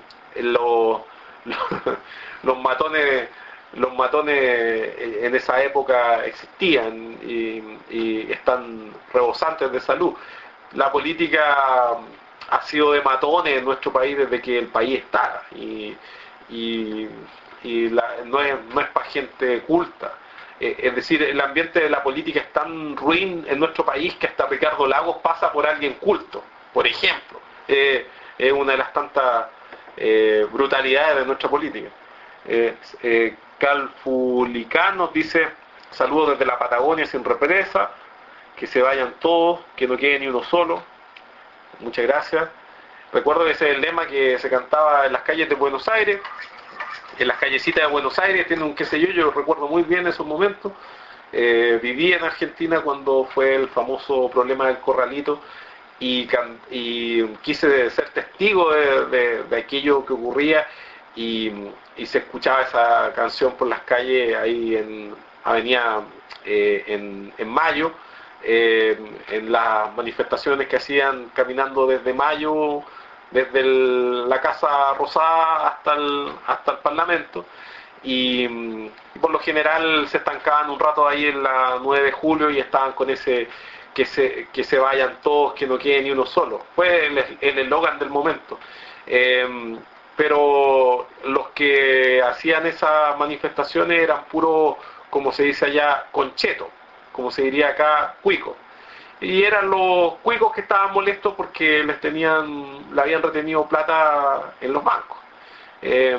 lo, lo, los matones los matones en esa época existían y, y están rebosantes de salud. La política ha sido de matones en nuestro país desde que el país está y, y, y la, no es, no es para gente culta. Eh, es decir, el ambiente de la política es tan ruin en nuestro país que hasta Ricardo Lagos pasa por alguien culto, por ejemplo. Eh, es una de las tantas eh, brutalidades de nuestra política. Eh, eh, Calfulicán nos dice: saludos desde la Patagonia sin represa, que se vayan todos, que no quede ni uno solo. Muchas gracias. Recuerdo que ese es el lema que se cantaba en las calles de Buenos Aires, en las callecitas de Buenos Aires, tiene un qué sé yo, yo recuerdo muy bien esos momentos. Eh, viví en Argentina cuando fue el famoso problema del Corralito, Y, y quise ser testigo de, de, de aquello que ocurría y, y se escuchaba esa canción por las calles ahí en Avenida eh, en, en Mayo, eh, en las manifestaciones que hacían caminando desde Mayo, desde el, la Casa Rosada hasta el, hasta el Parlamento, y, y por lo general se estancaban un rato ahí en la nueve de julio y estaban con ese que se, que se vayan todos, que no quede ni uno solo. Fue el eslogan del momento. Eh, pero los que hacían esas manifestaciones eran puros, como se dice allá, conchetos, como se diría acá, cuicos. Y eran los cuicos que estaban molestos porque les tenían, le habían retenido plata en los bancos. Eh,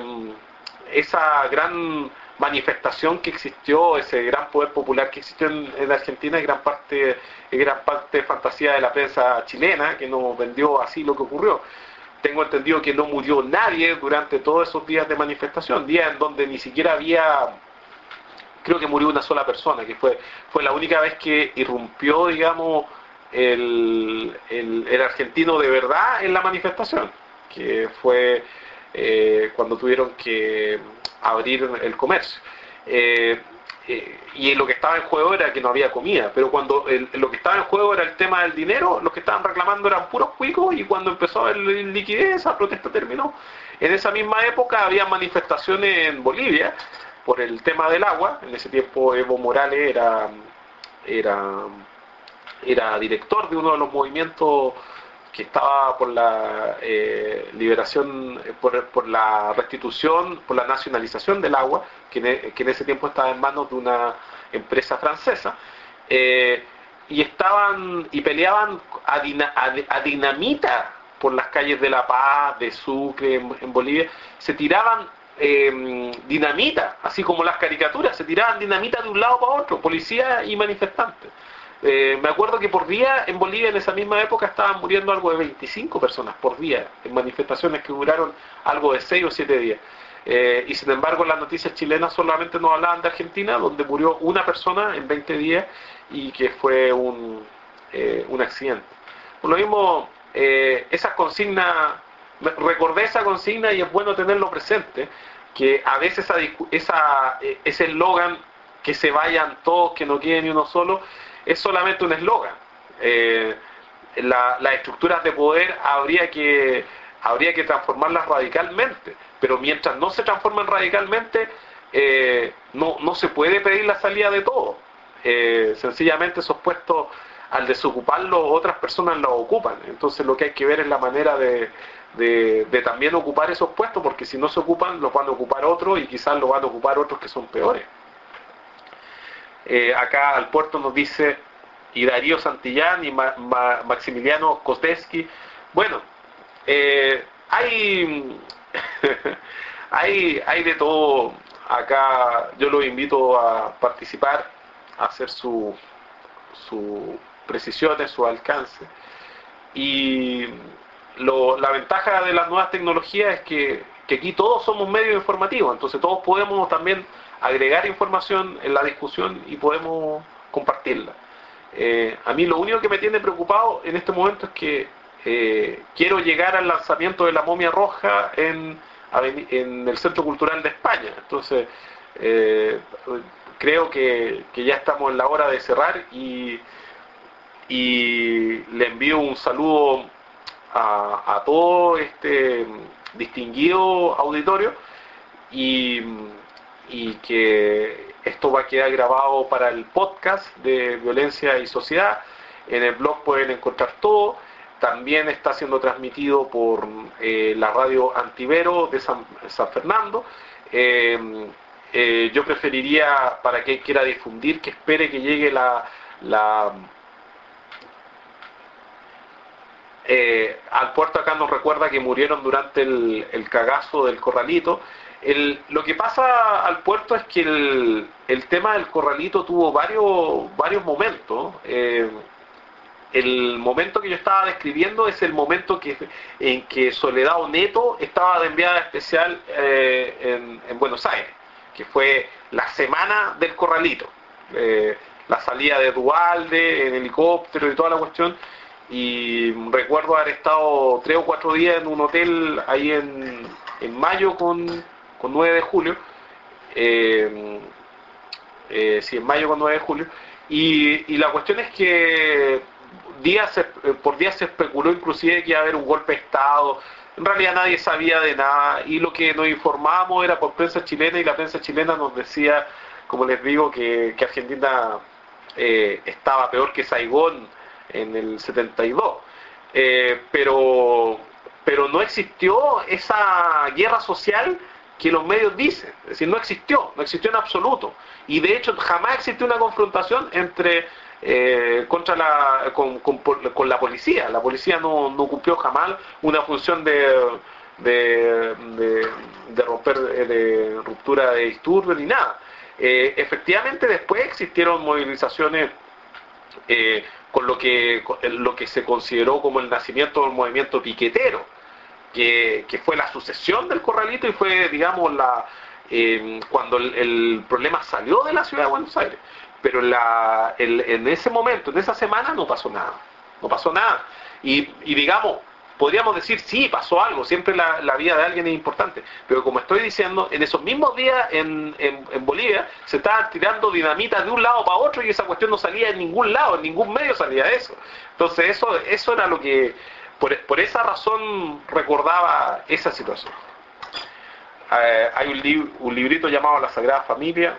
esa gran manifestación que existió, ese gran poder popular que existió en, en Argentina, es gran parte, es gran parte fantasía de la prensa chilena, que nos vendió así lo que ocurrió. Tengo entendido que no murió nadie durante todos esos días de manifestación, días en donde ni siquiera había, creo que murió una sola persona, que fue, fue la única vez que irrumpió, digamos, el, el, el argentino de verdad en la manifestación, que fue eh, cuando tuvieron que abrir el comercio. Eh, eh, y lo que estaba en juego era que no había comida, pero cuando el, lo que estaba en juego era el tema del dinero, los que estaban reclamando eran puros cuicos, y cuando empezó a haber liquidez, esa protesta terminó. En esa misma época había manifestaciones en Bolivia por el tema del agua. En ese tiempo Evo Morales era, era, era director de uno de los movimientos que estaba por la eh, liberación, por, por la restitución, por la nacionalización del agua, que en, que en ese tiempo estaba en manos de una empresa francesa, eh, y estaban y peleaban a, dina, a, a dinamita por las calles de La Paz, de Sucre, en, en Bolivia. Se tiraban eh, dinamita, así como las caricaturas, se tiraban dinamita de un lado para otro, policía y manifestantes. Eh, me acuerdo que por día en Bolivia en esa misma época estaban muriendo algo de veinticinco personas por día en manifestaciones que duraron algo de seis o siete días. Eh, y sin embargo las noticias chilenas solamente nos hablaban de Argentina, donde murió una persona en veinte días y que fue un, eh, un accidente. Por lo mismo, eh, esas consignas, recordé esa consigna y es bueno tenerlo presente, que a veces esa, esa, ese eslogan, que se vayan todos, que no quede ni uno solo, es solamente un eslogan. Eh, la, las estructuras de poder habría que, habría que transformarlas radicalmente, pero mientras no se transformen radicalmente, eh, no, no se puede pedir la salida de todo. Eh, sencillamente esos puestos, al desocuparlos, otras personas los ocupan. Entonces lo que hay que ver es la manera de, de, de también ocupar esos puestos, porque si no se ocupan, los van a ocupar otros, y quizás los van a ocupar otros que son peores. Eh, acá al puerto nos dice y Darío Santillán y Ma, Ma, Maximiliano Kostevsky. Bueno, eh, hay hay, hay de todo. Acá yo los invito a participar, a hacer su, su precisiones, su alcance. Y lo, la ventaja de las nuevas tecnologías es que, que aquí todos somos medios informativos, entonces todos podemos también agregar información en la discusión y podemos compartirla. Eh, a mí lo único que me tiene preocupado en este momento es que eh, quiero llegar al lanzamiento de La Momia Roja en, en el Centro Cultural de España. Entonces, eh, creo que, que ya estamos en la hora de cerrar y, y le envío un saludo a, a todo este distinguido auditorio y, y que esto va a quedar grabado para el podcast de Violencia y Sociedad. En el blog pueden encontrar todo. También está siendo transmitido por eh, la radio Antivero de San, San Fernando. Eh, eh, yo preferiría, para quien quiera difundir, que espere que llegue la... la eh, al puerto. Acá nos recuerda que murieron durante el, el cagazo del Corralito. El, lo que pasa al puerto es que el, el tema del Corralito tuvo varios, varios momentos. Eh, el momento que yo estaba describiendo es el momento que, en que Soledad Oneto estaba de enviada especial eh, en, en Buenos Aires, que fue la semana del Corralito. Eh, la salida de Duhalde en helicóptero y toda la cuestión. Y recuerdo haber estado tres o cuatro días en un hotel ahí en, en mayo con... con nueve de julio, eh, eh, sí, en mayo con nueve de julio, y, y la cuestión es que días se, por días se especuló inclusive que iba a haber un golpe de Estado. En realidad nadie sabía de nada, y lo que nos informábamos era por prensa chilena, y la prensa chilena nos decía, como les digo, que, que Argentina eh, estaba peor que Saigón en el setenta y dos, eh, pero, pero no existió esa guerra social que los medios dicen. Es decir, no existió, no existió en absoluto, y de hecho jamás existió una confrontación entre eh, contra la con, con, con la policía. La policía no, no cumplió jamás una función de de, de, de romper de ruptura de disturbios ni nada. Eh, efectivamente después existieron movilizaciones eh, con lo que con lo que se consideró como el nacimiento del movimiento piquetero, Que, que fue la sucesión del Corralito y fue, digamos, la eh, cuando el, el problema salió de la ciudad de Buenos Aires. Pero la, el, en ese momento, en esa semana, no pasó nada. No pasó nada. Y, y digamos, podríamos decir, sí, pasó algo. Siempre la, la vida de alguien es importante. Pero como estoy diciendo, en esos mismos días en, en, en Bolivia se estaban tirando dinamita de un lado para otro y esa cuestión no salía en ningún lado, en ningún medio salía de eso. Entonces eso, eso era lo que... Por, por esa razón recordaba esa situación. Eh, hay un, lib, un librito llamado La Sagrada Familia,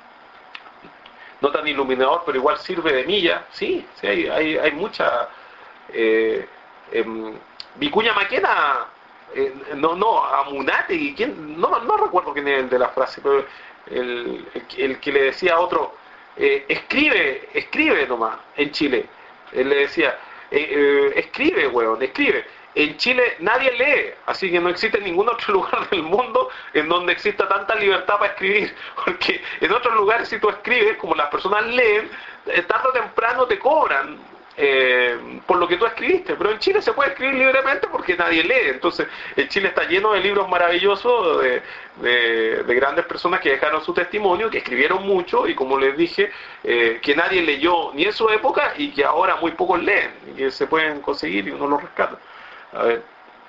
no tan iluminador, pero igual sirve de milla. Sí, sí hay, hay, hay mucha... Eh, eh, Vicuña Maquena, eh, no, no, Amunate, ¿quién? No, no recuerdo quién es el de la frase, pero el, el, el que le decía a otro, eh, escribe, escribe nomás, en Chile. Él le decía... Eh, eh, escribe, weón, escribe. En Chile nadie lee, así que no existe ningún otro lugar del mundo en donde exista tanta libertad para escribir, porque en otros lugares si tú escribes, como las personas leen, eh, tarde o temprano te cobran eh, por lo que tú escribiste, pero en Chile se puede escribir libremente porque nadie lee. Entonces en Chile está lleno de libros maravillosos de, de, de grandes personas que dejaron su testimonio, que escribieron mucho y, como les dije, eh, que nadie leyó ni en su época y que ahora muy pocos leen y que se pueden conseguir y uno los rescata. A ver,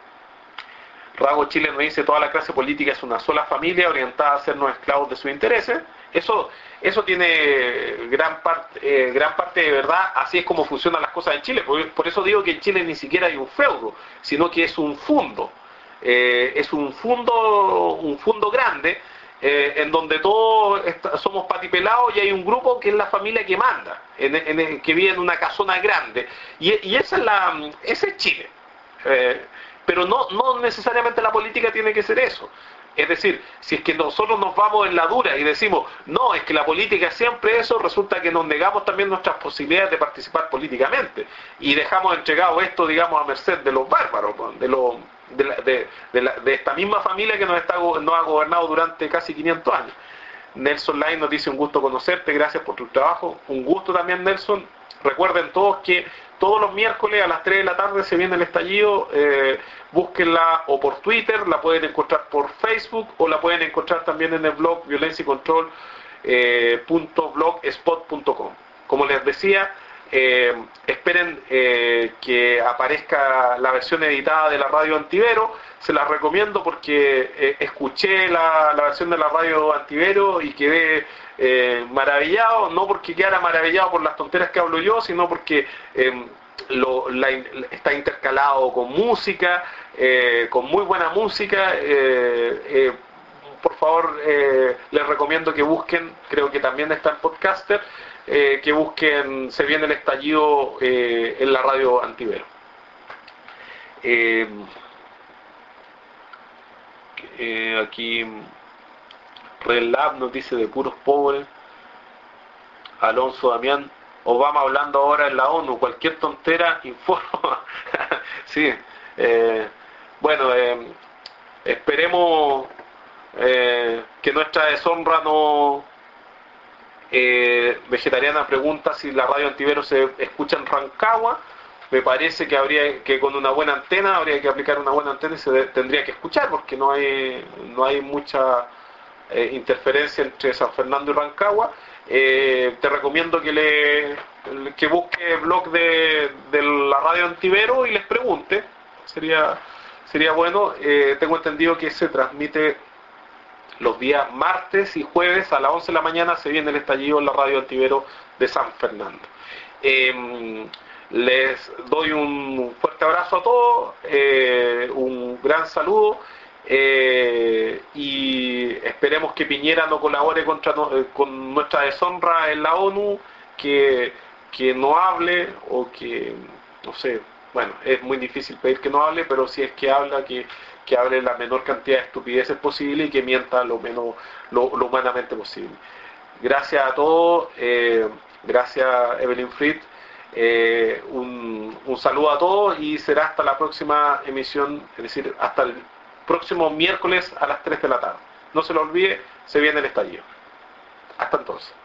Rago Chile nos dice: toda la clase política es una sola familia orientada a hacernos esclavos de sus intereses. Eso, eso tiene gran parte, eh, gran parte de verdad. Así es como funcionan las cosas en Chile. Por, por eso digo que en Chile ni siquiera hay un feudo, sino que es un fundo. Eh, es un fundo, un fundo grande, eh, en donde todos está, somos patipelados, y hay un grupo que es la familia que manda, en, en, que vive en una casona grande. Y, y esa es la, ese es Chile. Eh, pero no, no necesariamente la política tiene que ser eso. Es decir, si es que nosotros nos vamos en la dura y decimos, no, es que la política es siempre eso, resulta que nos negamos también nuestras posibilidades de participar políticamente y dejamos entregado esto, digamos, a merced de los bárbaros, de los, de, la, de, de, la, de esta misma familia que nos, está, nos ha gobernado durante casi quinientos años. Nelson Lai nos dice: un gusto conocerte, gracias por tu trabajo. Un gusto también, Nelson. Recuerden todos que todos los miércoles a las tres de la tarde se viene el estallido. Eh, búsquenla o por Twitter, la pueden encontrar por Facebook, o la pueden encontrar también en el blog violencia y control punto blogspot punto com. Como les decía, eh, esperen eh, que aparezca la versión editada de la radio Antivero. Se las recomiendo porque eh, escuché la, la versión de la radio Antivero y quedé eh, maravillado, no porque quedara maravillado por las tonteras que hablo yo, sino porque eh, lo, la, está intercalado con música, eh, con muy buena música. eh, eh, por favor, eh, les recomiendo que busquen, creo que también está en Podcaster, eh, que busquen Se viene el estallido eh, en la radio Antivero. Eh, eh, aquí Red Lab nos dice: de puros pobres. Alonso Damián: Obama hablando ahora en la ONU, cualquier tontera informa. Sí, eh, bueno, eh, esperemos eh, que nuestra deshonra no... Eh, Vegetariana pregunta si la radio Antivero se escucha en Rancagua. Me parece que habría que con una buena antena, habría que aplicar una buena antena y se de, tendría que escuchar, porque no hay no hay mucha eh, interferencia entre San Fernando y Rancagua. Eh, te recomiendo que le que busque el blog de, de la radio Antivero y les pregunte. Sería sería bueno. Eh, tengo entendido que se transmite los días martes y jueves a las once de la mañana. Se viene el estallido en la radio Antivero de San Fernando. Eh, les doy un fuerte abrazo a todos, eh, un gran saludo, eh, y esperemos que Piñera no colabore contra no, eh, con nuestra deshonra en la ONU, que, que no hable, o que, no sé, bueno, es muy difícil pedir que no hable, pero si es que habla, que, que hable la menor cantidad de estupideces posible y que mienta lo menos, lo, lo humanamente posible. Gracias a todos, eh, gracias Evelyn Fried, eh, un, un saludo a todos y será hasta la próxima emisión, es decir, hasta el próximo miércoles a las tres de la tarde. No se lo olvide, se viene el estallido. Hasta entonces.